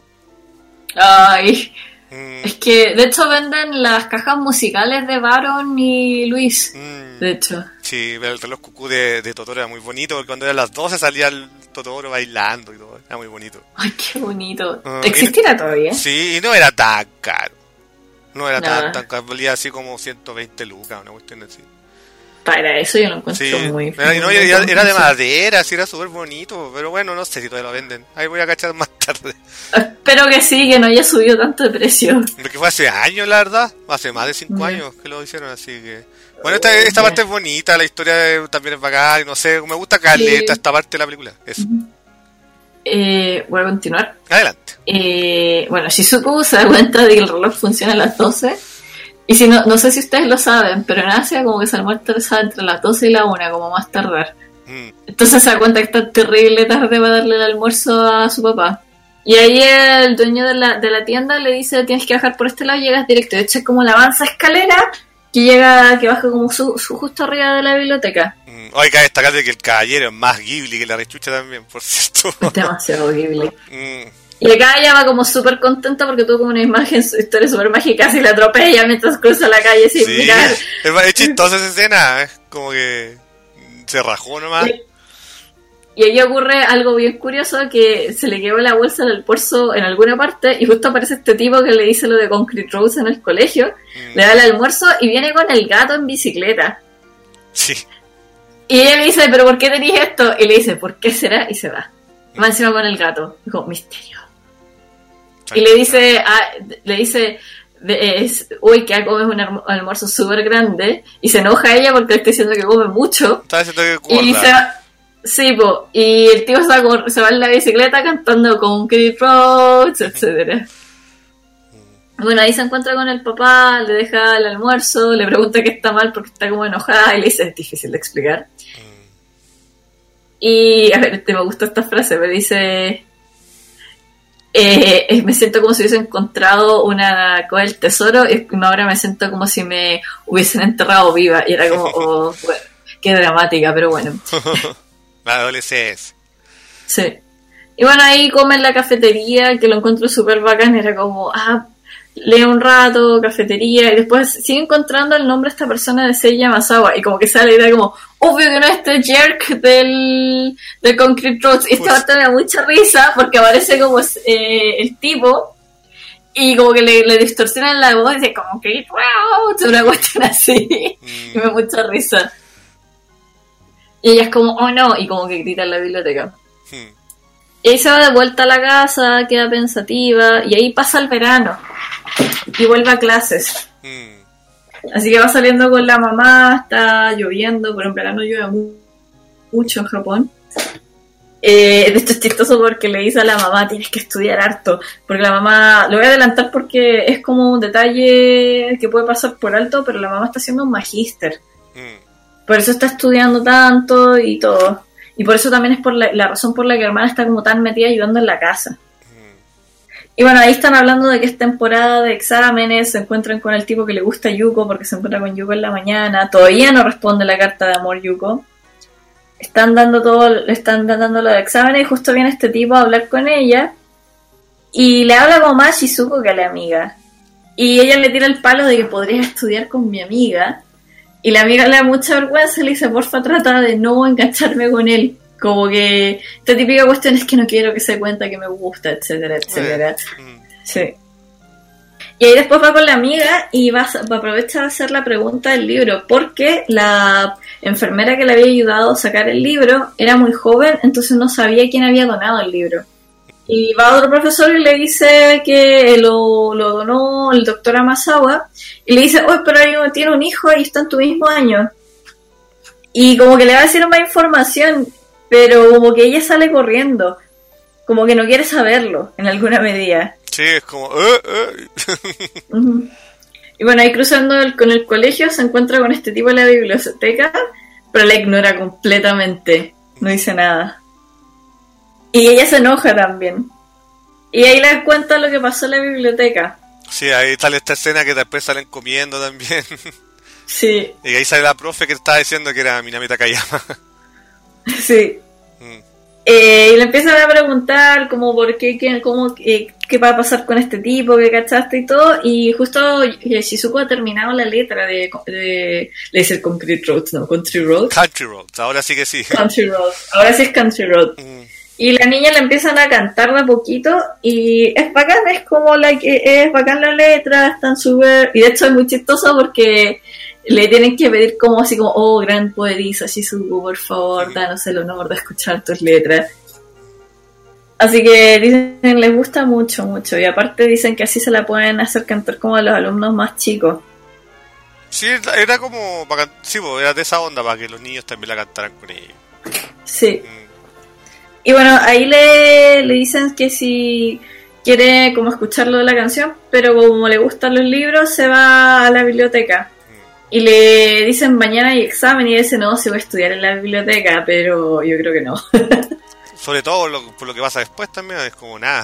Ay, es que de hecho venden las cajas musicales de Baron y Luis, de hecho. Sí, el reloj cucú de Totoro era muy bonito, porque cuando eran las 12 salía el Totoro bailando y todo, era muy bonito. Ay, qué bonito. ¿Existirá todavía? Sí, y no era tan caro. No era tan caro, valía así como 120 lucas, una cuestión así. Para eso yo lo encuentro muy era de madera, sí, era súper bonito, pero bueno, no sé si todavía lo venden. Ahí voy a cachar más tarde. Espero que sí, que no haya subido tanto de precio. Porque fue hace años, la verdad, hace más de 5 años que lo hicieron, así que... Bueno, esta parte es bonita, la historia también es bacán, no sé, me gusta caleta esta parte de la película, eso. Voy a continuar. Adelante. Bueno, Shizuku se da cuenta de que el reloj funciona a las 12. Y si no sé si ustedes lo saben, pero en Asia como que se almuerza entre las 12 y la 1, como más tardar. Entonces se da cuenta que está terrible tarde para darle el almuerzo a su papá. Y ahí el dueño de la tienda le dice, tienes que bajar por este lado y llegas directo. De hecho es como la avanza escalera que baja como su justo arriba de la biblioteca. Hoy cabe destacar de que el caballero es más Ghibli que la rechucha también, por cierto. Es demasiado Ghibli. Y acá ella va como súper contenta porque tuvo como una historia súper mágica, casi la atropella mientras cruza la calle sin mirar. Es chistosa esa escena, es como que se rajó nomás. Y ahí ocurre algo bien curioso, que se le quedó la bolsa del almuerzo en alguna parte y justo aparece este tipo que le dice lo de Concrete Rose en el colegio, le da el almuerzo y viene con el gato en bicicleta. Sí. Y ella le dice, ¿pero por qué tenéis esto? Y le dice, ¿por qué será? Y se va. Va encima con el gato. Dijo, misterio. Y le dice, uy, que comes un almuerzo súper grande. Y se enoja a ella porque le está diciendo que come mucho. Está diciendo que gorda. Y se va, sí, y el tío se va en la bicicleta cantando Concrete Roads, etcétera. Bueno, ahí se encuentra con el papá, le deja el almuerzo, le pregunta que está mal porque está como enojada y le dice, es difícil de explicar. Y, a ver, me gusta esta frase, me dice... me siento como si hubiese encontrado una cosa del tesoro y ahora me siento como si me hubiesen enterrado viva y era como bueno, qué dramática, pero bueno. La adolescencia. Sí. Y bueno, ahí come en la cafetería, que lo encuentro súper bacán, era como lee un rato, cafetería, y después sigue encontrando el nombre de esta persona de Seiya Masawa, y como que sale y da como, obvio que no es este jerk del Concrete Roads, y esta parte me da mucha risa, porque aparece como el tipo, y como que le distorsionan la voz, y dice como que una cuestión así, y me da mucha risa. Y ella es como, oh no, y como que grita en la biblioteca. Y ahí se va de vuelta a la casa, queda pensativa, y ahí pasa el verano. Y vuelve a clases. Así que va saliendo con la mamá, está lloviendo, pero en verano llueve mucho en Japón. Esto es chistoso porque le dice a la mamá, tienes que estudiar harto. Porque la mamá, lo voy a adelantar porque es como un detalle que puede pasar por alto, pero la mamá está haciendo un magíster. Por eso está estudiando tanto y todo. Y por eso también es por la razón por la que la hermana está como tan metida ayudando en la casa. Y bueno, ahí están hablando de que es temporada de exámenes, se encuentran con el tipo que le gusta a Yuko porque se encuentra con Yuko en la mañana. Todavía no responde la carta de amor Yuko. Le están dando lo de exámenes y justo viene este tipo a hablar con ella. Y le habla como más a Shizuko que a la amiga. Y ella le tira el palo de que podría estudiar con mi amiga. Y la amiga le da mucha vergüenza y le dice, porfa, trata de no engancharme con él. Como que esta típica cuestión es que no quiero que se dé cuenta que me gusta, etcétera, etcétera. Sí. Y ahí después va con la amiga y aprovecha de hacer la pregunta del libro, porque la enfermera que le había ayudado a sacar el libro era muy joven, entonces no sabía quién había donado el libro. Y va otro profesor y le dice que lo donó el doctor Amasawa. Y le dice, pero tiene un hijo y está en tu mismo año. Y como que le va a decir más información, pero como que ella sale corriendo. Como que no quiere saberlo, en alguna medida. Sí, es como... Y bueno, ahí cruzando con el colegio se encuentra con este tipo en la biblioteca, pero la ignora completamente, no dice nada. Y ella se enoja también. Y ahí le cuenta lo que pasó en la biblioteca. Sí, ahí sale esta escena que después salen comiendo también. Sí. Y ahí sale la profe que estaba diciendo que era Minami Takayama. Sí. Y le empiezan a preguntar como por qué, qué va a pasar con este tipo, qué cachaste y todo. Y justo Shizuko ha terminado la letra de le dice Concrete Road, no, Country Road. Country Road, ahora sí que sí. Country Road, ahora sí es Country Road. Y la niña le empiezan a cantar de a poquito y es bacán, es como es bacán la letra, están súper... Y de hecho es muy chistoso porque le tienen que pedir como así como, oh, gran poetisa Shizuko, por favor, danos el honor de escuchar tus letras. Así que dicen, les gusta mucho, mucho. Y aparte dicen que así se la pueden hacer cantar como a los alumnos más chicos. Sí, era como, sí, era de esa onda para que los niños también la cantaran con ellos. Sí. Y bueno, ahí le dicen que si quiere como escucharlo de la canción, pero como le gustan los libros, se va a la biblioteca. Y le dicen mañana hay examen y dice no, se va a estudiar en la biblioteca, pero yo creo que no. Sobre todo por lo que pasa después también, es como nada.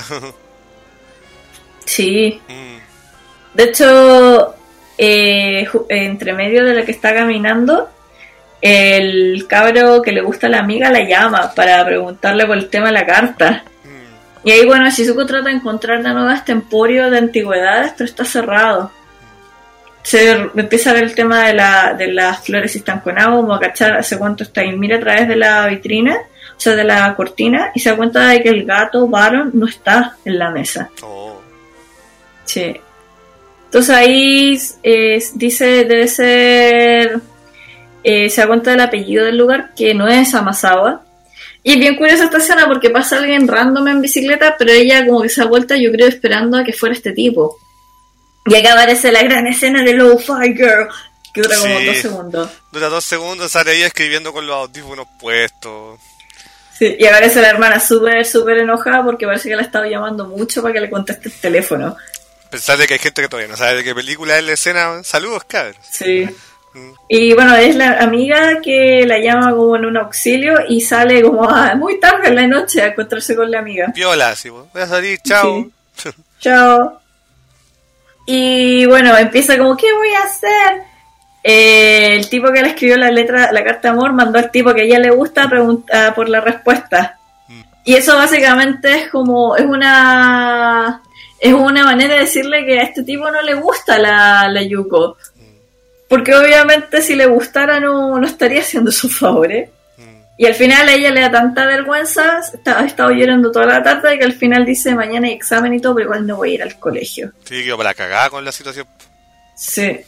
Sí. De hecho, entre medio de la que está caminando, el cabro que le gusta a la amiga la llama para preguntarle por el tema de la carta. Y ahí, bueno, Shizuko trata de encontrar de nuevo este emporio de antigüedades, pero está cerrado. Se empieza a ver el tema de las flores si están con agua, como a cachar hace cuánto está. Y mira a través de la vitrina, o sea, de la cortina, y se da cuenta de que el gato Baron no está en la mesa. Oh. Sí. Entonces ahí dice, debe ser... se da cuenta del apellido del lugar, que no es Amasawa. Y es bien curiosa esta escena porque pasa alguien random en bicicleta, pero ella como que se da vuelta, yo creo, esperando a que fuera este tipo. Y acá aparece la gran escena de Lo-Fi Girl, que dura como 2 segundos. Dura 2 segundos, sale ella escribiendo con los audífonos puestos. Sí, y aparece la hermana súper, súper enojada porque parece que la ha estado llamando mucho para que le conteste el teléfono. Pensar de que hay gente que todavía no sabe de qué película es la escena. Saludos, cabros. Sí. Y bueno, es la amiga que la llama como en un auxilio y sale como muy tarde en la noche a encontrarse con la amiga. Viola, así, voy a salir, chao. Sí. Chao. Y bueno, empieza como, ¿qué voy a hacer? El tipo que le escribió la carta de amor, mandó al tipo que a ella le gusta a preguntar por la respuesta. Y eso básicamente es como, es una manera de decirle que a este tipo no le gusta la Yuko. Porque obviamente si le gustara no estaría haciendo sus favores. Y al final a ella le da tanta vergüenza, ha estado llorando toda la tarde, que al final dice mañana hay examen y todo, pero igual no voy a ir al colegio. Sí, quedó para la cagada con la situación. Sí.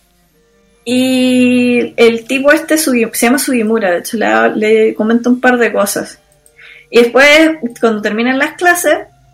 Y el tipo se llama Sugimura, de hecho le comenta un par de cosas. Y después, cuando terminan las clases,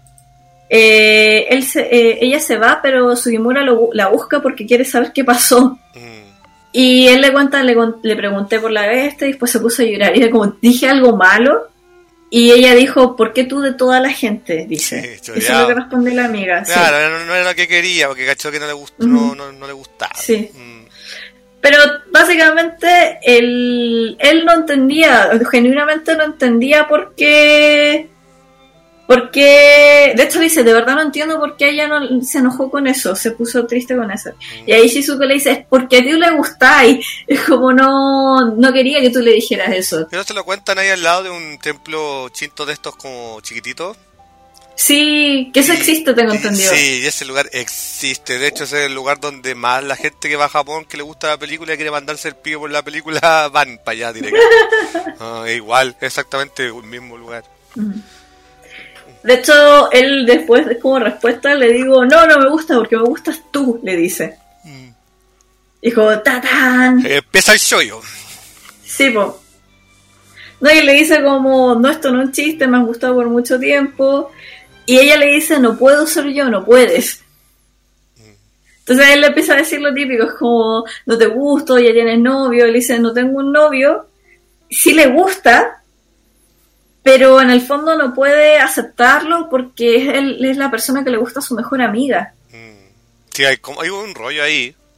ella se va, pero Sugimura la busca porque quiere saber qué pasó. Y él le cuenta, le pregunté por la bestia y después se puso a llorar. Y era como, dije algo malo. Y ella dijo, ¿por qué tú de toda la gente? Dice. Sí, eso es lo que responde la amiga. Claro, sí. No era lo que quería, porque cachó que no le gustó, no le gustaba. Sí. Pero básicamente él no entendía, genuinamente no entendía por qué... Porque, de hecho le dice, de verdad no entiendo por qué ella no se enojó con eso, se puso triste con eso. Y ahí Shizuko le dice, es porque a ti le gustáis. Es como no quería que tú le dijeras eso. Pero se lo cuentan ahí al lado de un templo chinto de estos como chiquititos. Sí, que eso existe, tengo entendido. Sí, ese lugar existe. De hecho, ese es el lugar donde más la gente que va a Japón, que le gusta la película y quiere mandarse el pibe por la película, van para allá directo. Igual, exactamente el mismo lugar. De hecho, él después, como respuesta, le digo, no me gusta porque me gustas tú, le dice. Dijo, ¡tatán! Empieza el shoyo. Sí, po. No, y le dice como, no, esto no es un chiste, me has gustado por mucho tiempo. Y ella le dice, no puedo ser yo, no puedes. Entonces él le empieza a decir lo típico, es como, no te gusto, ya tienes novio. Él dice, no tengo un novio. Sí le gusta, pero en el fondo no puede aceptarlo porque él es la persona que le gusta a su mejor amiga. Sí, hay un rollo ahí.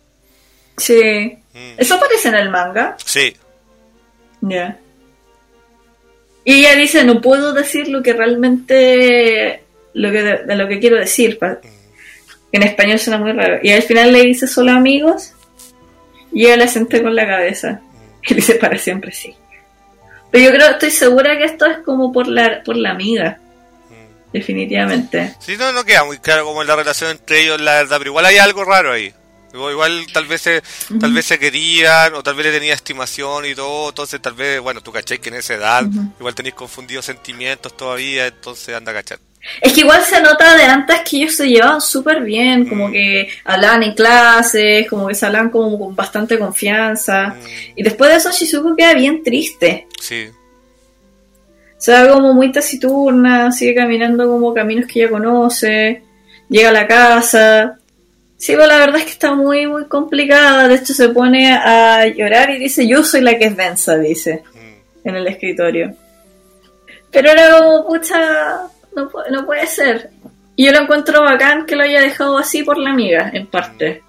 Sí. ¿Eso aparece en el manga? Sí. Ya. Y ella dice, no puedo decir lo que realmente... de lo que quiero decir. En español suena muy raro. Y al final le dice solo amigos. Y ella le asiente con la cabeza. Y le dice para siempre sí. Pero yo estoy segura que esto es como por la amiga. Definitivamente. Sí, no queda muy claro como la relación entre ellos, la verdad. Pero igual hay algo raro ahí. Igual tal vez se querían, o tal vez le tenía estimación y todo. Entonces tal vez, bueno, tú cachai que en esa edad igual tenéis confundidos sentimientos todavía. Entonces anda a cachar. Es que igual se nota de antes que ellos se llevaban súper bien, como que hablaban en clases, como que se hablaban como con bastante confianza. Y después de eso Shizuko queda bien triste. Sí. Se va como muy taciturna, sigue caminando como caminos que ella conoce, llega a la casa. Sí, pues la verdad es que está muy, muy complicada. De hecho se pone a llorar y dice, yo soy la que es densa, dice, en el escritorio. Pero era como, pucha... No puede ser. Y yo lo encuentro bacán que lo haya dejado así por la amiga, en parte.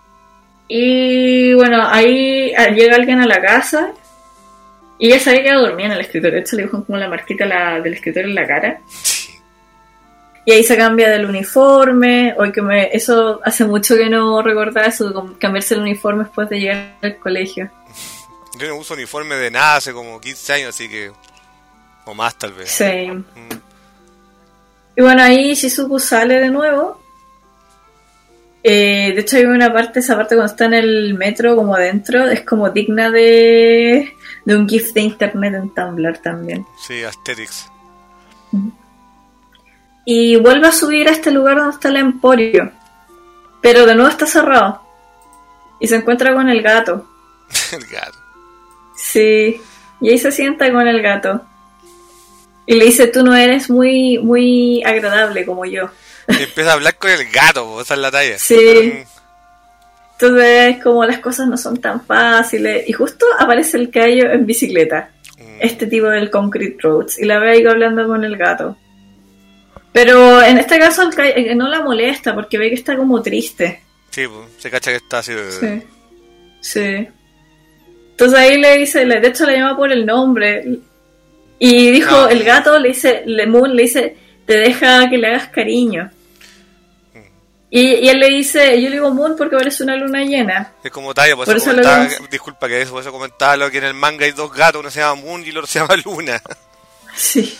Y bueno, ahí llega alguien a la casa y ella sabía que dormía en el escritorio. De hecho, le dijo como la marquita del escritorio en la cara. Y ahí se cambia del uniforme. Eso hace mucho que no recordaba eso, de cambiarse el uniforme después de llegar al colegio. Yo no uso uniforme de nada hace como 15 años, así que... O más tal vez. Sí. Y bueno, ahí Shizuku sale de nuevo. De hecho hay esa parte cuando está en el metro como adentro, es como digna de un GIF de internet en Tumblr también. Sí, Aesthetics. Y vuelve a subir a este lugar donde está el emporio, pero de nuevo está cerrado. Y se encuentra con el gato. El gato. Sí, y ahí se sienta con el gato. Y le dice, tú no eres muy, muy agradable como yo. Y empieza a hablar con el gato, esa es la talla. Sí. Entonces, como las cosas no son tan fáciles. Y justo aparece el Cayo en bicicleta. Este tipo del Concrete Roads. Y la ve ahí hablando con el gato. Pero en este caso el Cayo no la molesta porque ve que está como triste. Sí, pues, se cacha que está así de... Sí. Entonces ahí le dice, de hecho le llama por el nombre... Y dijo, el gato le dice, Moon le dice, te deja que le hagas cariño. Y él le dice, yo le digo Moon porque eres una luna llena. Es como talla, por eso comentaba, disculpa que por eso comentaba lo que en el manga hay dos gatos, uno se llama Moon y el otro se llama Luna. Sí.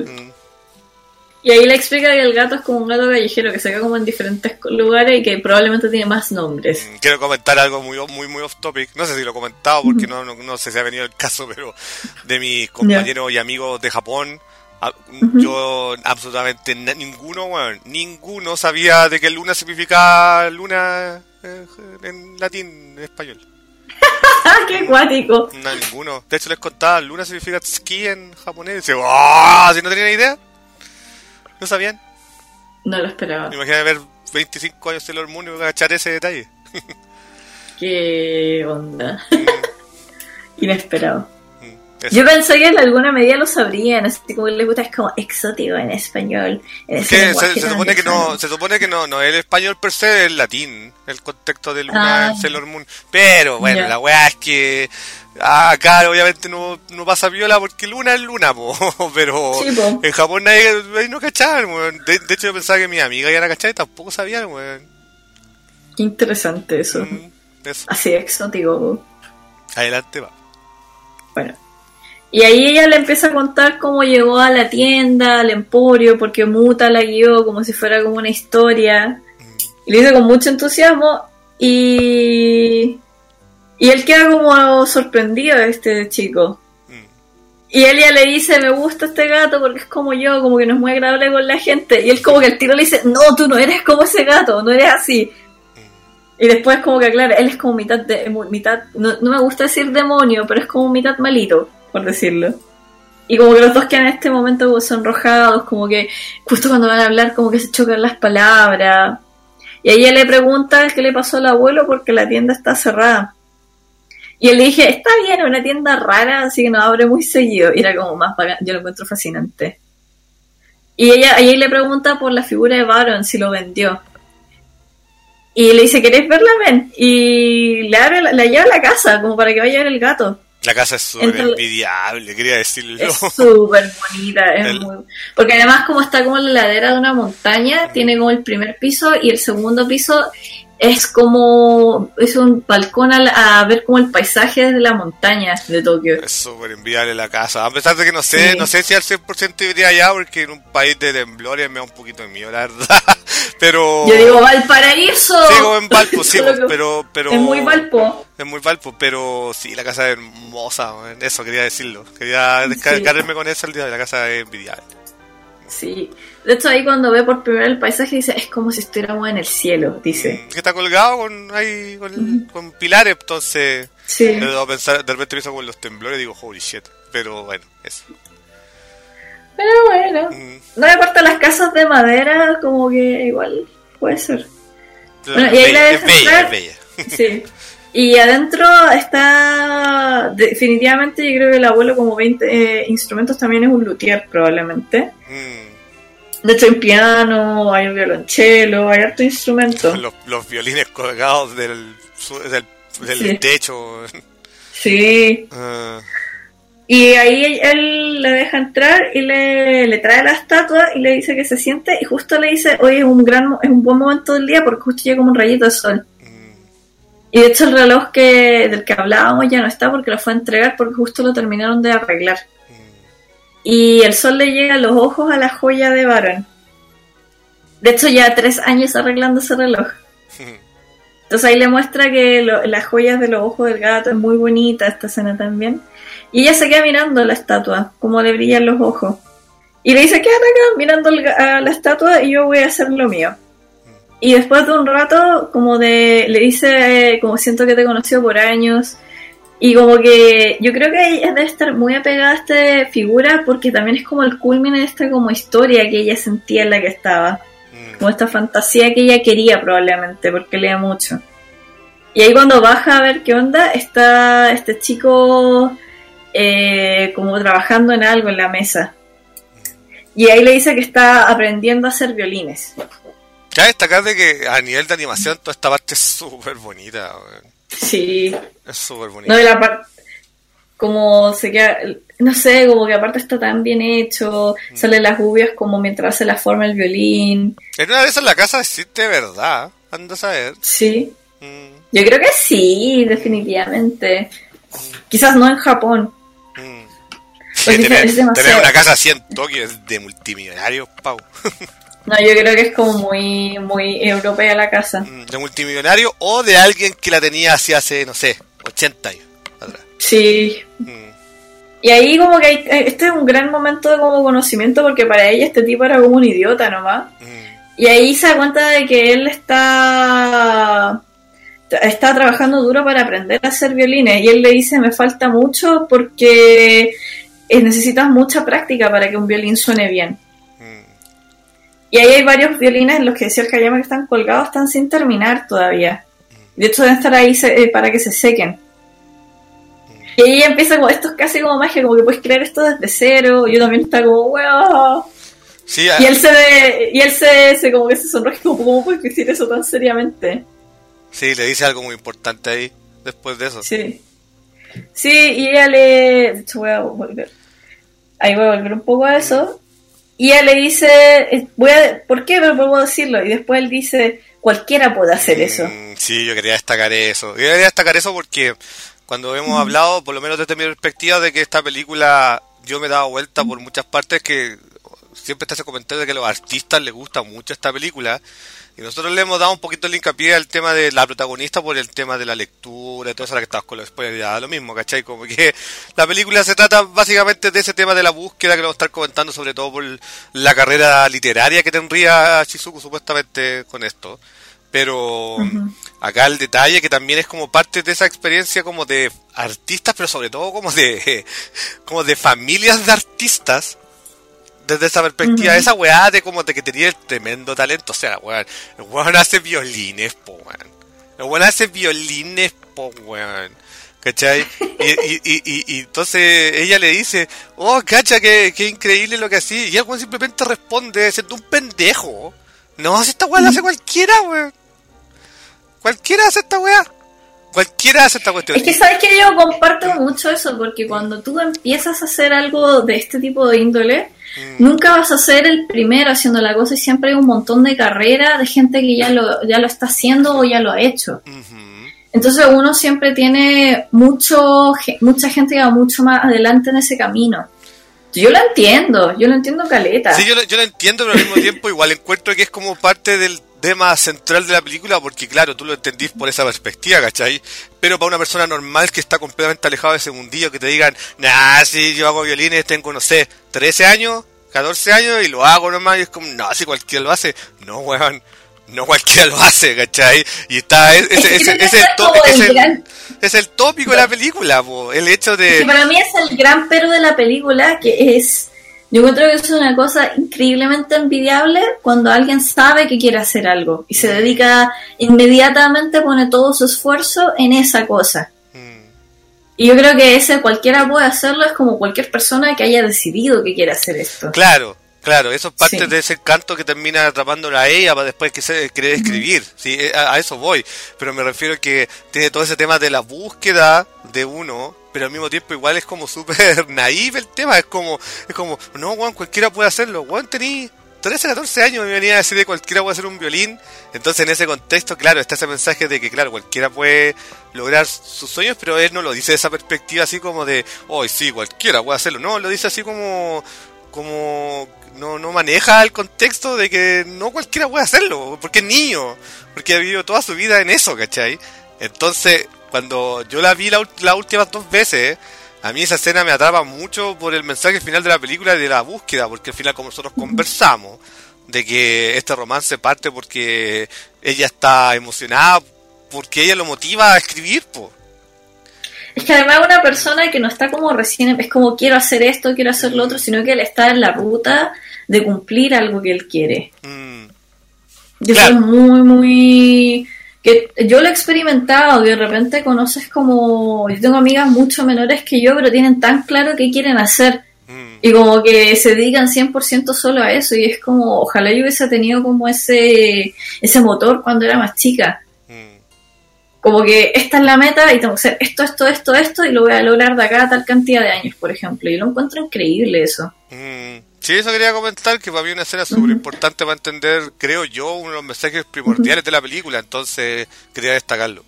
Y ahí le explica que el gato es como un gato callejero que se queda como en diferentes lugares y que probablemente tiene más nombres. Quiero comentar algo muy off topic. No sé si lo he comentado porque no sé si ha venido el caso, pero de mis compañeros y amigos de Japón, yo absolutamente ninguno sabía de que luna significa luna en latín, en español. ¡Qué cuático! No, ninguno. De hecho les contaba, luna significa tsuki en japonés. Y dice, ¡oh! Si no tenía ni idea. ¿No sabían? No lo esperaba. Me imaginé ver 25 años Sailor Moon y agachar ese detalle. ¿Qué onda? Inesperado. Yo pensé que en alguna medida lo sabrían, así como les gusta, es como exótico en español. Se supone que no es el español per se, es el latín, el contexto de Luna en Sailor Moon. Pero bueno, la weá es que acá obviamente no pasa viola porque Luna es Luna, pero sí, en Japón nadie no cachaban, de hecho yo pensaba que mis amigas iban a cachar y tampoco sabían, weón. Qué interesante eso. Así exótico. Adelante va. Bueno. Y ahí ella le empieza a contar cómo llegó a la tienda, al emporio, porque Muta la guió como si fuera como una historia. Y lo dice con mucho entusiasmo y él queda como sorprendido de este chico. Y ella le dice, me gusta este gato porque es como yo, como que no es muy agradable con la gente. Y él como que al tiro le dice, no, tú no eres como ese gato, no eres así. Y después como que aclara, él es como mitad, no me gusta decir demonio, pero es como mitad malito, por decirlo. Y como que los dos quedan en este momento como sonrojados, como que justo cuando van a hablar como que se chocan las palabras. Y ella le pregunta qué le pasó al abuelo porque la tienda está cerrada. Y él le dije, está bien, es una tienda rara, así que no abre muy seguido. Y era como más bacán, yo lo encuentro fascinante. Y ella le pregunta por la figura de Baron, si lo vendió. Y le dice, ¿querés verla? Ven. Y le abre, la lleva a la casa, como para que vaya a ver el gato. La casa es súper envidiable, quería decirlo. Es súper bonita, porque además como está como en la ladera de una montaña, tiene como el primer piso y el segundo piso es un balcón a ver como el paisaje desde la montaña de Tokio. Es súper envidiable la casa, a pesar de que no sé si al 100% iría allá, porque en un país de temblores me da un poquito de miedo, la verdad. Pero yo digo Valparaíso. Sí, como en Valpo, sí, pero es muy Valpo. Es muy Valpo, pero sí, la casa es hermosa, eso quería decirlo. Quería descargarme con eso el día de la casa, es envidiable. Sí, de hecho ahí cuando ve por primera vez el paisaje dice, es como si estuviéramos en el cielo, dice. Que está colgado con pilares, entonces debo pensar, de repente pienso con los temblores y digo, holy shit, pero bueno, eso. Pero bueno, no me importa las casas de madera, como que igual puede ser. Bueno, y ahí es bella. Sí. Y adentro está, definitivamente yo creo que el abuelo como 20 instrumentos también es un luthier probablemente. De hecho hay un piano, hay un violonchelo, hay harto instrumento. Los violines colgados del techo. Sí. Y ahí él le deja entrar y le trae la estatua y le dice que se siente y justo le dice, oye, es un buen momento del día porque justo llega como un rayito de sol. Y de hecho el reloj del que hablábamos ya no está porque lo fue a entregar porque justo lo terminaron de arreglar. Y el sol le llega a los ojos a la joya de Baron. De hecho ya 3 años arreglando ese reloj. Entonces ahí le muestra que las joyas de los ojos del gato es muy bonita esta escena también. Y ella se queda mirando la estatua, como le brillan los ojos. Y le dice, quédate acá mirando a la estatua y yo voy a hacer lo mío. Y después de un rato, le dice, como siento que te he conocido por años. Y como que yo creo que ella debe estar muy apegada a esta figura porque también es como el culmine de esta como historia que ella sentía en la que estaba. Como esta fantasía que ella quería probablemente, porque leía mucho. Y ahí cuando baja a ver qué onda, está este chico como trabajando en algo en la mesa. Y ahí le dice que está aprendiendo a hacer violines. Cabe destacar de que a nivel de animación toda esta parte es súper bonita. Sí. Es súper bonita. No, de la parte como se queda, no sé, como que aparte está tan bien hecho, salen las lluvias como mientras se la forma el violín. En una de esas la casa existe de verdad, anda a saber. Sí. Yo creo que sí, definitivamente. Quizás no en Japón. Tener una casa así en Tokio es de multimillonarios, Pau. No, yo creo que es como muy europea la casa. De multimillonario o de alguien que la tenía así hace, no sé, 80 años atrás. Sí. Y ahí como que este es un gran momento de como conocimiento porque para ella este tipo era como un idiota nomás. Y ahí se da cuenta de que él está trabajando duro para aprender a hacer violines. Y él le dice, me falta mucho porque necesitas mucha práctica para que un violín suene bien. Y ahí hay varios violines en los que decía el Hayama que están colgados, están sin terminar todavía. De hecho deben estar ahí para que se sequen. Y ahí empieza como, esto es casi como magia, como que puedes crear esto desde cero. Yo también estaba como, wow. Sí, y él se como que se sonroja, como, ¿cómo puedes decir eso tan seriamente? Sí, le dice algo muy importante ahí, después de eso. Sí. Sí, y ella de hecho voy a volver un poco a eso. Y ella le dice, ¿por qué? Pero puedo decirlo. Y después él dice, cualquiera puede hacer eso. Sí, yo quería destacar eso. Porque cuando hemos hablado, por lo menos desde mi perspectiva, de que esta película, yo me he dado vuelta por muchas partes, que siempre está ese comentario de que a los artistas les gusta mucho esta película. Y nosotros le hemos dado un poquito el hincapié al tema de la protagonista por el tema de la lectura y todo eso, la que estabas con los spoilers, ya lo mismo, ¿cachai? Como que la película se trata básicamente de ese tema de la búsqueda que vamos a estar comentando, sobre todo por la carrera literaria que tendría Shizuku supuestamente con esto. Pero acá el detalle que también es como parte de esa experiencia como de artistas, pero sobre todo como de familias de artistas. Desde esa perspectiva, esa weá de como de que tenía el tremendo talento. O sea, el weón hace violines, weón. ¿Cachai? Y entonces ella le dice, oh, cacha, qué increíble lo que hacía. Y el weón simplemente responde, siendo un pendejo. No, si esta weá la hace cualquiera, weón. Cualquiera hace esta weá. Cualquiera hace esta cuestión. Es que sabes que yo comparto mucho eso, porque cuando tú empiezas a hacer algo de este tipo de índole, nunca vas a ser el primero haciendo la cosa y siempre hay un montón de carrera de gente que ya lo está haciendo o ya lo ha hecho. Entonces uno siempre tiene mucha gente que va mucho más adelante en ese camino. Yo lo entiendo caleta. Sí, yo lo entiendo, pero al mismo tiempo igual encuentro que es como parte del tema central de la película, porque claro, tú lo entendís por esa perspectiva, ¿cachai? Pero para una persona normal que está completamente alejada de ese mundillo, que te digan, nah, sí, yo hago violines, tengo, no sé, 13 años, 14 años y lo hago nomás, y es como, no, si cualquiera lo hace. No, weón, no cualquiera lo hace, ¿cachai? Y está, es el tópico de la película, po, el hecho de... Que para mí es el gran pero de la película, que es... Yo encuentro que es una cosa increíblemente envidiable cuando alguien sabe que quiere hacer algo y se dedica inmediatamente, pone todo su esfuerzo en esa cosa. Y yo creo que cualquiera puede hacerlo, es como cualquier persona que haya decidido que quiere hacer esto. Claro, eso es parte de ese canto que termina atrapándola a ella para después querer escribir. ¿Sí? A eso voy, pero me refiero a que tiene todo ese tema de la búsqueda de uno, pero al mismo tiempo igual es como súper naif el tema, es como, no, weón, cualquiera puede hacerlo, weón, tení 13, 14 años y me venía a decir que cualquiera puede hacer un violín. Entonces en ese contexto, claro, está ese mensaje de que, claro, cualquiera puede lograr sus sueños, pero él no lo dice de esa perspectiva así como de, oh, sí, cualquiera puede hacerlo, no, lo dice así como no maneja el contexto de que no cualquiera puede hacerlo, porque es niño, porque ha vivido toda su vida en eso, ¿cachai? Entonces, cuando yo la vi las últimas 2 veces, a mí esa escena me atrapa mucho por el mensaje final de la película y de la búsqueda, porque al final, como nosotros conversamos, de que este romance parte porque ella está emocionada, porque ella lo motiva a escribir, po. Es que además una persona que no está como recién, es como quiero hacer esto, quiero hacer lo otro, sino que él está en la ruta de cumplir algo que él quiere. Y eso es muy, muy... que yo lo he experimentado, que de repente conoces como... Yo tengo amigas mucho menores que yo, pero tienen tan claro qué quieren hacer. Y como que se dedican 100% solo a eso. Y es como, ojalá yo hubiese tenido como ese motor cuando era más chica. Como que esta es la meta y tengo que hacer esto, y lo voy a lograr de acá a tal cantidad de años, por ejemplo. Y lo encuentro increíble eso. Sí, eso quería comentar, que para mí una escena súper importante para entender, creo yo, uno de los mensajes primordiales de la película, entonces quería destacarlo.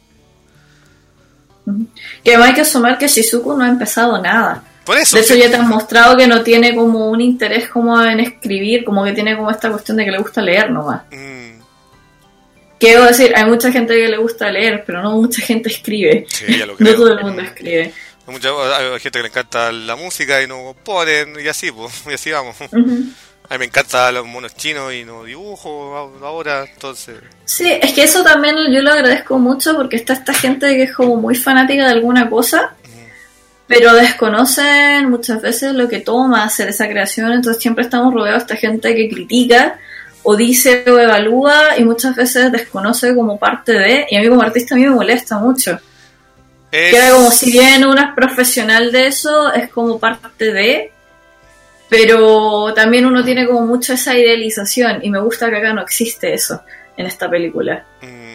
Que además hay que asumir que Shizuku no ha empezado nada. Por eso, de hecho, ya te han mostrado que no tiene como un interés como en escribir, como que tiene como esta cuestión de que le gusta leer nomás. Quiero decir, hay mucha gente que le gusta leer, pero no mucha gente escribe. Sí, ya lo creo. No todo el mundo escribe. Hay gente que le encanta la música y no ponen, y así, pues, y así vamos. A mí me encantan los monos chinos y no dibujo ahora, entonces... Sí, es que eso también yo lo agradezco mucho porque está esta gente que es como muy fanática de alguna cosa, pero desconocen muchas veces lo que toma hacer esa creación, entonces siempre estamos rodeados de esta gente que critica o dice o evalúa y muchas veces desconoce como parte de, y a mí como artista a mí me molesta mucho. Queda como si bien uno es profesional de eso, es como parte de, pero también uno tiene como mucho esa idealización y me gusta que acá no existe eso en esta película.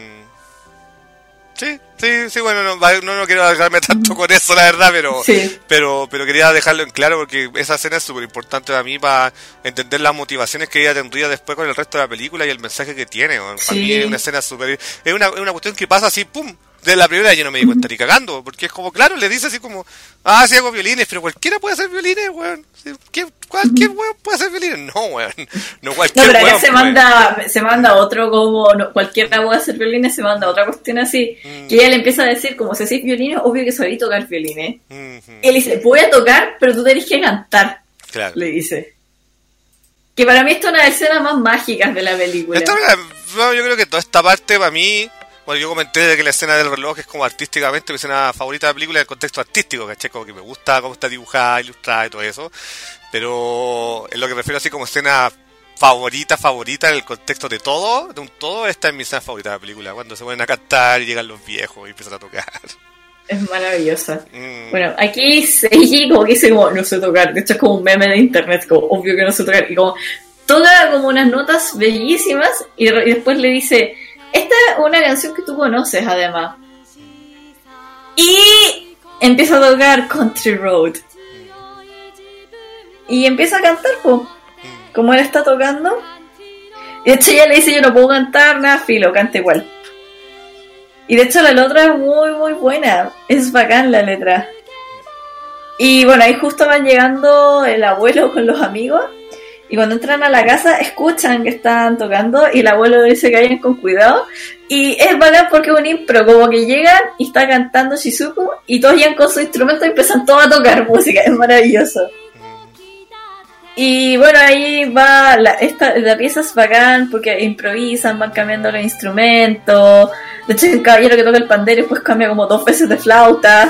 Sí, bueno, no quiero alargarme tanto con eso, la verdad, pero quería dejarlo en claro porque esa escena es súper importante para mí para entender las motivaciones que ella tendría después con el resto de la película y el mensaje que tiene. Para mí es una escena súper... Es una cuestión que pasa así, ¡pum! De la primera yo no me di cuenta ni cagando, porque es como, claro, le dice así como, sí hago violines, pero cualquiera puede hacer violines, weón. Cualquier weón puede hacer violines. No, weón. No cualquier pero weón. Se manda otro como, no, cualquiera puede hacer violines, se manda otra cuestión así, que ella le empieza a decir como, si hacéis violines, obvio que sabéis tocar violines. Él dice, voy a tocar, pero tú tenés que cantar. Claro. Le dice. Que para mí esta es una de las escenas más mágicas de la película. Yo creo que toda esta parte para mí... Bueno, yo comenté de que la escena del reloj es como artísticamente mi escena favorita de la película en el contexto artístico, ¿cachai? Como que me gusta cómo está dibujada, ilustrada y todo eso. Pero en lo que refiero así como escena favorita en el contexto de todo, esta es mi escena favorita de la película. Cuando se ponen a cantar y llegan los viejos y empiezan a tocar. Es maravillosa. Bueno, aquí Seiji como que dice como, no sé tocar. De hecho es como un meme de internet, como obvio que no sé tocar. Y como toca como unas notas bellísimas y después le dice... Esta es una canción que tú conoces, además. Y empieza a tocar Country Road. Y empieza a cantar, pues, como él está tocando. Y de hecho ella le dice, yo no puedo cantar, nada, filo, canta igual. Y de hecho la letra es muy, muy buena. Es bacán la letra. Y bueno, ahí justo van llegando el abuelo con los amigos. Y cuando entran a la casa, escuchan que están tocando. Y el abuelo dice que vayan con cuidado. Y es bacán porque es un impro. Como que llegan y está cantando Shizuku. Y todos llegan con su instrumento y empiezan todos a tocar música. Es maravilloso. Y bueno, ahí va, la pieza es bacán porque improvisan, van cambiando los instrumentos. De hecho, el caballero que toca el pandero después cambia como 2 veces de flauta.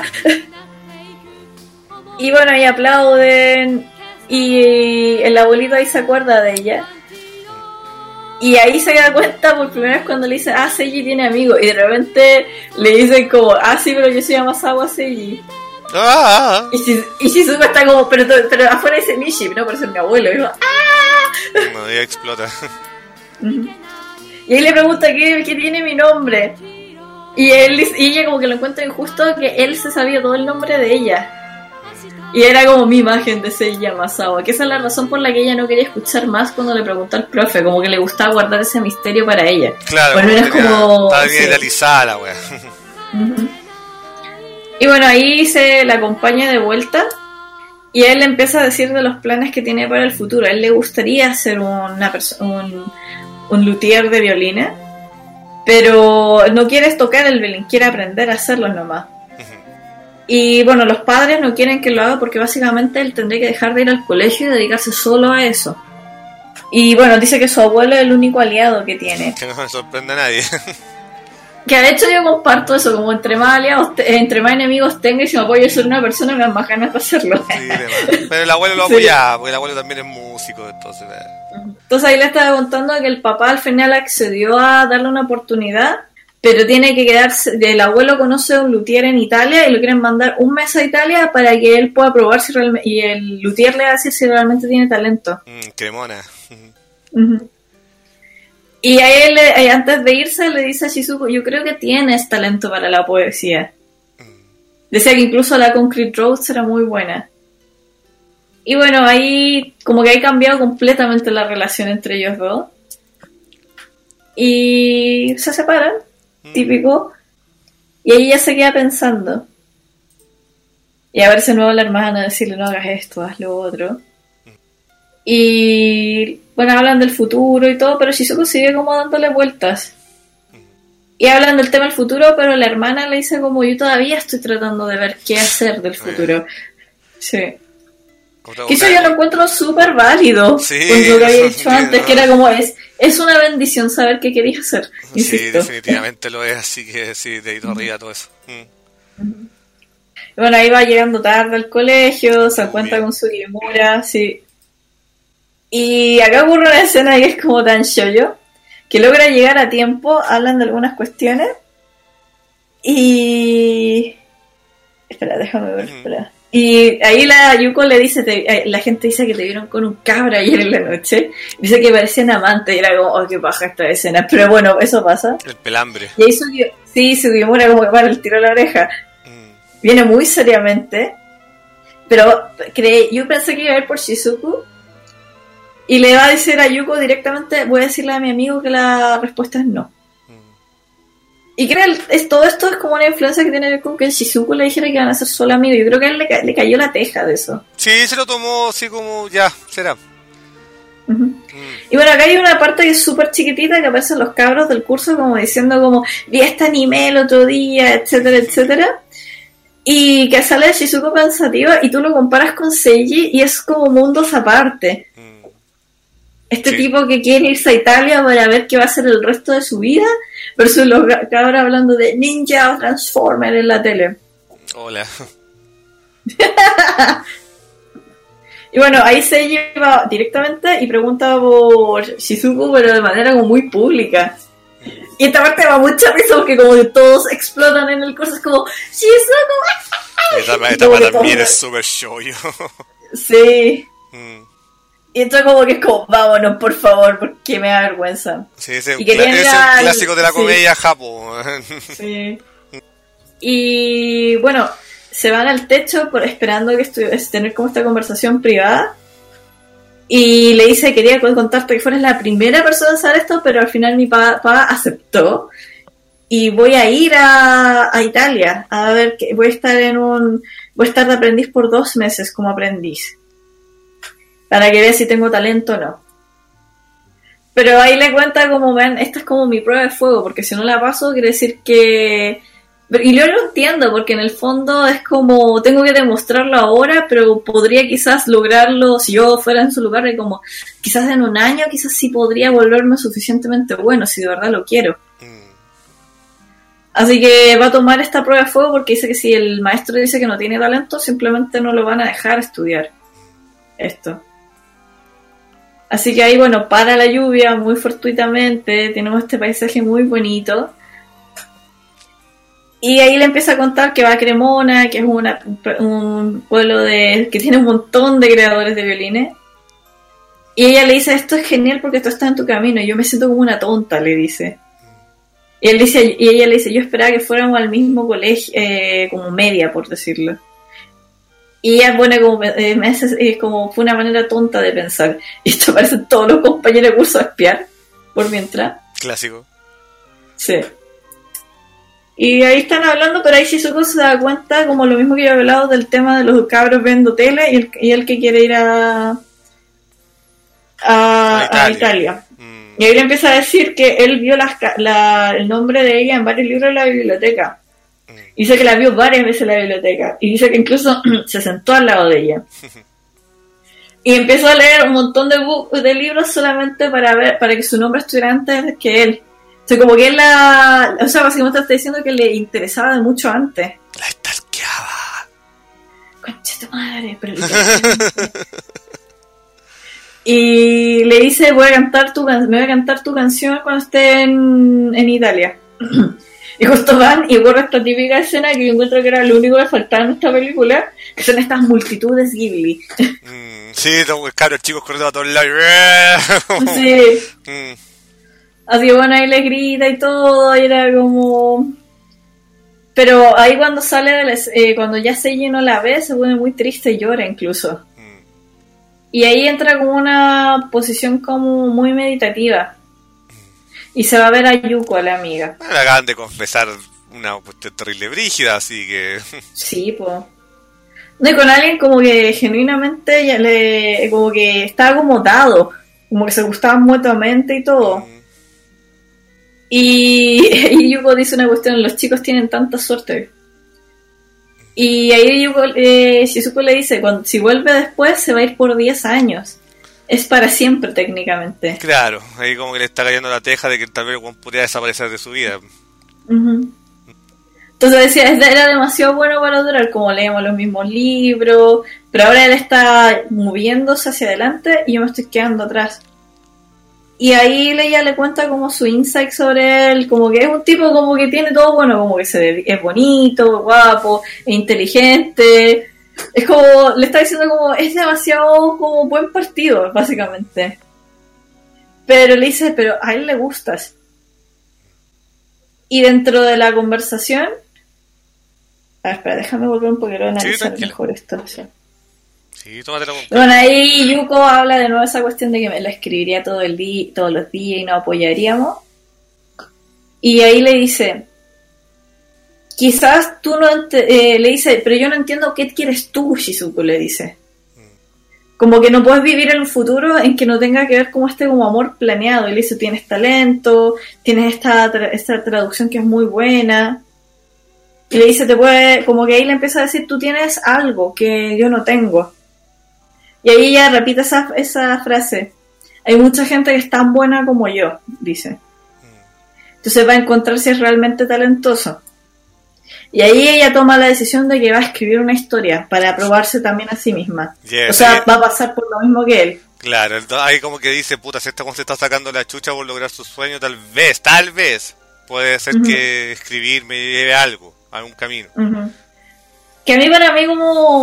Y bueno, ahí aplauden. Y el abuelito ahí se acuerda de ella. Y ahí se da cuenta por primera vez cuando le dicen, Seiji tiene amigos. Y de repente le dicen como, sí, pero yo soy Amasawa Seiji. Y Shizuko está como, pero afuera dice Nishi, no, pero es mi abuelo. Y digo, No, ya explota. Y ahí le pregunta qué tiene mi nombre. Y ella como que lo encuentra injusto que él se sabía todo el nombre de ella. Y era como mi imagen de Seiji Amasawa. Que esa es la razón por la que ella no quería escuchar más cuando le preguntó al profe. Como que le gustaba guardar ese misterio para ella. Claro, bueno, era como, estaba bien idealizada la wea. Y bueno, ahí se la acompaña de vuelta. Y él le empieza a decir de los planes que tiene para el futuro. A él le gustaría ser un luthier de violines. Pero no quiere tocar el violín, quiere aprender a hacerlo nomás. Y bueno, los padres no quieren que lo haga porque básicamente él tendría que dejar de ir al colegio y dedicarse solo a eso. Y bueno, dice que su abuelo es el único aliado que tiene. Que no me sorprende a nadie. Que de hecho yo comparto eso, como entre más aliados, entre más enemigos tenga, y si me apoyo a ser una persona me dan más ganas de hacerlo. Sí, pero el abuelo lo apoyaba, porque el abuelo también es músico, entonces... Entonces ahí le estaba contando que el papá al final accedió a darle una oportunidad, pero tiene que quedarse, el abuelo conoce a un luthier en Italia y lo quieren mandar un mes a Italia para que él pueda probar si realmente, y el luthier le va a decir si realmente tiene talento. Cremona. Y a él, antes de irse, le dice a Shizuko, yo creo que tienes talento para la poesía. Decía que incluso la Concrete Road era muy buena. Y bueno, ahí como que ha cambiado completamente la relación entre ellos dos. Y se separan, típico. Y ahí ella se queda pensando. Y a verse nuevo la hermana, decirle, no hagas esto, haz lo otro. Y bueno, hablan del futuro y todo, pero Shizuko sigue como dándole vueltas. Y hablan del tema del futuro, pero la hermana le dice como, yo todavía estoy tratando de ver qué hacer del futuro. Sí. Que eso yo lo encuentro súper válido. Sí, con lo que había dicho antes, que era como, es una bendición saber qué querías hacer. Insisto. Sí, definitivamente lo es, así que sí, de ahí arriba todo eso. Bueno, ahí va llegando tarde al colegio, se encuentra con su Yemura, sí. Y acá ocurre una escena que es como tan shoujo, que logra llegar a tiempo, hablan de algunas cuestiones. Y... Espera, déjame ver, espera. Y ahí la Yuko le dice, la gente dice que te vieron con un cabra ayer en la noche. Dice que parecían amantes y era como, oh, qué paja esta escena. Pero bueno, eso pasa. El pelambre. Y ahí Sugimura como que para el tiro a la oreja. Viene muy seriamente. Pero yo pensé que iba a ir por Shizuku. Y le va a decir a Yuko directamente, voy a decirle a mi amigo que la respuesta es no. Y creo que todo esto es como una influencia que tiene que ver con que Shizuku le dijera que van a ser solo amigos. Yo creo que a él le cayó la teja de eso. Sí, se lo tomó así como, ya, será. Y bueno, acá hay una parte que es súper chiquitita que aparecen los cabros del curso como diciendo como, vi este anime el otro día, etcétera, etcétera. Y que sale de Shizuko pensativa y tú lo comparas con Seiji y es como mundos aparte. Este tipo que quiere irse a Italia para ver qué va a hacer el resto de su vida, versus los cabros hablando de Ninja o Transformer en la tele. Hola. Y bueno, ahí se lleva directamente y pregunta por Shizuku, pero de manera como muy pública. Y esta parte me da mucha risa porque como que todos explotan en el curso, es como ¡Shizuku! Esta también es súper shoujo. Sí. Y esto como que es como, vámonos, por favor, porque me da vergüenza. Sí, ese es Y un querían ir al- clásico de la sí. comedia japo. Sí. Y bueno, se van al techo esperando que tener como esta conversación privada. Y le dice, quería contarte que fueras la primera persona en saber esto, pero al final mi papá aceptó. Y voy a ir a Italia a ver que voy a estar de aprendiz por 2 meses como aprendiz. Para que vea si tengo talento o no. Pero ahí le cuenta como, ven, esta es como mi prueba de fuego, porque si no la paso quiere decir que... Y yo lo entiendo, porque en el fondo es como, tengo que demostrarlo ahora, pero podría quizás lograrlo si yo fuera en su lugar, y como, quizás en un año, quizás sí podría volverme suficientemente bueno, si de verdad lo quiero. Así que va a tomar esta prueba de fuego porque dice que si el maestro dice que no tiene talento, simplemente no lo van a dejar estudiar esto. Así que ahí, bueno, para la lluvia muy fortuitamente, tenemos este paisaje muy bonito. Y ahí le empieza a contar que va a Cremona, que es un pueblo que tiene un montón de creadores de violines. Y ella le dice, esto es genial porque tú estás en tu camino. Y yo me siento como una tonta, le dice. Y ella le dice, yo esperaba que fuéramos al mismo colegio, como media, por decirlo. Y ella pone como fue una manera tonta de pensar. Y esto parecen todos los compañeros de curso a espiar, por mientras. Clásico. Sí. Y ahí están hablando, pero ahí Shizuko se da cuenta, como lo mismo que yo he hablado, del tema de los cabros viendo tele y el que quiere ir a Italia. Y ahí le empieza a decir que él vio el nombre de ella en varios libros de la biblioteca. Dice que la vio varias veces en la biblioteca. Y dice que incluso se sentó al lado de ella. Y empezó a leer un montón de libros solamente para que su nombre estuviera antes que él. O sea, como que él o sea, básicamente está diciendo que le interesaba de mucho antes. La stalkeaba. Concha tu madre, pero y le dice, me voy a cantar tu canción cuando esté en Italia. Y justo van y ocurre esta típica escena que yo encuentro que era lo único que faltaba en esta película, que son estas multitudes Ghibli. Sí, los cabros chicos corriendo a todos lados. Sí. Así que bueno, ahí le grita y todo, y era como... Pero ahí cuando cuando ya se no la ve, se pone muy triste y llora incluso. Y ahí entra como una posición como muy meditativa. Y se va a ver a Yuko, a la amiga. Bueno, le acaban de confesar una cuestión terrible brígida, así que... Sí, pues. No, y con alguien como que genuinamente como que estaba como dado. Como que se gustaban mutuamente y todo. Y Yuko dice una cuestión, los chicos tienen tanta suerte. Y ahí Shizuko le dice, si vuelve después se va a ir por 10 años. Es para siempre técnicamente. Claro, ahí como que le está cayendo la teja de que tal vez podría desaparecer de su vida. Entonces decía, era demasiado bueno para durar, como leemos los mismos libros, pero ahora él está moviéndose hacia adelante y yo me estoy quedando atrás. Y ahí ella le cuenta como su insight sobre él, como que es un tipo como que tiene todo bueno, como que es bonito, guapo, es inteligente. Es como, le está diciendo como, es demasiado como buen partido, básicamente. Pero le dice, pero a él le gustas. Y dentro de la conversación... espera, déjame volver un poquito a analizar mejor esto. Sí, tómatelo con... Bueno, ahí Yuko habla de nuevo esa cuestión de que me la escribiría todos los días y nos apoyaríamos. Y ahí le dice... Quizás tú no... le dice, pero yo no entiendo qué quieres tú, Shizuko, le dice. Como que no puedes vivir en un futuro en que no tenga que ver como como amor planeado. Y le dice, tienes talento, tienes esta traducción que es muy buena. Y le dice, como que ahí le empieza a decir, tú tienes algo que yo no tengo. Y ahí ella repite esa frase. Hay mucha gente que es tan buena como yo, dice. Entonces va a encontrar si es realmente talentoso. Y ahí ella toma la decisión de que va a escribir una historia para probarse también a sí misma. O sea, va a pasar por lo mismo que él. Claro, entonces ahí como que dice, puta, si esta se está sacando la chucha por lograr su sueño, tal vez, puede ser que escribir me lleve a algo, a un camino. Que para mí como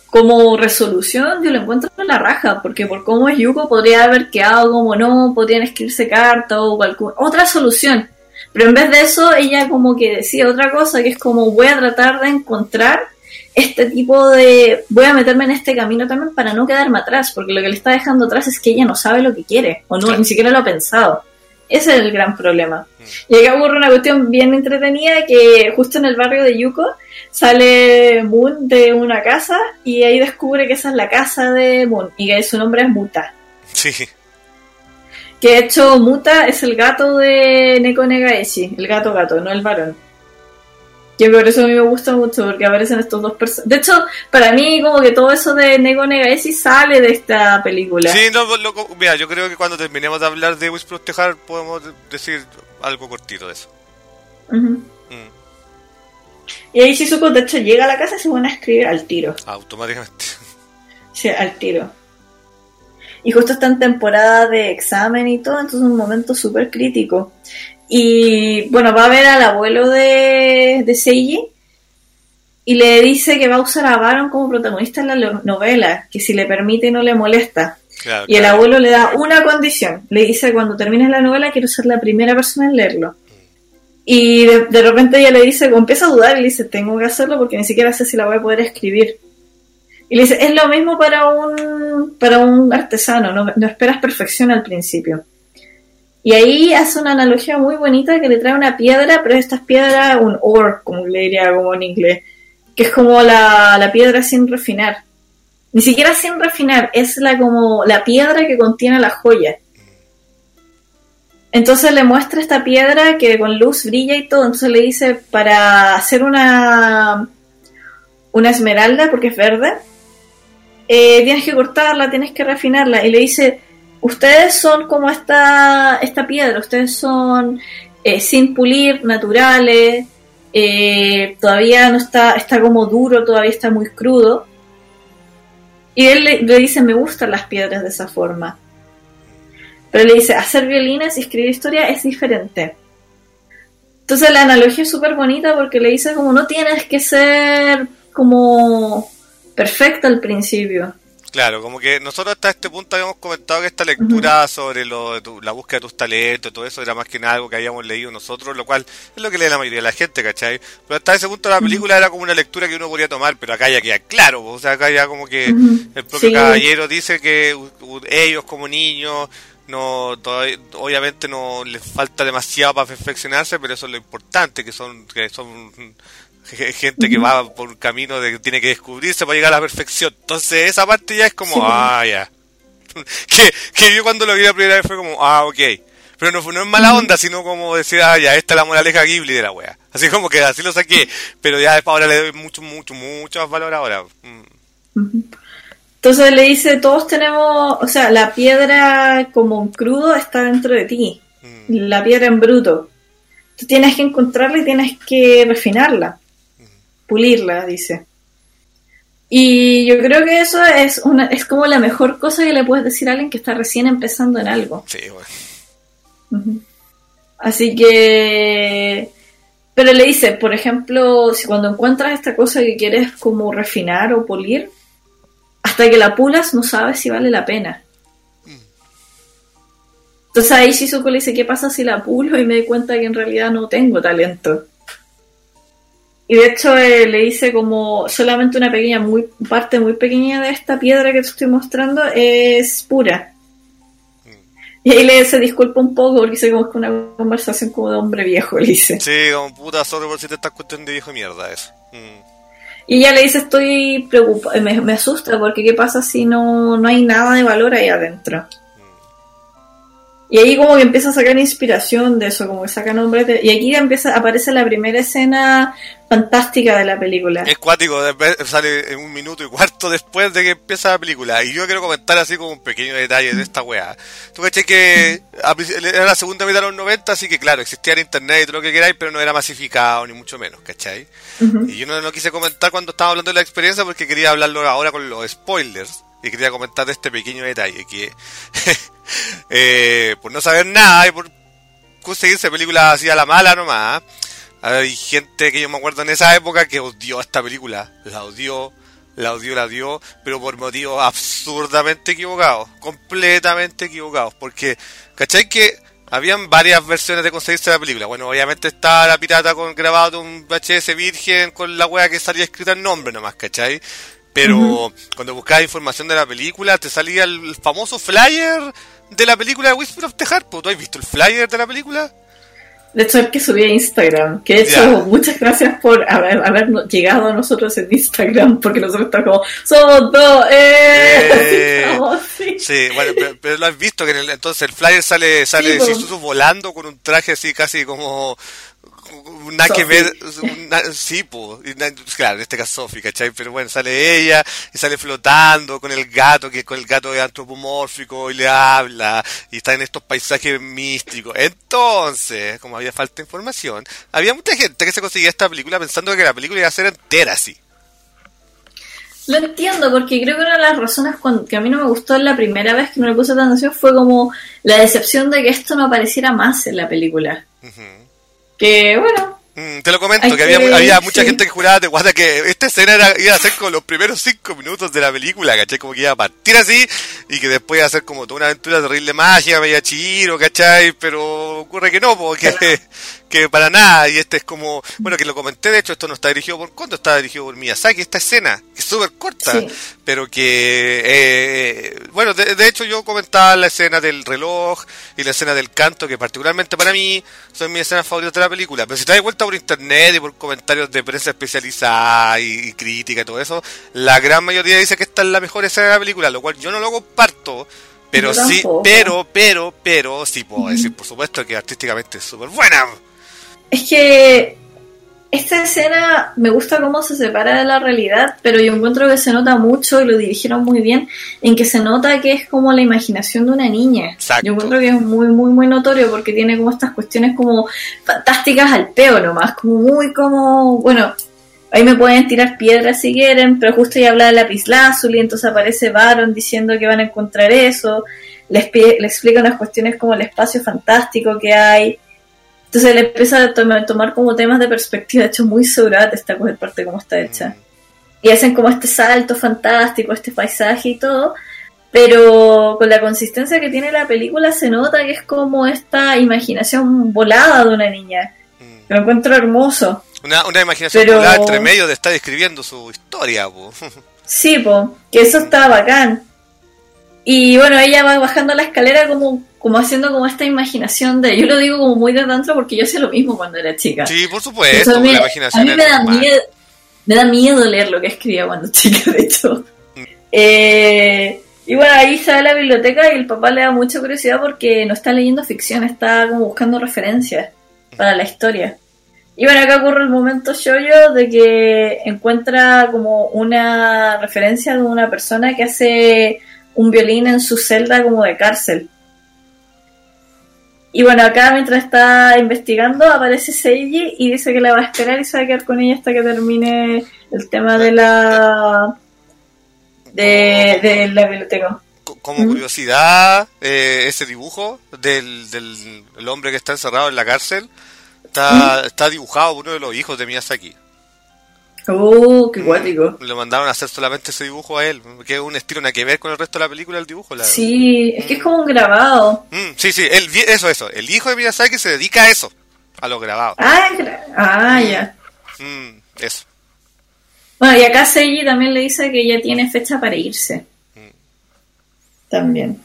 como resolución yo lo encuentro en la raja, porque por cómo es Yuko podría haber quedado como no, podrían escribirse cartas o otra solución. Pero en vez de eso, ella como que decía otra cosa, que es como voy a tratar de encontrar este tipo de... Voy a meterme en este camino también para no quedarme atrás, porque lo que le está dejando atrás es que ella no sabe lo que quiere, o no, claro, ni siquiera lo ha pensado. Ese es el gran problema. Y acá ocurre una cuestión bien entretenida, que justo en el barrio de Yuko sale Moon de una casa y ahí descubre que esa es la casa de Moon y que su nombre es Muta. Sí. Que de hecho Muta es el gato de Neko Negaeshi, el gato, no el varón. Que por eso a mí me gusta mucho, porque aparecen estos dos personajes. De hecho, para mí como que todo eso de Neko Negaeshi sale de esta película. Sí, no, mira, yo creo que cuando terminemos de hablar de Whisper of the Heart podemos decir algo cortito de eso. Uh-huh. Y ahí Shizuko de hecho llega a la casa y se pone a escribir al tiro. Automáticamente. Sí, al tiro. Y justo está en temporada de examen y todo, entonces es un momento súper crítico. Y bueno, va a ver al abuelo de Seiji y le dice que va a usar a Baron como protagonista en la novela, que si le permite y no le molesta. Claro, y el abuelo le da una condición, le dice cuando termines la novela quiero ser la primera persona en leerlo. Y de repente ella le dice, empieza a dudar y le dice, tengo que hacerlo porque ni siquiera sé si la voy a poder escribir. Y le dice, es lo mismo para un artesano, no esperas perfección al principio. Y ahí hace una analogía muy bonita que le trae una piedra, pero esta es piedra, un ore, como le diría como en inglés, que es como la piedra sin refinar. Ni siquiera sin refinar, es como la piedra que contiene la joya. Entonces le muestra esta piedra que con luz brilla y todo, entonces le dice, para hacer una esmeralda, porque es verde, tienes que cortarla, tienes que refinarla, y le dice, ustedes son como esta piedra, ustedes son sin pulir, naturales, todavía no está como duro, todavía está muy crudo, y él le dice, me gustan las piedras de esa forma. Pero le dice, hacer violines y escribir historia es diferente. Entonces la analogía es súper bonita porque le dice como no tienes que ser como perfecta al principio. Claro, como que nosotros hasta este punto habíamos comentado que esta lectura sobre la búsqueda de tus talentos, todo eso era más que nada algo que habíamos leído nosotros, lo cual es lo que lee la mayoría de la gente, ¿cachai? Pero hasta ese punto la película era como una lectura que uno podría tomar, pero acá ya queda claro, o sea, acá ya como que el propio caballero dice que ellos como niños obviamente no les falta demasiado para perfeccionarse, pero eso es lo importante, que son gente que va por un camino de que tiene que descubrirse para llegar a la perfección. Entonces esa parte ya es como, ya. que yo cuando lo vi la primera vez fue como, ok. Pero no es mala onda, sino como decir, ya, esta es la moraleja Ghibli de la wea. Así como que así lo saqué, pero ya ahora le doy mucho más valor ahora. Entonces le dice, todos tenemos, o sea, la piedra como en crudo está dentro de ti, la piedra en bruto. Tú tienes que encontrarla y tienes que refinarla, pulirla, dice. Y yo creo que eso es como la mejor cosa que le puedes decir a alguien que está recién empezando en algo. Sí, bueno. Así que... Pero le dice, por ejemplo, si cuando encuentras esta cosa que quieres como refinar o pulir, hasta que la pulas no sabes si vale la pena. Entonces ahí Shizuko le dice, ¿qué pasa si la pulo y me doy cuenta que en realidad no tengo talento? Y de hecho le dice como solamente una parte muy pequeña de esta piedra que te estoy mostrando es pura. Y ahí se disculpa un poco porque dice como es una conversación como de hombre viejo, le dice. Sí, como puta, sobre por si te estás cuestión de viejo mierda eso. Y ella le dice, estoy preocupada, me asusta porque qué pasa si no hay nada de valor ahí adentro. Y ahí como que empieza a sacar inspiración de eso, como que saca nombres de... Y aquí aparece la primera escena fantástica de la película. Es cuático, sale en 1 minuto y cuarto después de que empieza la película. Y yo quiero comentar así como un pequeño detalle de esta weá. Tú caché que era la segunda mitad de los 90, así que claro, existía el internet y todo lo que queráis, pero no era masificado, ni mucho menos, ¿cachai? Y yo no quise comentar cuando estaba hablando de la experiencia porque quería hablarlo ahora con los spoilers. Y quería comentar de este pequeño detalle que por no saber nada y por conseguirse películas así a la mala nomás, hay gente que yo me acuerdo en esa época que odió esta película, la odió, la dio, pero por motivos absurdamente equivocados, completamente equivocados, porque, ¿cachai? Que habían varias versiones de conseguirse la película. Bueno, obviamente está la pirata con grabado un VHS virgen con la wea que salía escrita el nombre nomás, ¿cachai? Pero cuando buscabas información de la película te salía el famoso flyer de la película de Whisper of the Heart. ¿Tú has visto el flyer de la película? De hecho, el que subí a Instagram. Que de hecho, muchas gracias por haber llegado a nosotros en Instagram, porque nosotros estamos como, ¡somos dos! Sí, bueno, pero lo has visto, que entonces el flyer sale Isuzu volando con un traje así casi como... nada que ver, sí, pues, claro, en este caso Sophie, ¿cachai? Pero bueno, sale ella y sale flotando con el gato, que con el gato es antropomórfico y le habla y está en estos paisajes místicos. Entonces, como había falta de información, había mucha gente que se conseguía esta película pensando que la película iba a ser entera así. Lo entiendo, porque creo que una de las razones que a mí no me gustó la primera vez que me le puse atención fue como la decepción de que esto no apareciera más en la película. Que bueno, te lo comento, que había mucha gente que juraba de guata que esta escena iba a ser como los primeros 5 minutos de la película, ¿cachai? Como que iba a partir así y que después iba a ser como toda una aventura terrible mágica, media Chihiro, ¿cachai? Pero ocurre que no, porque que para nada, y este es como, bueno, que lo comenté, de hecho esto no está dirigido por Kondo, está dirigido por Miyazaki, esta escena, que es súper corta, pero que, bueno, de hecho yo comentaba la escena del reloj y la escena del canto, que particularmente para mí son mis escenas favoritas de la película, pero si te das vuelta por internet y por comentarios de prensa especializada y crítica y todo eso, la gran mayoría dice que esta es la mejor escena de la película, lo cual yo no lo comparto. Pero sí, pero sí puedo decir, por supuesto, que artísticamente es súper buena. Es que esta escena me gusta cómo se separa de la realidad, pero yo encuentro que se nota mucho, y lo dirigieron muy bien, en que se nota que es como la imaginación de una niña. Exacto. Yo encuentro que es muy, muy, muy notorio, porque tiene como estas cuestiones como fantásticas al peo nomás, como muy como, bueno, ahí me pueden tirar piedras si quieren, pero justo ya habla de lapislázuli, entonces aparece Baron diciendo que van a encontrar eso, le explica unas cuestiones como el espacio fantástico que hay. Entonces le empieza a tomar como temas de perspectiva. De hecho, muy sobrada esta parte como está hecha. Y hacen como este salto fantástico, este paisaje y todo. Pero con la consistencia que tiene la película se nota que es como esta imaginación volada de una niña. Lo encuentro hermoso. Una imaginación volada entre medio de estar escribiendo su historia, po. Sí, po, que eso está bacán. Y bueno, ella va bajando la escalera como haciendo como esta imaginación de... Yo lo digo como muy de dentro porque yo hacía lo mismo cuando era chica. Sí, por supuesto, la imaginación. A mí me da miedo leer lo que escribía cuando chica, de hecho. Y bueno, ahí sale a la biblioteca y el papá le da mucha curiosidad porque no está leyendo ficción, está como buscando referencias para la historia. Y bueno, acá ocurre el momento shoujo de que encuentra como una referencia de una persona que hace un violín en su celda como de cárcel. Y bueno, acá mientras está investigando aparece Seiji y dice que la va a esperar y se va a quedar con ella hasta que termine el tema de la biblioteca. Como curiosidad, ese dibujo del hombre que está encerrado en la cárcel está dibujado por uno de los hijos de Miyazaki. ¡Oh, qué guático! Le mandaron a hacer solamente ese dibujo a él, que es un estilo nada que ver con el resto de la película, el dibujo. Sí, es que es como un grabado. Sí, eso. El hijo de Miyazaki se dedica a eso, a los grabados. Ya. Eso. Bueno, y acá Seiji también le dice que ya tiene fecha para irse. También.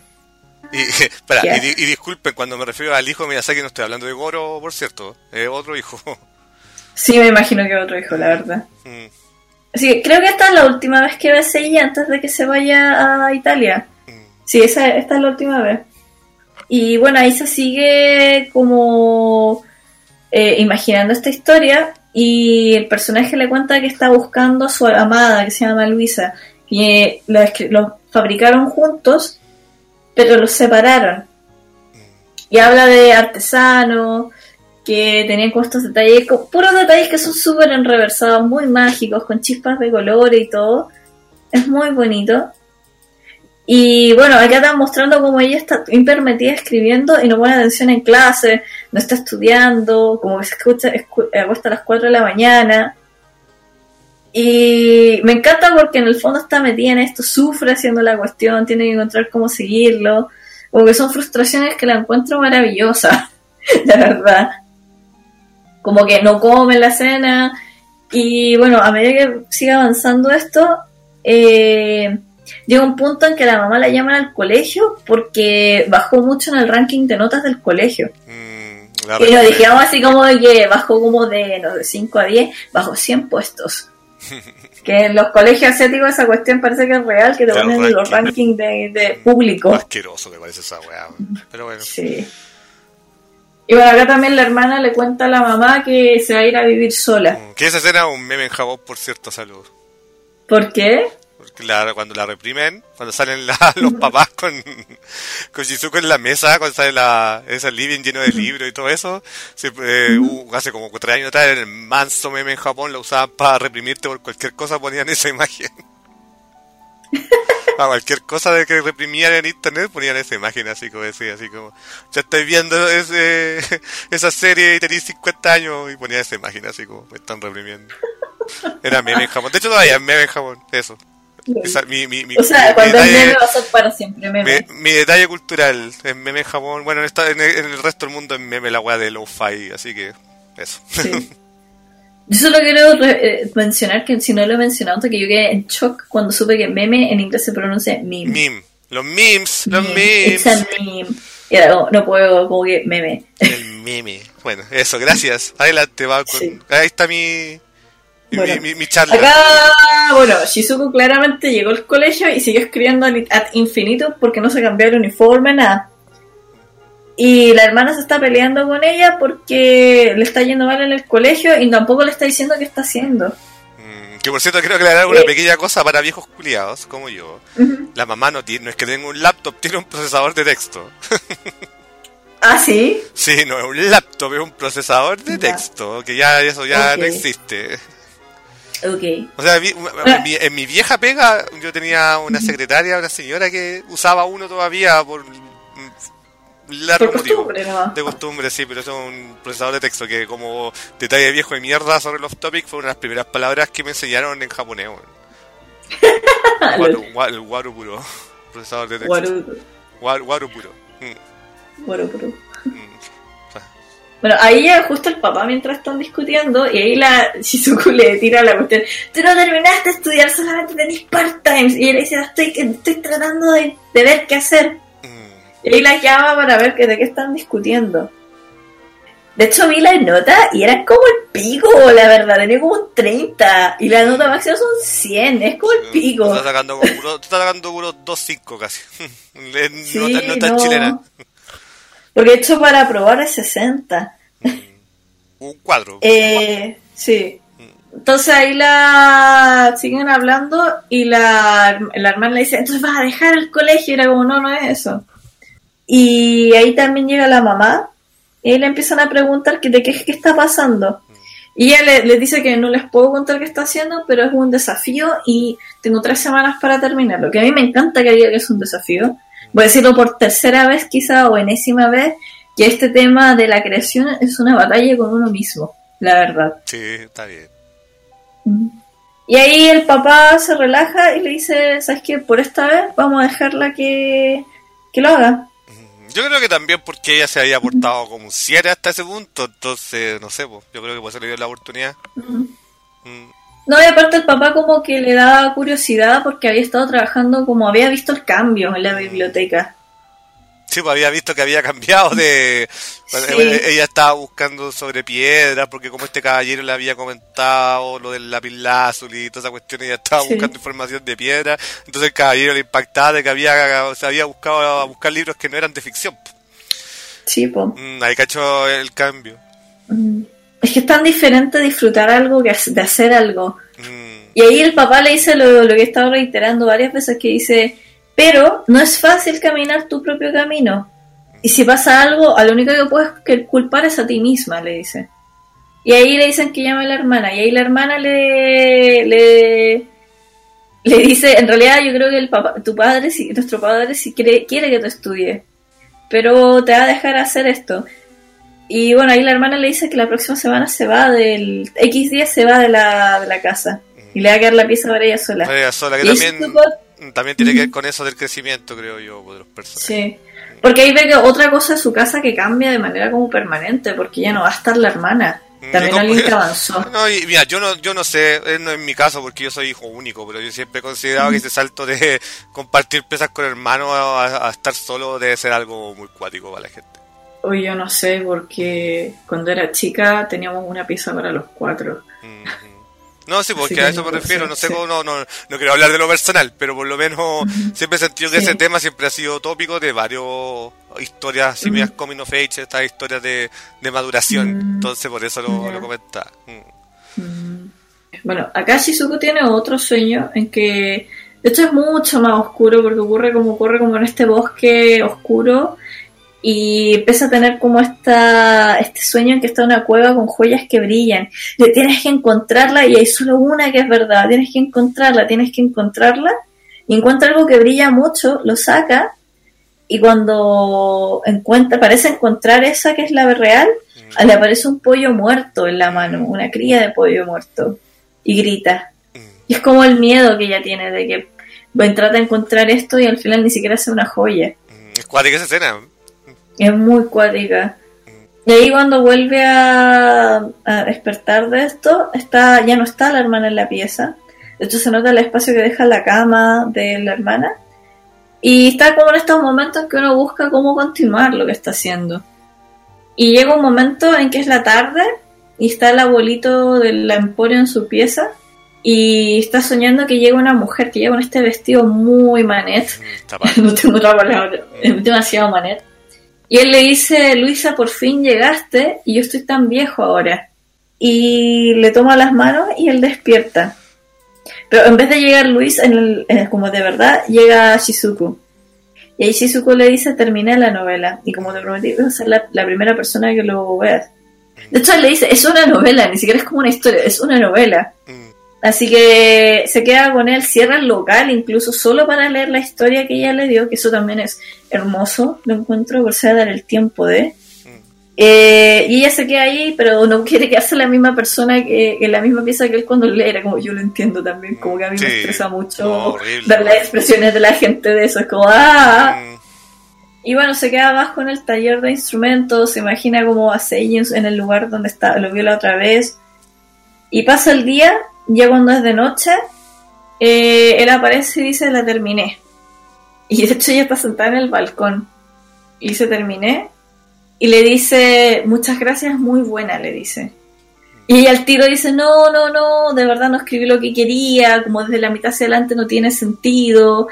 Y disculpen, cuando me refiero al hijo de Miyazaki no estoy hablando de Goro, por cierto, es otro hijo. Sí, me imagino que otro hijo, la verdad. Así que creo que esta es la última vez que ve a Seiji antes de que se vaya a Italia. Sí, esta es la última vez. Y bueno, ahí se sigue como imaginando esta historia y el personaje le cuenta que está buscando a su amada, que se llama Luisa, que los fabricaron juntos, pero los separaron. Y habla de artesanos que tenían como estos detalles, puros detalles que son súper enreversados, muy mágicos, con chispas de colores y todo. Es muy bonito. Y bueno, acá están mostrando cómo ella está hipermetida escribiendo y no pone atención en clase, no está estudiando, como que se acuesta a las 4 de la mañana. Y me encanta porque en el fondo está metida en esto, sufre haciendo la cuestión, tiene que encontrar cómo seguirlo. Como que son frustraciones que la encuentro maravillosa, la verdad. Como que no come en la cena. Y bueno, a medida que sigue avanzando esto, llega un punto en que la mamá la llaman al colegio porque bajó mucho en el ranking de notas del colegio. Y nos dijimos así como de que bajó como de, no, de 5 a 10, bajó 100 puestos. Que en los colegios asiáticos esa cuestión parece que es real, que te ponen los rankings de público. Asqueroso me parece esa weá. Pero bueno. Sí. Y bueno, acá también la hermana le cuenta a la mamá que se va a ir a vivir sola. Que esa escena es un meme en Japón, por cierto, salud. ¿Por qué? Porque cuando la reprimen, cuando salen los papás con Shizuko en la mesa, cuando sale ese living lleno de libros y todo eso, hace como 4 años atrás, en el manso meme en Japón, lo usaban para reprimirte por cualquier cosa, ponían esa imagen. Para cualquier cosa de que reprimían en internet, ponían esa imagen así como decía, así como, ya estáis viendo esa serie y tenéis 50 años, y ponía esa imagen así como, me están reprimiendo. Era meme en Japón, de hecho todavía es meme en Japón, eso. O sea, cuando es meme va a ser para siempre meme. Mi detalle cultural es meme en Japón. Bueno, en el resto del mundo es meme la weá de lo-fi, así que eso. Sí. Yo solo quiero mencionar que si no lo he mencionado, que yo quedé en shock cuando supe que meme en inglés se pronuncia meme. Meme. Los memes. It's a meme. Y era como, no puedo, como que meme. El meme. Bueno, eso, gracias. Adelante, va con... Sí. Ahí está mi charla. Acá, bueno, Shizuko claramente llegó al colegio y siguió escribiendo ad infinitum porque no se cambió el uniforme, nada. Y la hermana se está peleando con ella porque le está yendo mal en el colegio y tampoco le está diciendo qué está haciendo. Que por cierto quiero aclarar una pequeña cosa para viejos culiados como yo. La mamá no es que tenga un laptop, tiene un procesador de texto. ¿Ah, sí? Sí, no es un laptop, es un procesador de texto, que ya eso ya no existe. Okay. O sea, en mi vieja pega yo tenía una secretaria, una señora que usaba uno todavía por largo motivo. ¿No? De costumbre, sí, pero es un procesador de texto que, como detalle viejo de mierda sobre el off-topic, fue una de las primeras palabras que me enseñaron en japonés. El warupuro, procesador de texto. Warupuro. Warupuro. Bueno, ahí llega justo el papá mientras están discutiendo y ahí la Shizuku le tira la cuestión. Tú no terminaste de estudiar, solamente tenés part-times. Y él dice, estoy tratando de ver qué hacer. Y ahí la llama para ver de qué están discutiendo. De hecho vi la nota y era como el pico, la verdad, tenía como un 30. Y la nota máxima son 100, es como el pico. Tú estás sacando puro 2.5 casi. Nota chilena. Porque de hecho para probar es 60. Un cuadro. Sí. Entonces ahí la siguen hablando y la hermana le dice, entonces vas a dejar el colegio. Y era como, no es eso. Y ahí también llega la mamá y ahí le empiezan a preguntar de qué está pasando. Y ella le dice que no les puedo contar qué está haciendo, pero es un desafío y tengo 3 semanas para terminarlo. Que a mí me encanta que diga que es un desafío. Voy a decirlo por 3ª vez quizá o enésima vez, que este tema de la creación es una batalla con uno mismo, la verdad. Sí, está bien. Y ahí el papá se relaja y le dice, ¿sabes qué? Por esta vez vamos a dejarla que lo haga. Yo creo que también porque ella se había portado como un 7 hasta ese punto, entonces, no sé, yo creo que por eso le dio la oportunidad. No, y aparte el papá como que le da curiosidad porque había estado trabajando, como había visto el cambio en la biblioteca. Sí, pues había visto que había cambiado de... Sí. Ella estaba buscando sobre piedras porque como este caballero le había comentado lo del lapislázuli y toda esa cuestión, ella estaba buscando información de piedra. Entonces el caballero le impactaba de que se había buscado a buscar libros que no eran de ficción. Sí, pues. Ahí cachó el cambio. Es que es tan diferente disfrutar algo que de hacer algo. Y ahí el papá le dice lo que he estado reiterando varias veces, que dice, pero no es fácil caminar tu propio camino. Y si pasa algo, a lo único que puedes culpar es a ti misma, le dice. Y ahí le dicen que llame a la hermana. Y ahí la hermana le dice, en realidad yo creo que nuestro padre sí quiere que tú estudies, pero te va a dejar hacer esto. Y bueno, ahí la hermana le dice que la próxima semana se va del X10, se va de la casa. Y le va a quedar la pieza para ella sola. Para ella sola, que Y también tiene que ver con eso del crecimiento, creo yo, de los personajes. Sí. Porque ahí ve que otra cosa de su casa que cambia de manera como permanente, porque ya no va a estar la hermana. También alguien que avanzó. No, y mira, yo no sé, no es mi caso porque yo soy hijo único, pero yo siempre he considerado que ese salto de compartir piezas con hermanos a estar solo debe ser algo muy cuático para la gente. Hoy yo no sé, porque cuando era chica teníamos una pieza para los 4. No, sí, porque a eso me refiero, no sé sí. cómo, no quiero hablar de lo personal, pero por lo menos siempre he sentido que ese tema siempre ha sido tópico de varias historias, si medias coming of age, estas historias de maduración, entonces por eso lo comentaba. Bueno, acá Shizuku tiene otro sueño en que, de hecho es mucho más oscuro porque ocurre como en este bosque oscuro. Y empieza a tener como este sueño en que está en una cueva con joyas que brillan. Y tienes que encontrarla y hay solo una que es verdad. Tienes que encontrarla. Y encuentra algo que brilla mucho, lo saca. Y cuando parece encontrar esa que es la real, le aparece un pollo muerto en la mano. Una cría de pollo muerto. Y grita. Y es como el miedo que ella tiene de que trata de encontrar esto y al final ni siquiera hace una joya. Es cuática esa escena. Es muy cuática. Y ahí cuando vuelve a despertar de esto, ya no está la hermana en la pieza. De hecho se nota el espacio que deja la cama de la hermana. Y está como en estos momentos en que uno busca cómo continuar lo que está haciendo. Y llega un momento en que es la tarde y está el abuelito del emporio en su pieza. Y está soñando que llega una mujer que llega con este vestido muy manet. No tengo otra palabra. Es demasiado manet. Y él le dice, Luisa, por fin llegaste y yo estoy tan viejo ahora. Y le toma las manos y él despierta. Pero en vez de llegar Luis, como de verdad, llega Shizuku. Y ahí Shizuku le dice, terminé la novela. Y como te prometí, vas a ser la primera persona que lo veas. De hecho, él le dice, es una novela, ni siquiera es como una historia, es una novela. Así que se queda con él, cierra el local incluso solo para leer la historia que ella le dio, que eso también es hermoso, lo encuentro, por ser dar el tiempo de... y ella se queda ahí, pero no quiere quedarse la misma persona que en la misma pieza que él cuando lee, era como yo lo entiendo también, como que a mí me estresa mucho ver las expresiones de la gente de eso, es como ¡ah! Y bueno, se queda abajo en el taller de instrumentos, se imagina como a Seiji en el lugar donde lo vio la otra vez, y pasa el día. Ya cuando es de noche, él aparece y dice, la terminé. Y de hecho ella está sentada en el balcón. Y dice, terminé. Y le dice, muchas gracias, muy buena, le dice. Y ella al tiro dice, no, de verdad no escribí lo que quería, como desde la mitad hacia adelante no tiene sentido.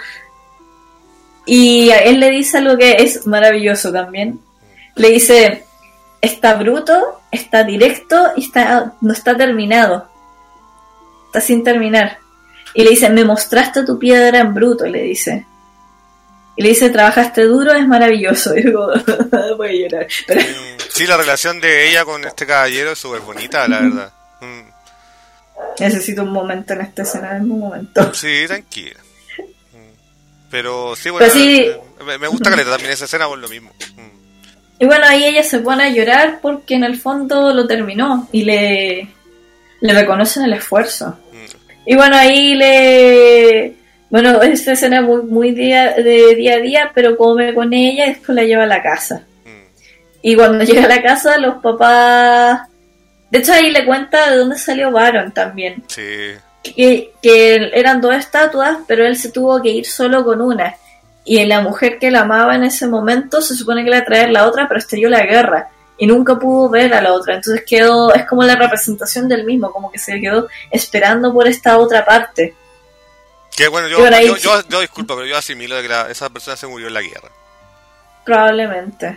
Y él le dice algo que es maravilloso también. Le dice, está bruto, está directo y no está terminado. Está sin terminar. Y le dice, me mostraste tu piedra en bruto, le dice. Y le dice, trabajaste duro, es maravilloso. Y digo, voy a llorar. Pero... Sí, la relación de ella con este caballero es súper bonita, la verdad. Necesito un momento en esta escena, en un momento. Sí, tranquila. Pero sí, bueno, pero sí... Me gusta caleta también esa escena por lo mismo. Y bueno, ahí ella se pone a llorar porque en el fondo lo terminó y le reconocen el esfuerzo. Y bueno, ahí bueno, esta escena muy de día a día, pero come con ella y después la lleva a la casa. Y cuando llega a la casa, los papás... De hecho, ahí le cuenta de dónde salió Baron también. Sí. Que eran 2 estatuas, pero él se tuvo que ir solo con una. Y la mujer que la amaba en ese momento, se supone que le iba a traer la otra, pero estalló la guerra. Y nunca pudo ver a la otra, entonces es como la representación del mismo, como que se quedó esperando por esta otra parte. Que bueno, yo disculpa, pero yo asimilo de que esa persona se murió en la guerra. Probablemente.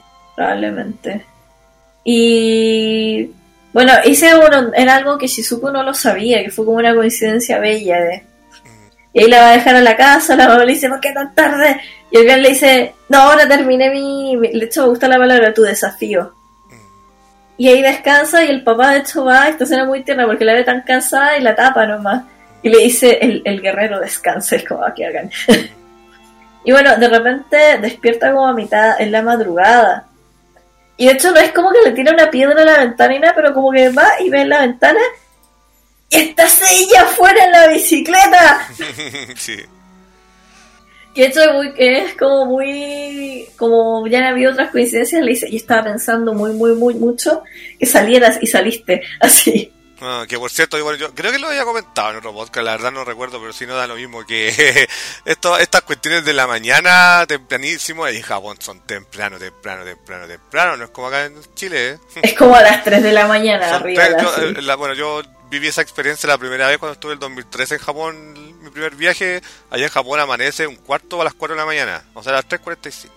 Y bueno, era algo que Shizuku no lo sabía, que fue como una coincidencia bella y ahí la va a dejar a la casa, la mamá le dice, ¿por qué tan tarde? Y el gran le dice, no, ahora terminé de hecho me gusta la palabra, tu desafío. Y ahí descansa y el papá de hecho va, esta escena muy tierna porque la ve tan cansada y la tapa nomás. Y le dice, el guerrero descansa, es como, que hagan. Y bueno, de repente despierta como a mitad, en la madrugada. Y de hecho no es como que le tira una piedra a la ventana y nada, pero como que va y ve en la ventana ¡Estás ella fuera en la bicicleta! Sí. Que esto es como muy... Como ya han habido otras coincidencias, le dice, yo estaba pensando muy mucho que salieras y saliste así. Ah, que por cierto, bueno, yo creo que lo había comentado en otro podcast, la verdad no recuerdo, pero si no da lo mismo, que estas cuestiones de la mañana, tempranísimo, en Japón son temprano, no es como acá en Chile, ¿eh? Es como a las 3 de la mañana arriba. Bueno, yo viví esa experiencia la primera vez cuando estuve el 2013 en Japón, mi primer viaje. Allá en Japón amanece un cuarto a las 4 de la mañana, o sea, a las 3:45.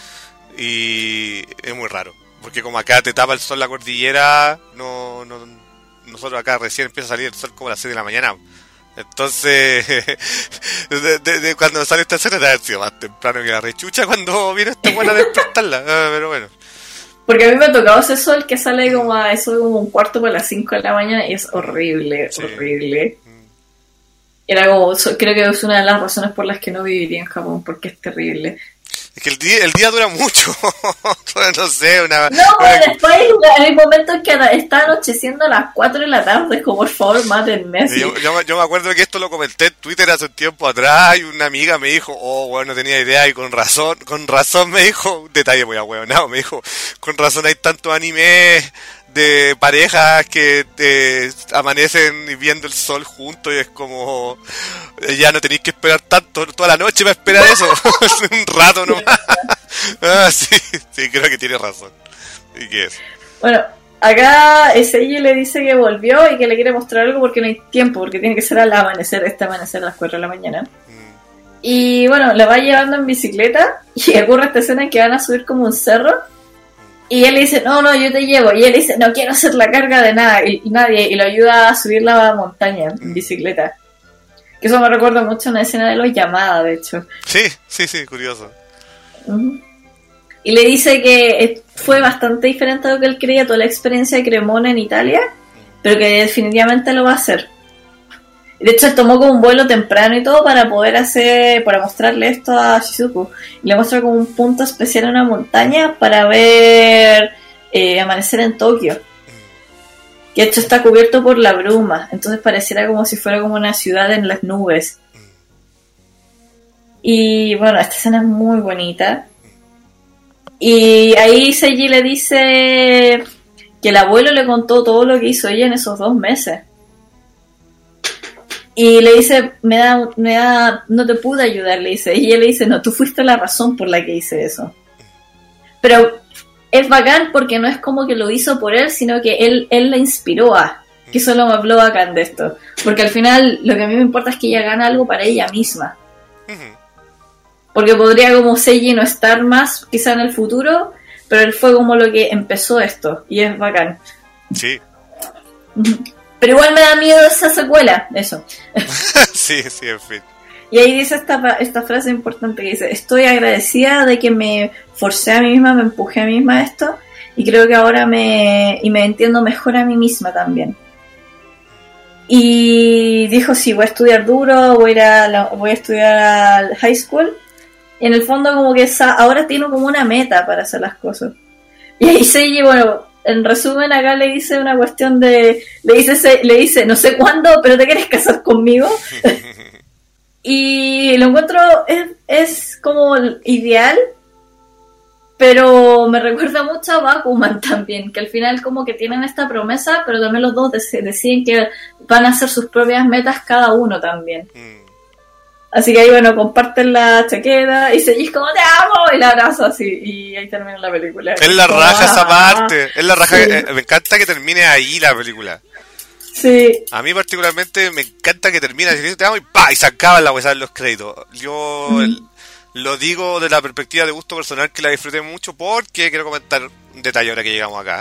Y es muy raro, porque como acá te tapa el sol la cordillera, nosotros acá recién empieza a salir el sol como a las 6 de la mañana. Entonces, cuando sale esta escena, debe haber sido más temprano que la rechucha cuando viene esta buena a despertarla. Pero bueno. Porque a mí me ha tocado ese sol que sale como a eso como un cuarto para las 5 de la mañana y es horrible, sí. Horrible. Era como, creo que es una de las razones por las que no viviría en Japón, porque es terrible. Es que el día dura mucho. No sé, después hay momentos que está anocheciendo a las 4 de la tarde, como por favor, mátenme. Yo me acuerdo que esto lo comenté en Twitter hace un tiempo atrás y una amiga me dijo, bueno, no tenía idea, y con razón me dijo, un detalle muy ahueonado, me dijo, con razón hay tanto anime de parejas que amanecen viendo el sol juntos y es como, ya no tenéis que esperar tanto toda la noche para esperar eso. Un rato nomás. Sí, creo que tiene razón. ¿Y qué es? Bueno, acá Seiji le dice que volvió y que le quiere mostrar algo porque no hay tiempo, porque tiene que ser al amanecer, a las 4 de la mañana. Y bueno, la va llevando en bicicleta y ocurre esta escena en que van a subir como un cerro. Y él le dice, no, yo te llevo. Y él dice, no quiero hacer la carga de nada. Y nadie. Y lo ayuda a subir la montaña en bicicleta. Que eso me recuerda mucho a una escena de Los Llamadas, de hecho. Sí, curioso. Uh-huh. Y le dice que fue bastante diferente a lo que él creía, toda la experiencia de Cremona en Italia. Pero que definitivamente lo va a hacer. De hecho, él tomó como un vuelo temprano y todo para mostrarle esto a Shizuku. Y le muestra como un punto especial en una montaña para ver amanecer en Tokio. Que de hecho está cubierto por la bruma. Entonces pareciera como si fuera como una ciudad en las nubes. Y bueno, esta escena es muy bonita. Y ahí Seiji le dice que el abuelo le contó todo lo que hizo ella en esos 2 meses. Y le dice, no te pude ayudar, le dice. Y ella le dice, no, tú fuiste la razón por la que hice eso. Pero es bacán porque no es como que lo hizo por él, sino que él la inspiró a. Que eso lo habló bacán de esto. Porque al final lo que a mí me importa es que ella gane algo para ella misma. Porque podría como Seiji no estar más, quizá en el futuro, pero él fue como lo que empezó esto. Y es bacán. Sí. Pero igual me da miedo esa secuela, eso. Sí, en fin. Y ahí dice esta frase importante que dice, estoy agradecida de que me forcé a mí misma, me empujé a mí misma a esto, y creo que ahora me entiendo mejor a mí misma también. Y dijo, sí, voy a estudiar duro, voy a estudiar al high school, y en el fondo como que ahora tiene como una meta para hacer las cosas. Y ahí Seiji, bueno, en resumen acá le dice una cuestión le dice no sé cuándo, pero te quieres casar conmigo. Y lo encuentro es como ideal, pero me recuerda mucho a Bakuman también, que al final como que tienen esta promesa, pero también los dos deciden que van a hacer sus propias metas cada uno también. Así que ahí, bueno, comparten la chaqueta y Seiji es como, te amo, y la abrazo así, y ahí termina la película. Es la raja esa parte, es la raja, sí. Me encanta que termine ahí la película. Sí. A mí particularmente me encanta que termine así, te amo, y ¡pa! Y se acaban la hueá de los créditos. Yo lo digo de la perspectiva de gusto personal, que la disfruté mucho, porque quiero comentar un detalle ahora que llegamos acá.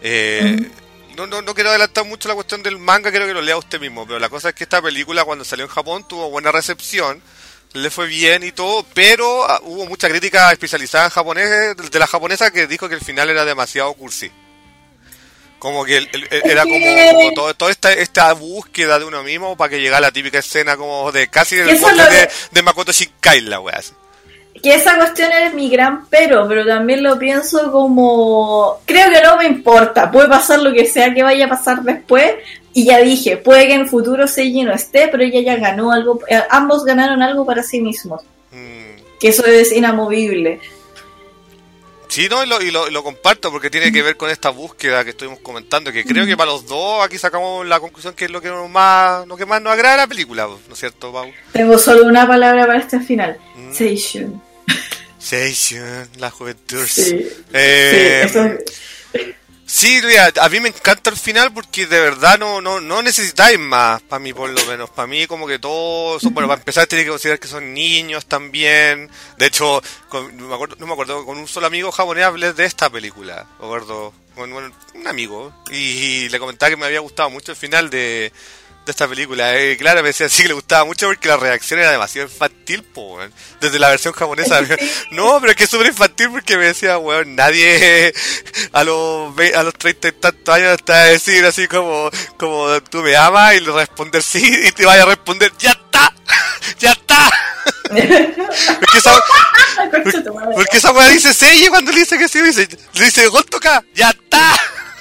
No quiero adelantar mucho la cuestión del manga, quiero que lo lea usted mismo, pero la cosa es que esta película cuando salió en Japón tuvo buena recepción, le fue bien y todo, pero hubo mucha crítica especializada en japonés, de la japonesa, que dijo que el final era demasiado cursi. Como que era como toda esta búsqueda de uno mismo para que llegara la típica escena como de casi del borde de Makoto Shinkai, la wea así. que esa cuestión es mi gran pero también lo pienso como, creo que no me importa, puede pasar lo que sea que vaya a pasar después, y ya dije, puede que en futuro Seiji no esté, pero ella ya ganó algo, ambos ganaron algo para sí mismos, que eso es inamovible. Sí, no, y lo comparto porque tiene que ver con esta búsqueda que estuvimos comentando, que creo que para los dos aquí sacamos la conclusión que es lo que más nos agrada de la película, ¿no es cierto, Pau? Tengo solo una palabra para este final, Seishun. Seishun, la juventud. Sí, sí, eso es... Sí, mira, a mí me encanta el final porque de verdad no necesitáis más, para mí por lo menos. Para mí como que todos, bueno, para empezar tiene que considerar que son niños también. De hecho, no me acuerdo, con un solo amigo japonés hablé de esta película, ¿me acuerdo? Con un amigo, y le comentaba que me había gustado mucho el final de esta película. Claro, me decía así que le gustaba mucho porque la reacción era demasiado infantil, po, weón. Desde la versión japonesa. No, pero es que es súper infantil porque me decía, weón, nadie a los 30 y tantos años te va a decir así como tú me amas y le responder sí y te vaya a responder, ¡ya está! ¡Ya está! Porque esa weá dice Seiya cuando le dice que sí, le dice gol toca, ¡ya está!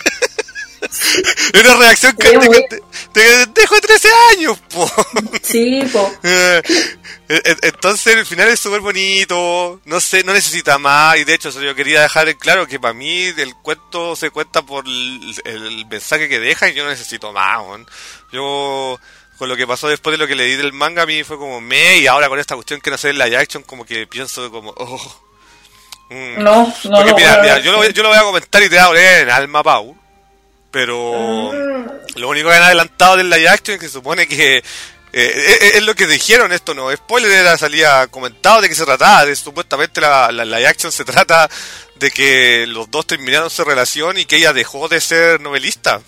Una reacción que te dejo de 13 años, po. Sí, po. Entonces el final es súper bonito, no necesita más, y de hecho yo quería dejar en claro que para mí el cuento se cuenta por el mensaje que deja y yo no necesito más, man. Yo con lo que pasó después de lo que leí del manga a mí fue como y ahora con esta cuestión que no sé en live action como que pienso como No, porque mira, yo lo voy a comentar y te voy a doler en alma, Pau. Pero lo único que han adelantado del live action es que se supone que es lo que dijeron, esto no spoiler, era salía comentado de que se trataba de supuestamente la live action se trata de que los dos terminaron su relación y que ella dejó de ser novelista.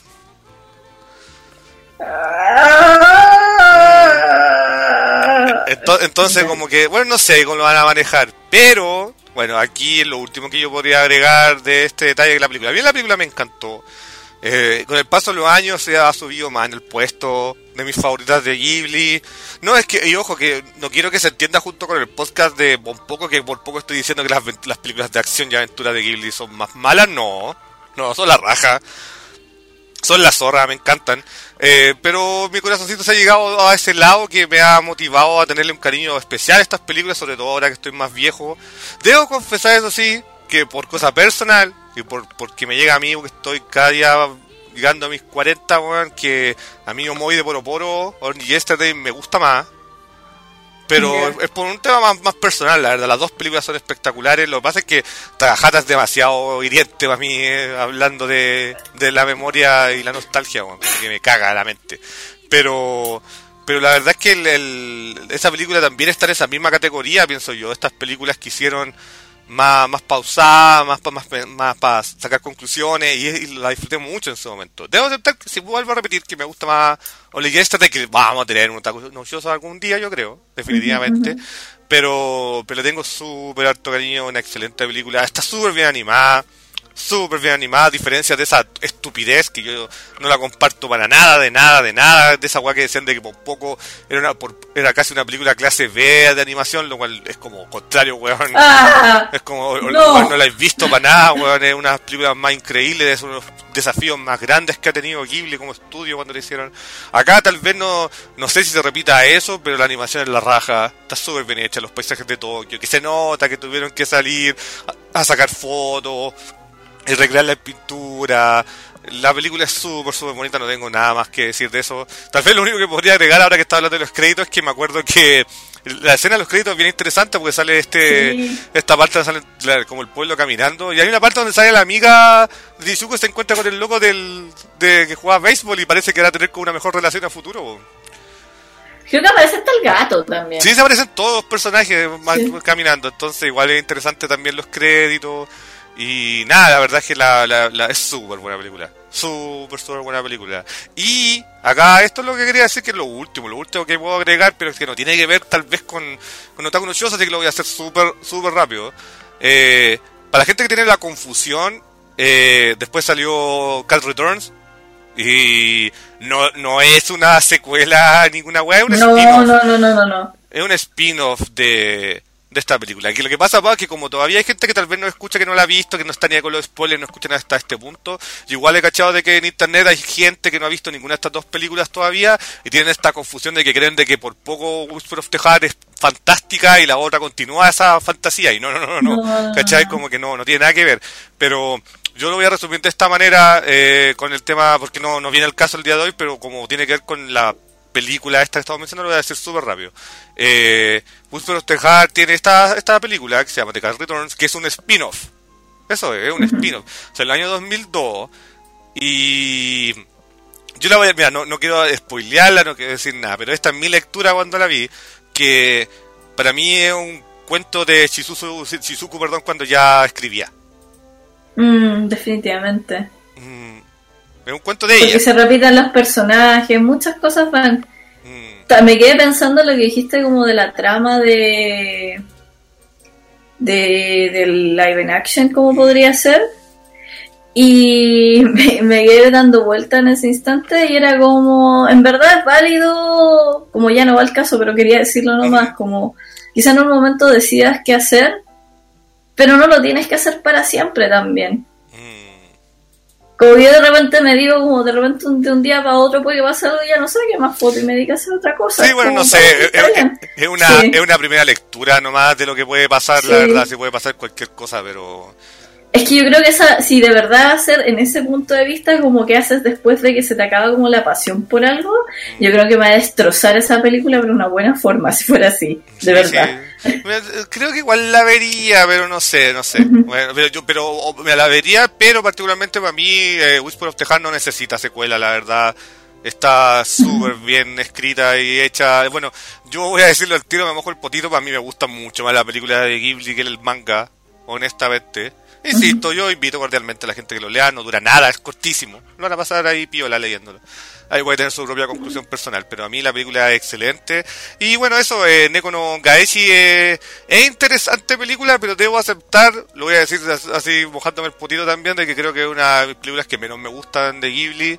Entonces como que bueno, no sé cómo lo van a manejar, pero bueno, aquí es lo último que yo podría agregar de este detalle de la película. A mí la película me encantó. Con el paso de los años se ha subido más en el puesto de mis favoritas de Ghibli. No, es que, y ojo, que no quiero que se entienda junto con el podcast de Bonpoco, que por poco estoy diciendo que las películas de acción y aventura de Ghibli son más malas. No, son la raja. Son la zorra, me encantan. Pero mi corazoncito se ha llegado a ese lado que me ha motivado a tenerle un cariño especial a estas películas, sobre todo ahora que estoy más viejo. Debo confesar, eso sí, que por cosa personal y porque me llega a mí, porque estoy cada día llegando a mis 40, weón, que a mí Omoi de Poro Poro o Yesterday me gusta más. Pero es por un tema más personal, la verdad. Las dos películas son espectaculares. Lo que pasa es que Takahata es demasiado hiriente para mí, hablando de la memoria y la nostalgia, bueno, que me caga la mente. Pero la verdad es que esa película también está en esa misma categoría, pienso yo. Estas películas que hicieron más pausadas, más para sacar conclusiones, y la disfruté mucho en ese momento. Debo aceptar que si vuelvo a repetir que me gusta más Oli Yesterday, que vamos a tener un otaku nochoso algún día, yo creo, definitivamente. Pero tengo súper harto cariño, una excelente película, está súper bien animada, a diferencia de esa estupidez que yo no la comparto para nada, de esa weá que decían de que por poco era casi una película clase B de animación, lo cual es como contrario, weón. Es como, no la he visto para nada, weón, es una película más increíble, es uno de los desafíos más grandes que ha tenido Ghibli como estudio cuando lo hicieron. Acá tal vez no sé si se repita eso, pero la animación es la raja, está súper bien hecha, los paisajes de Tokio, que se nota que tuvieron que salir a sacar fotos y recrearla en pintura. La película es súper bonita, no tengo nada más que decir de eso. Tal vez lo único que podría agregar ahora que estaba hablando de los créditos es que me acuerdo que la escena de los créditos es bien interesante porque sale esta parte donde sale como el pueblo caminando, y hay una parte donde sale la amiga de Izuku, se encuentra con el loco de que jugaba béisbol y parece que va a tener como una mejor relación a futuro. Creo que aparece hasta el gato también. Sí, se aparecen todos los personajes caminando, entonces igual es interesante también los créditos. Y nada, la verdad es que es súper buena película. Súper buena película. Y acá esto es lo que quería decir, que es lo último que puedo agregar, pero es que no tiene que ver tal vez con Otaku no Shoujo, así que lo voy a hacer súper rápido. Para la gente que tiene la confusión, después salió Cat Returns. Y no es una secuela ninguna wea, es un spin-off. No. Es un spin-off de de esta película. Que lo que pasa, Pau, es que como todavía hay gente que tal vez no escucha, que no la ha visto, que no está ni con los spoilers, no escuchan hasta este punto, yo igual he cachado de que en internet hay gente que no ha visto ninguna de estas dos películas todavía y tienen esta confusión de que creen de que por poco Whisper of the Heart es fantástica y la otra continúa esa fantasía, y no. ¿Cachai? Como que no tiene nada que ver. Pero yo lo voy a resumir de esta manera con el tema, porque no viene el caso el día de hoy, pero como tiene que ver con la película esta que estamos mencionando, lo voy a decir súper rápido. Whisper of the Heart tiene esta película que se llama The Card Returns, que es un spin-off. Eso es un spin-off. O sea, en el año 2002. Y yo la voy a... Mira, no quiero spoilearla, no quiero decir nada, pero esta es mi lectura cuando la vi, que para mí es un cuento de Shizuku, cuando ya escribía. Definitivamente. Es un cuento de Porque ella. se repiten los personajes, muchas cosas van. Me quedé pensando lo que dijiste como de la trama de live in action, como podría ser. Y me quedé dando vuelta en ese instante y era como, en verdad es válido, como ya no va el caso, pero quería decirlo nomás, como quizá en un momento decidas qué hacer, pero no lo tienes que hacer para siempre también. Como yo de repente me digo, como de repente de un día para otro puede pasar algo y ya no saque más foto y me dedico a hacer otra cosa. Sí, bueno, no sé, es una primera lectura nomás de lo que puede pasar, la verdad, sí puede pasar cualquier cosa, pero... Es que yo creo que si de verdad hacer en ese punto de vista como que haces después de que se te acaba como la pasión por algo, yo creo que me va a destrozar esa película pero de una buena forma, si fuera así, de verdad. Sí. Creo que igual la vería, pero no sé. Bueno, pero me la vería, pero particularmente para mí Whisper of the Heart no necesita secuela, la verdad. Está súper bien escrita y hecha. Bueno, yo voy a decirlo al tiro, me mojo el potito, para mí me gusta mucho más la película de Ghibli que el manga, honestamente. Insisto, yo invito cordialmente a la gente que lo lea, no dura nada, es cortísimo. Lo van a pasar ahí piola leyéndolo. Ahí puede tener su propia conclusión personal, pero a mí la película es excelente. Y bueno, eso, Neko no Gaeshi es interesante película, pero debo aceptar, lo voy a decir así mojándome el potito también, de que creo que es una de las películas que menos me gustan de Ghibli.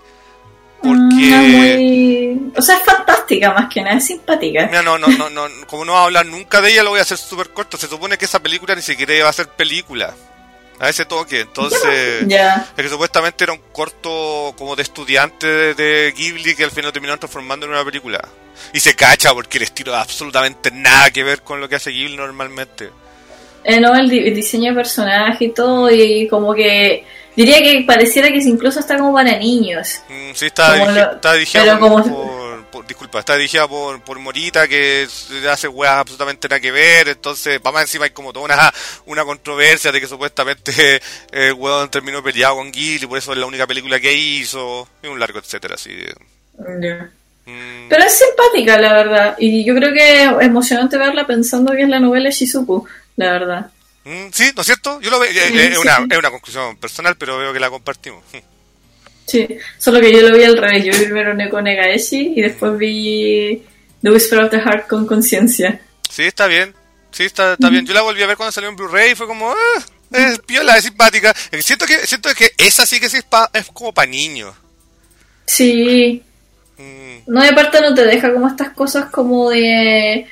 Porque... O sea, es fantástica más que nada, es simpática. Mira, no, como no voy a hablar nunca de ella, lo voy a hacer súper corto. Se supone que esa película ni siquiera iba a ser película. A ese toque, entonces es que supuestamente era un corto como de estudiante de Ghibli que al final terminaron transformando en una película. Y se cacha porque el estilo absolutamente nada que ver con lo que hace Ghibli normalmente. No, el diseño de personaje y todo, y como que diría que pareciera que incluso está como para niños. Sí, está dirigida está dirigida por Morita, que hace weas absolutamente nada que ver. Entonces, más encima hay como toda una controversia de que supuestamente el weón terminó peleado con Ghibli, por eso es la única película que hizo, y un largo etcétera, así. Pero es simpática, la verdad, y yo creo que es emocionante verla pensando que es la novela de Shizuku, la verdad. Sí, ¿no es cierto? Yo lo veo, es una conclusión personal, pero veo que la compartimos. Sí, solo que yo lo vi al revés. Yo vi primero Neko no Gaeshi y después vi The Whisper of the Heart con conciencia. Sí, está bien. Sí, está bien. Yo la volví a ver cuando salió en Blu-ray y fue como... es piola, es simpática. Siento que esa sí que sí es como para niños. Sí. No, y aparte no te deja como estas cosas como de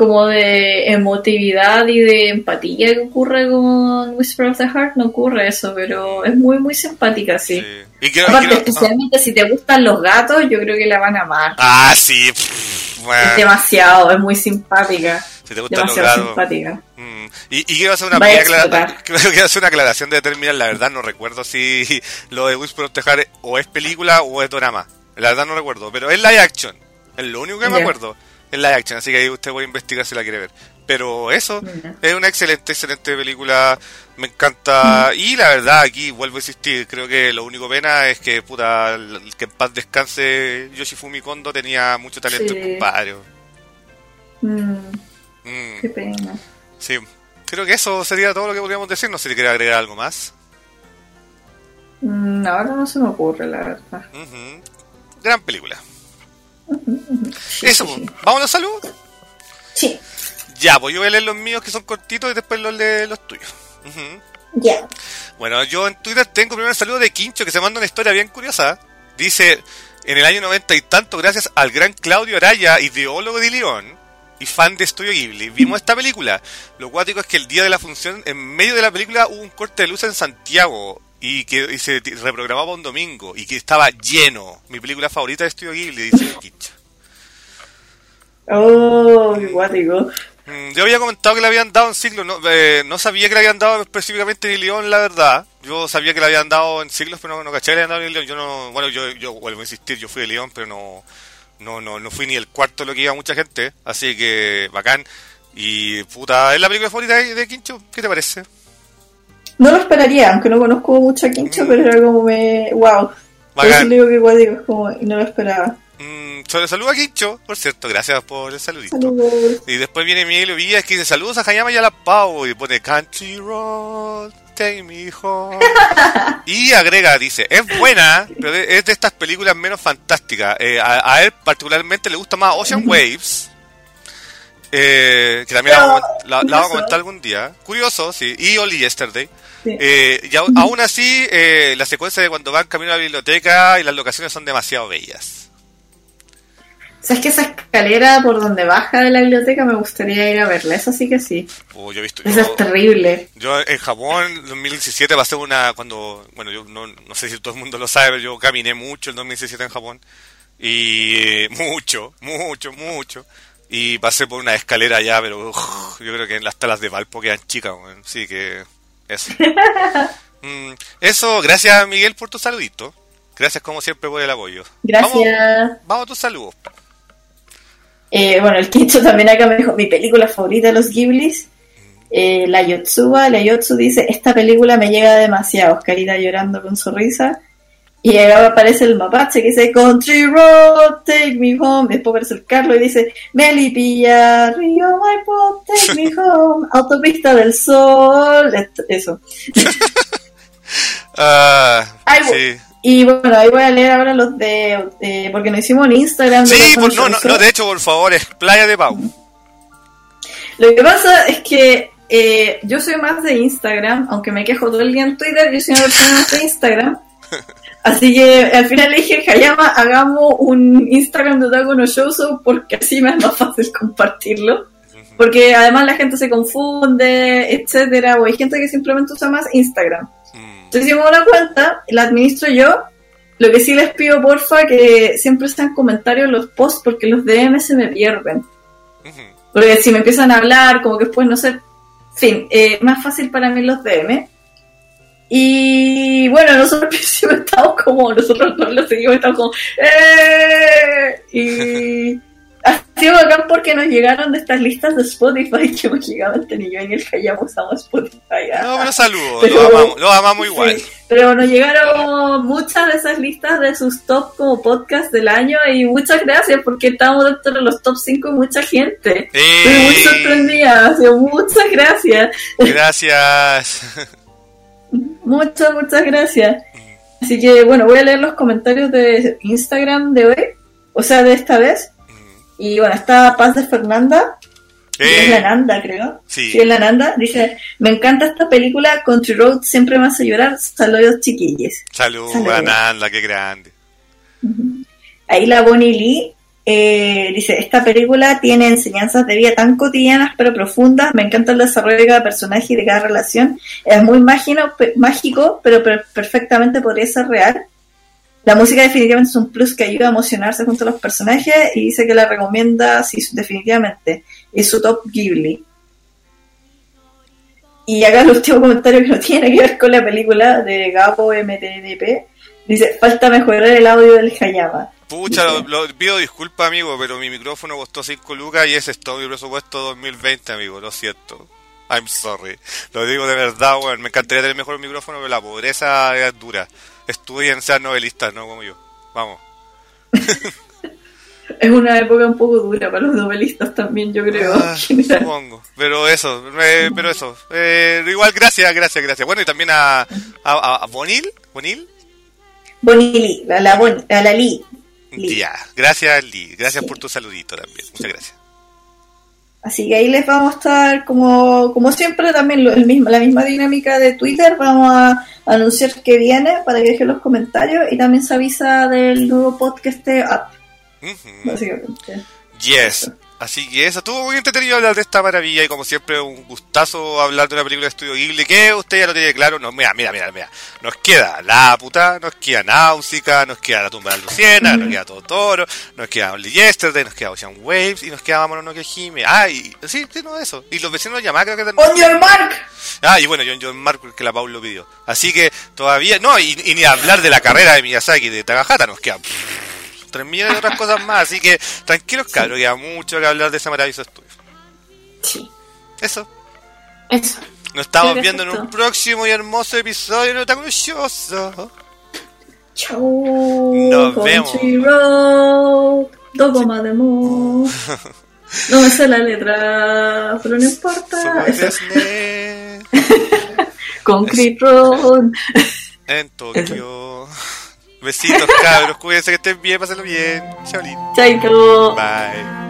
emotividad y de empatía que ocurre con Whisper of the Heart. No ocurre eso, pero es muy muy simpática, sí. Aparte, especialmente si te gustan los gatos, yo creo que la van a amar. Ah, sí. Bueno. Es demasiado, es muy simpática. Si te gustan demasiado los gatos. simpática. Y quiero hacer una aclaración de terminar, la verdad no recuerdo si lo de Whisper of the Heart o es película o es drama. La verdad no recuerdo, pero es live action. Es lo único que me acuerdo. Es live action, así que ahí usted puede investigar si la quiere ver. Pero eso, es una excelente película, me encanta. Y la verdad, aquí vuelvo a insistir, creo que lo único pena es que, que en paz descanse Yoshifumi Kondo, tenía mucho talento el compadre. Qué pena. Sí, creo que eso sería todo lo que podríamos decir, no sé si quiere agregar algo más. Ahora no se me ocurre, la verdad. Gran película. Sí, eso, sí. ¿Vamos a los saludos? Sí. Ya, pues yo voy a leer los míos que son cortitos y después los tuyos. Ya. Bueno, yo en Twitter tengo primero el saludo de Quincho, que se manda una historia bien curiosa. Dice, en el año 90 y tanto, gracias al gran Claudio Araya, ideólogo de León, y fan de Estudio Ghibli. Vimos esta película. Lo cuático es que el día de la función, en medio de la película, hubo un corte de luz en Santiago y se reprogramaba un domingo y que estaba lleno. Mi película favorita de Estudio Ghibli, dice el Kincho. Oh, qué guático. Yo había comentado que le habían dado en Siglos, no sabía que le habían dado específicamente en León, la verdad. Yo sabía que le habían dado en Siglos, pero no caché que le habían dado en León. Yo no, bueno, yo vuelvo a insistir, yo fui de León, pero no fui ni el cuarto de lo que iba mucha gente, así que bacán. Y puta, ¿es la película favorita de Kincho? ¿Qué te parece? No lo esperaría, aunque no conozco mucho a Kincho, pero era como wow. Por eso le digo que guático, es como, y no lo esperaba. Solo saludo a Kincho, por cierto, gracias por el saludito. Saludos. Y después viene Miguel Villas que dice saludos a Hayama y a la Pau y pone Country Road, take me home. Y agrega, dice, es buena, pero es de estas películas menos fantásticas. A él particularmente le gusta más Ocean Waves, que también la vamos a comentar algún día. Curioso, sí, y Only Yesterday. Sí. Y aún así, la secuencia de cuando van camino a la biblioteca y las locaciones son demasiado bellas. ¿Sabes que esa escalera por donde baja de la biblioteca me gustaría ir a verla? Eso sí que sí. Yo he visto, esa es terrible. Yo en Japón, en 2017, pasé yo no sé si todo el mundo lo sabe, pero yo caminé mucho en 2017 en Japón. Y mucho. Y pasé por una escalera allá, pero yo creo que en las talas de Valpo quedan chicas, bueno, sí que eso. Eso, gracias Miguel por tu saludito. Gracias como siempre por el apoyo. Gracias. Vamos a tus saludos. Bueno, el Kincho también acá me dijo mi película favorita de los Ghiblis, la Yotsu dice, esta película me llega demasiado, Oscarita llorando con su risa, y ahora aparece el mapache que dice Country Road, take me home, y después aparece el Carlos y dice Melipilla, Río Maipo, take me home, Autopista del Sol, eso. Sí. Y bueno, ahí voy a leer ahora los de porque nos hicimos en Instagram. Sí, no, de hecho, por favor, expláyate, Pau. Lo que pasa es que yo soy más de Instagram, aunque me quejo todo el día en Twitter, yo soy una persona más de Instagram. Así que al final le dije, Hayama, hagamos un Instagram de Otaku no Shoujo porque así me es más fácil compartirlo. Porque además la gente se confunde, etcétera, o hay gente que simplemente usa más Instagram. Entonces hicimos una cuenta, la administro yo. Lo que sí les pido, porfa, que siempre sean comentarios en los posts porque los DM se me pierden. Porque si me empiezan a hablar, como que después no sé. En fin, más fácil para mí los DM. Y bueno, nosotros al principio nosotros no lo seguimos, estamos como y ha sido bacán porque nos llegaron de estas listas de Spotify que mágicamente ni yo ni el Hayama usamos Spotify. No, pero saludos, lo amamos igual. Sí, pero nos llegaron muchas de esas listas de sus top como podcast del año y muchas gracias porque estábamos dentro de los top 5 de mucha gente. Estoy muy sorprendida, así, muchas gracias. Gracias. Muchas gracias. Así que bueno, voy a leer los comentarios de Instagram de hoy, o sea, de esta vez. Y bueno, está Paz de Fernanda, es la Nanda, creo. Sí, es la Nanda. Dice, me encanta esta película, Country Road siempre me hace llorar. Saludos, chiquillos. Saludos a Nanda, qué grande. Ahí la Bonnie Lee dice, esta película tiene enseñanzas de vida tan cotidianas pero profundas. Me encanta el desarrollo de cada personaje y de cada relación. Es muy mágico, pero perfectamente podría ser real. La música definitivamente es un plus que ayuda a emocionarse junto a los personajes y dice que la recomienda, sí, definitivamente. Es su top Ghibli. Y acá el último comentario que no tiene que ver con la película de Gabo MTDP. Dice, falta mejorar el audio del Hayama. Pucha, lo pido disculpas, amigo, pero mi micrófono costó 5 lucas y ese es todo mi presupuesto 2020, amigo, lo siento. I'm sorry. Lo digo de verdad, weón. Me encantaría tener mejor micrófono, pero la pobreza es dura. Estudien, sean novelistas, no como yo. Vamos. Es una época un poco dura para los novelistas también, yo creo. Supongo. Pero eso. Igual, gracias. Bueno, y también a Bonil. Bonili, a la Lee. Ya, gracias, Lee. Gracias por tu saludito también. Muchas gracias. Así que ahí les vamos a estar, como siempre, también la misma dinámica de Twitter. Vamos a anunciar que viene para que dejen los comentarios y también se avisa del nuevo podcast de Up. Básicamente. Yes. Así que eso, estuvo muy entretenido hablar de esta maravilla y como siempre un gustazo hablar de una película de Estudio Ghibli que usted ya lo tiene claro. No, mira, nos queda La Puta, nos queda Náusica, nos queda La Tumba de la Luciana, nos queda Totoro, nos queda Only Yesterday, nos queda Ocean Waves y nos queda Mononoke Hime. Y sí, no, eso. Y los vecinos de Yamaha creo que también. ¡On your mark! Y bueno, John Mark que la Paul lo pidió. Así que todavía, no, y ni hablar de la carrera de Miyazaki de Takahata, nos quedan 3 millones de otras cosas más, así que tranquilos, cabros, queda mucho que hablar de ese maravilloso estudio. Sí. Eso. Nos estamos Perfecto. viendo en un próximo y hermoso episodio de Otaku Shoso. Chau. Nos vemos. Crunchyroll. Dogomademo. No me sé la letra, pero no importa. Somos Eso. Disney Concrete Road. en Tokio. Besitos, cabros, cuídense que estén bien, pásenlo bien. Chao, Chaito. bye.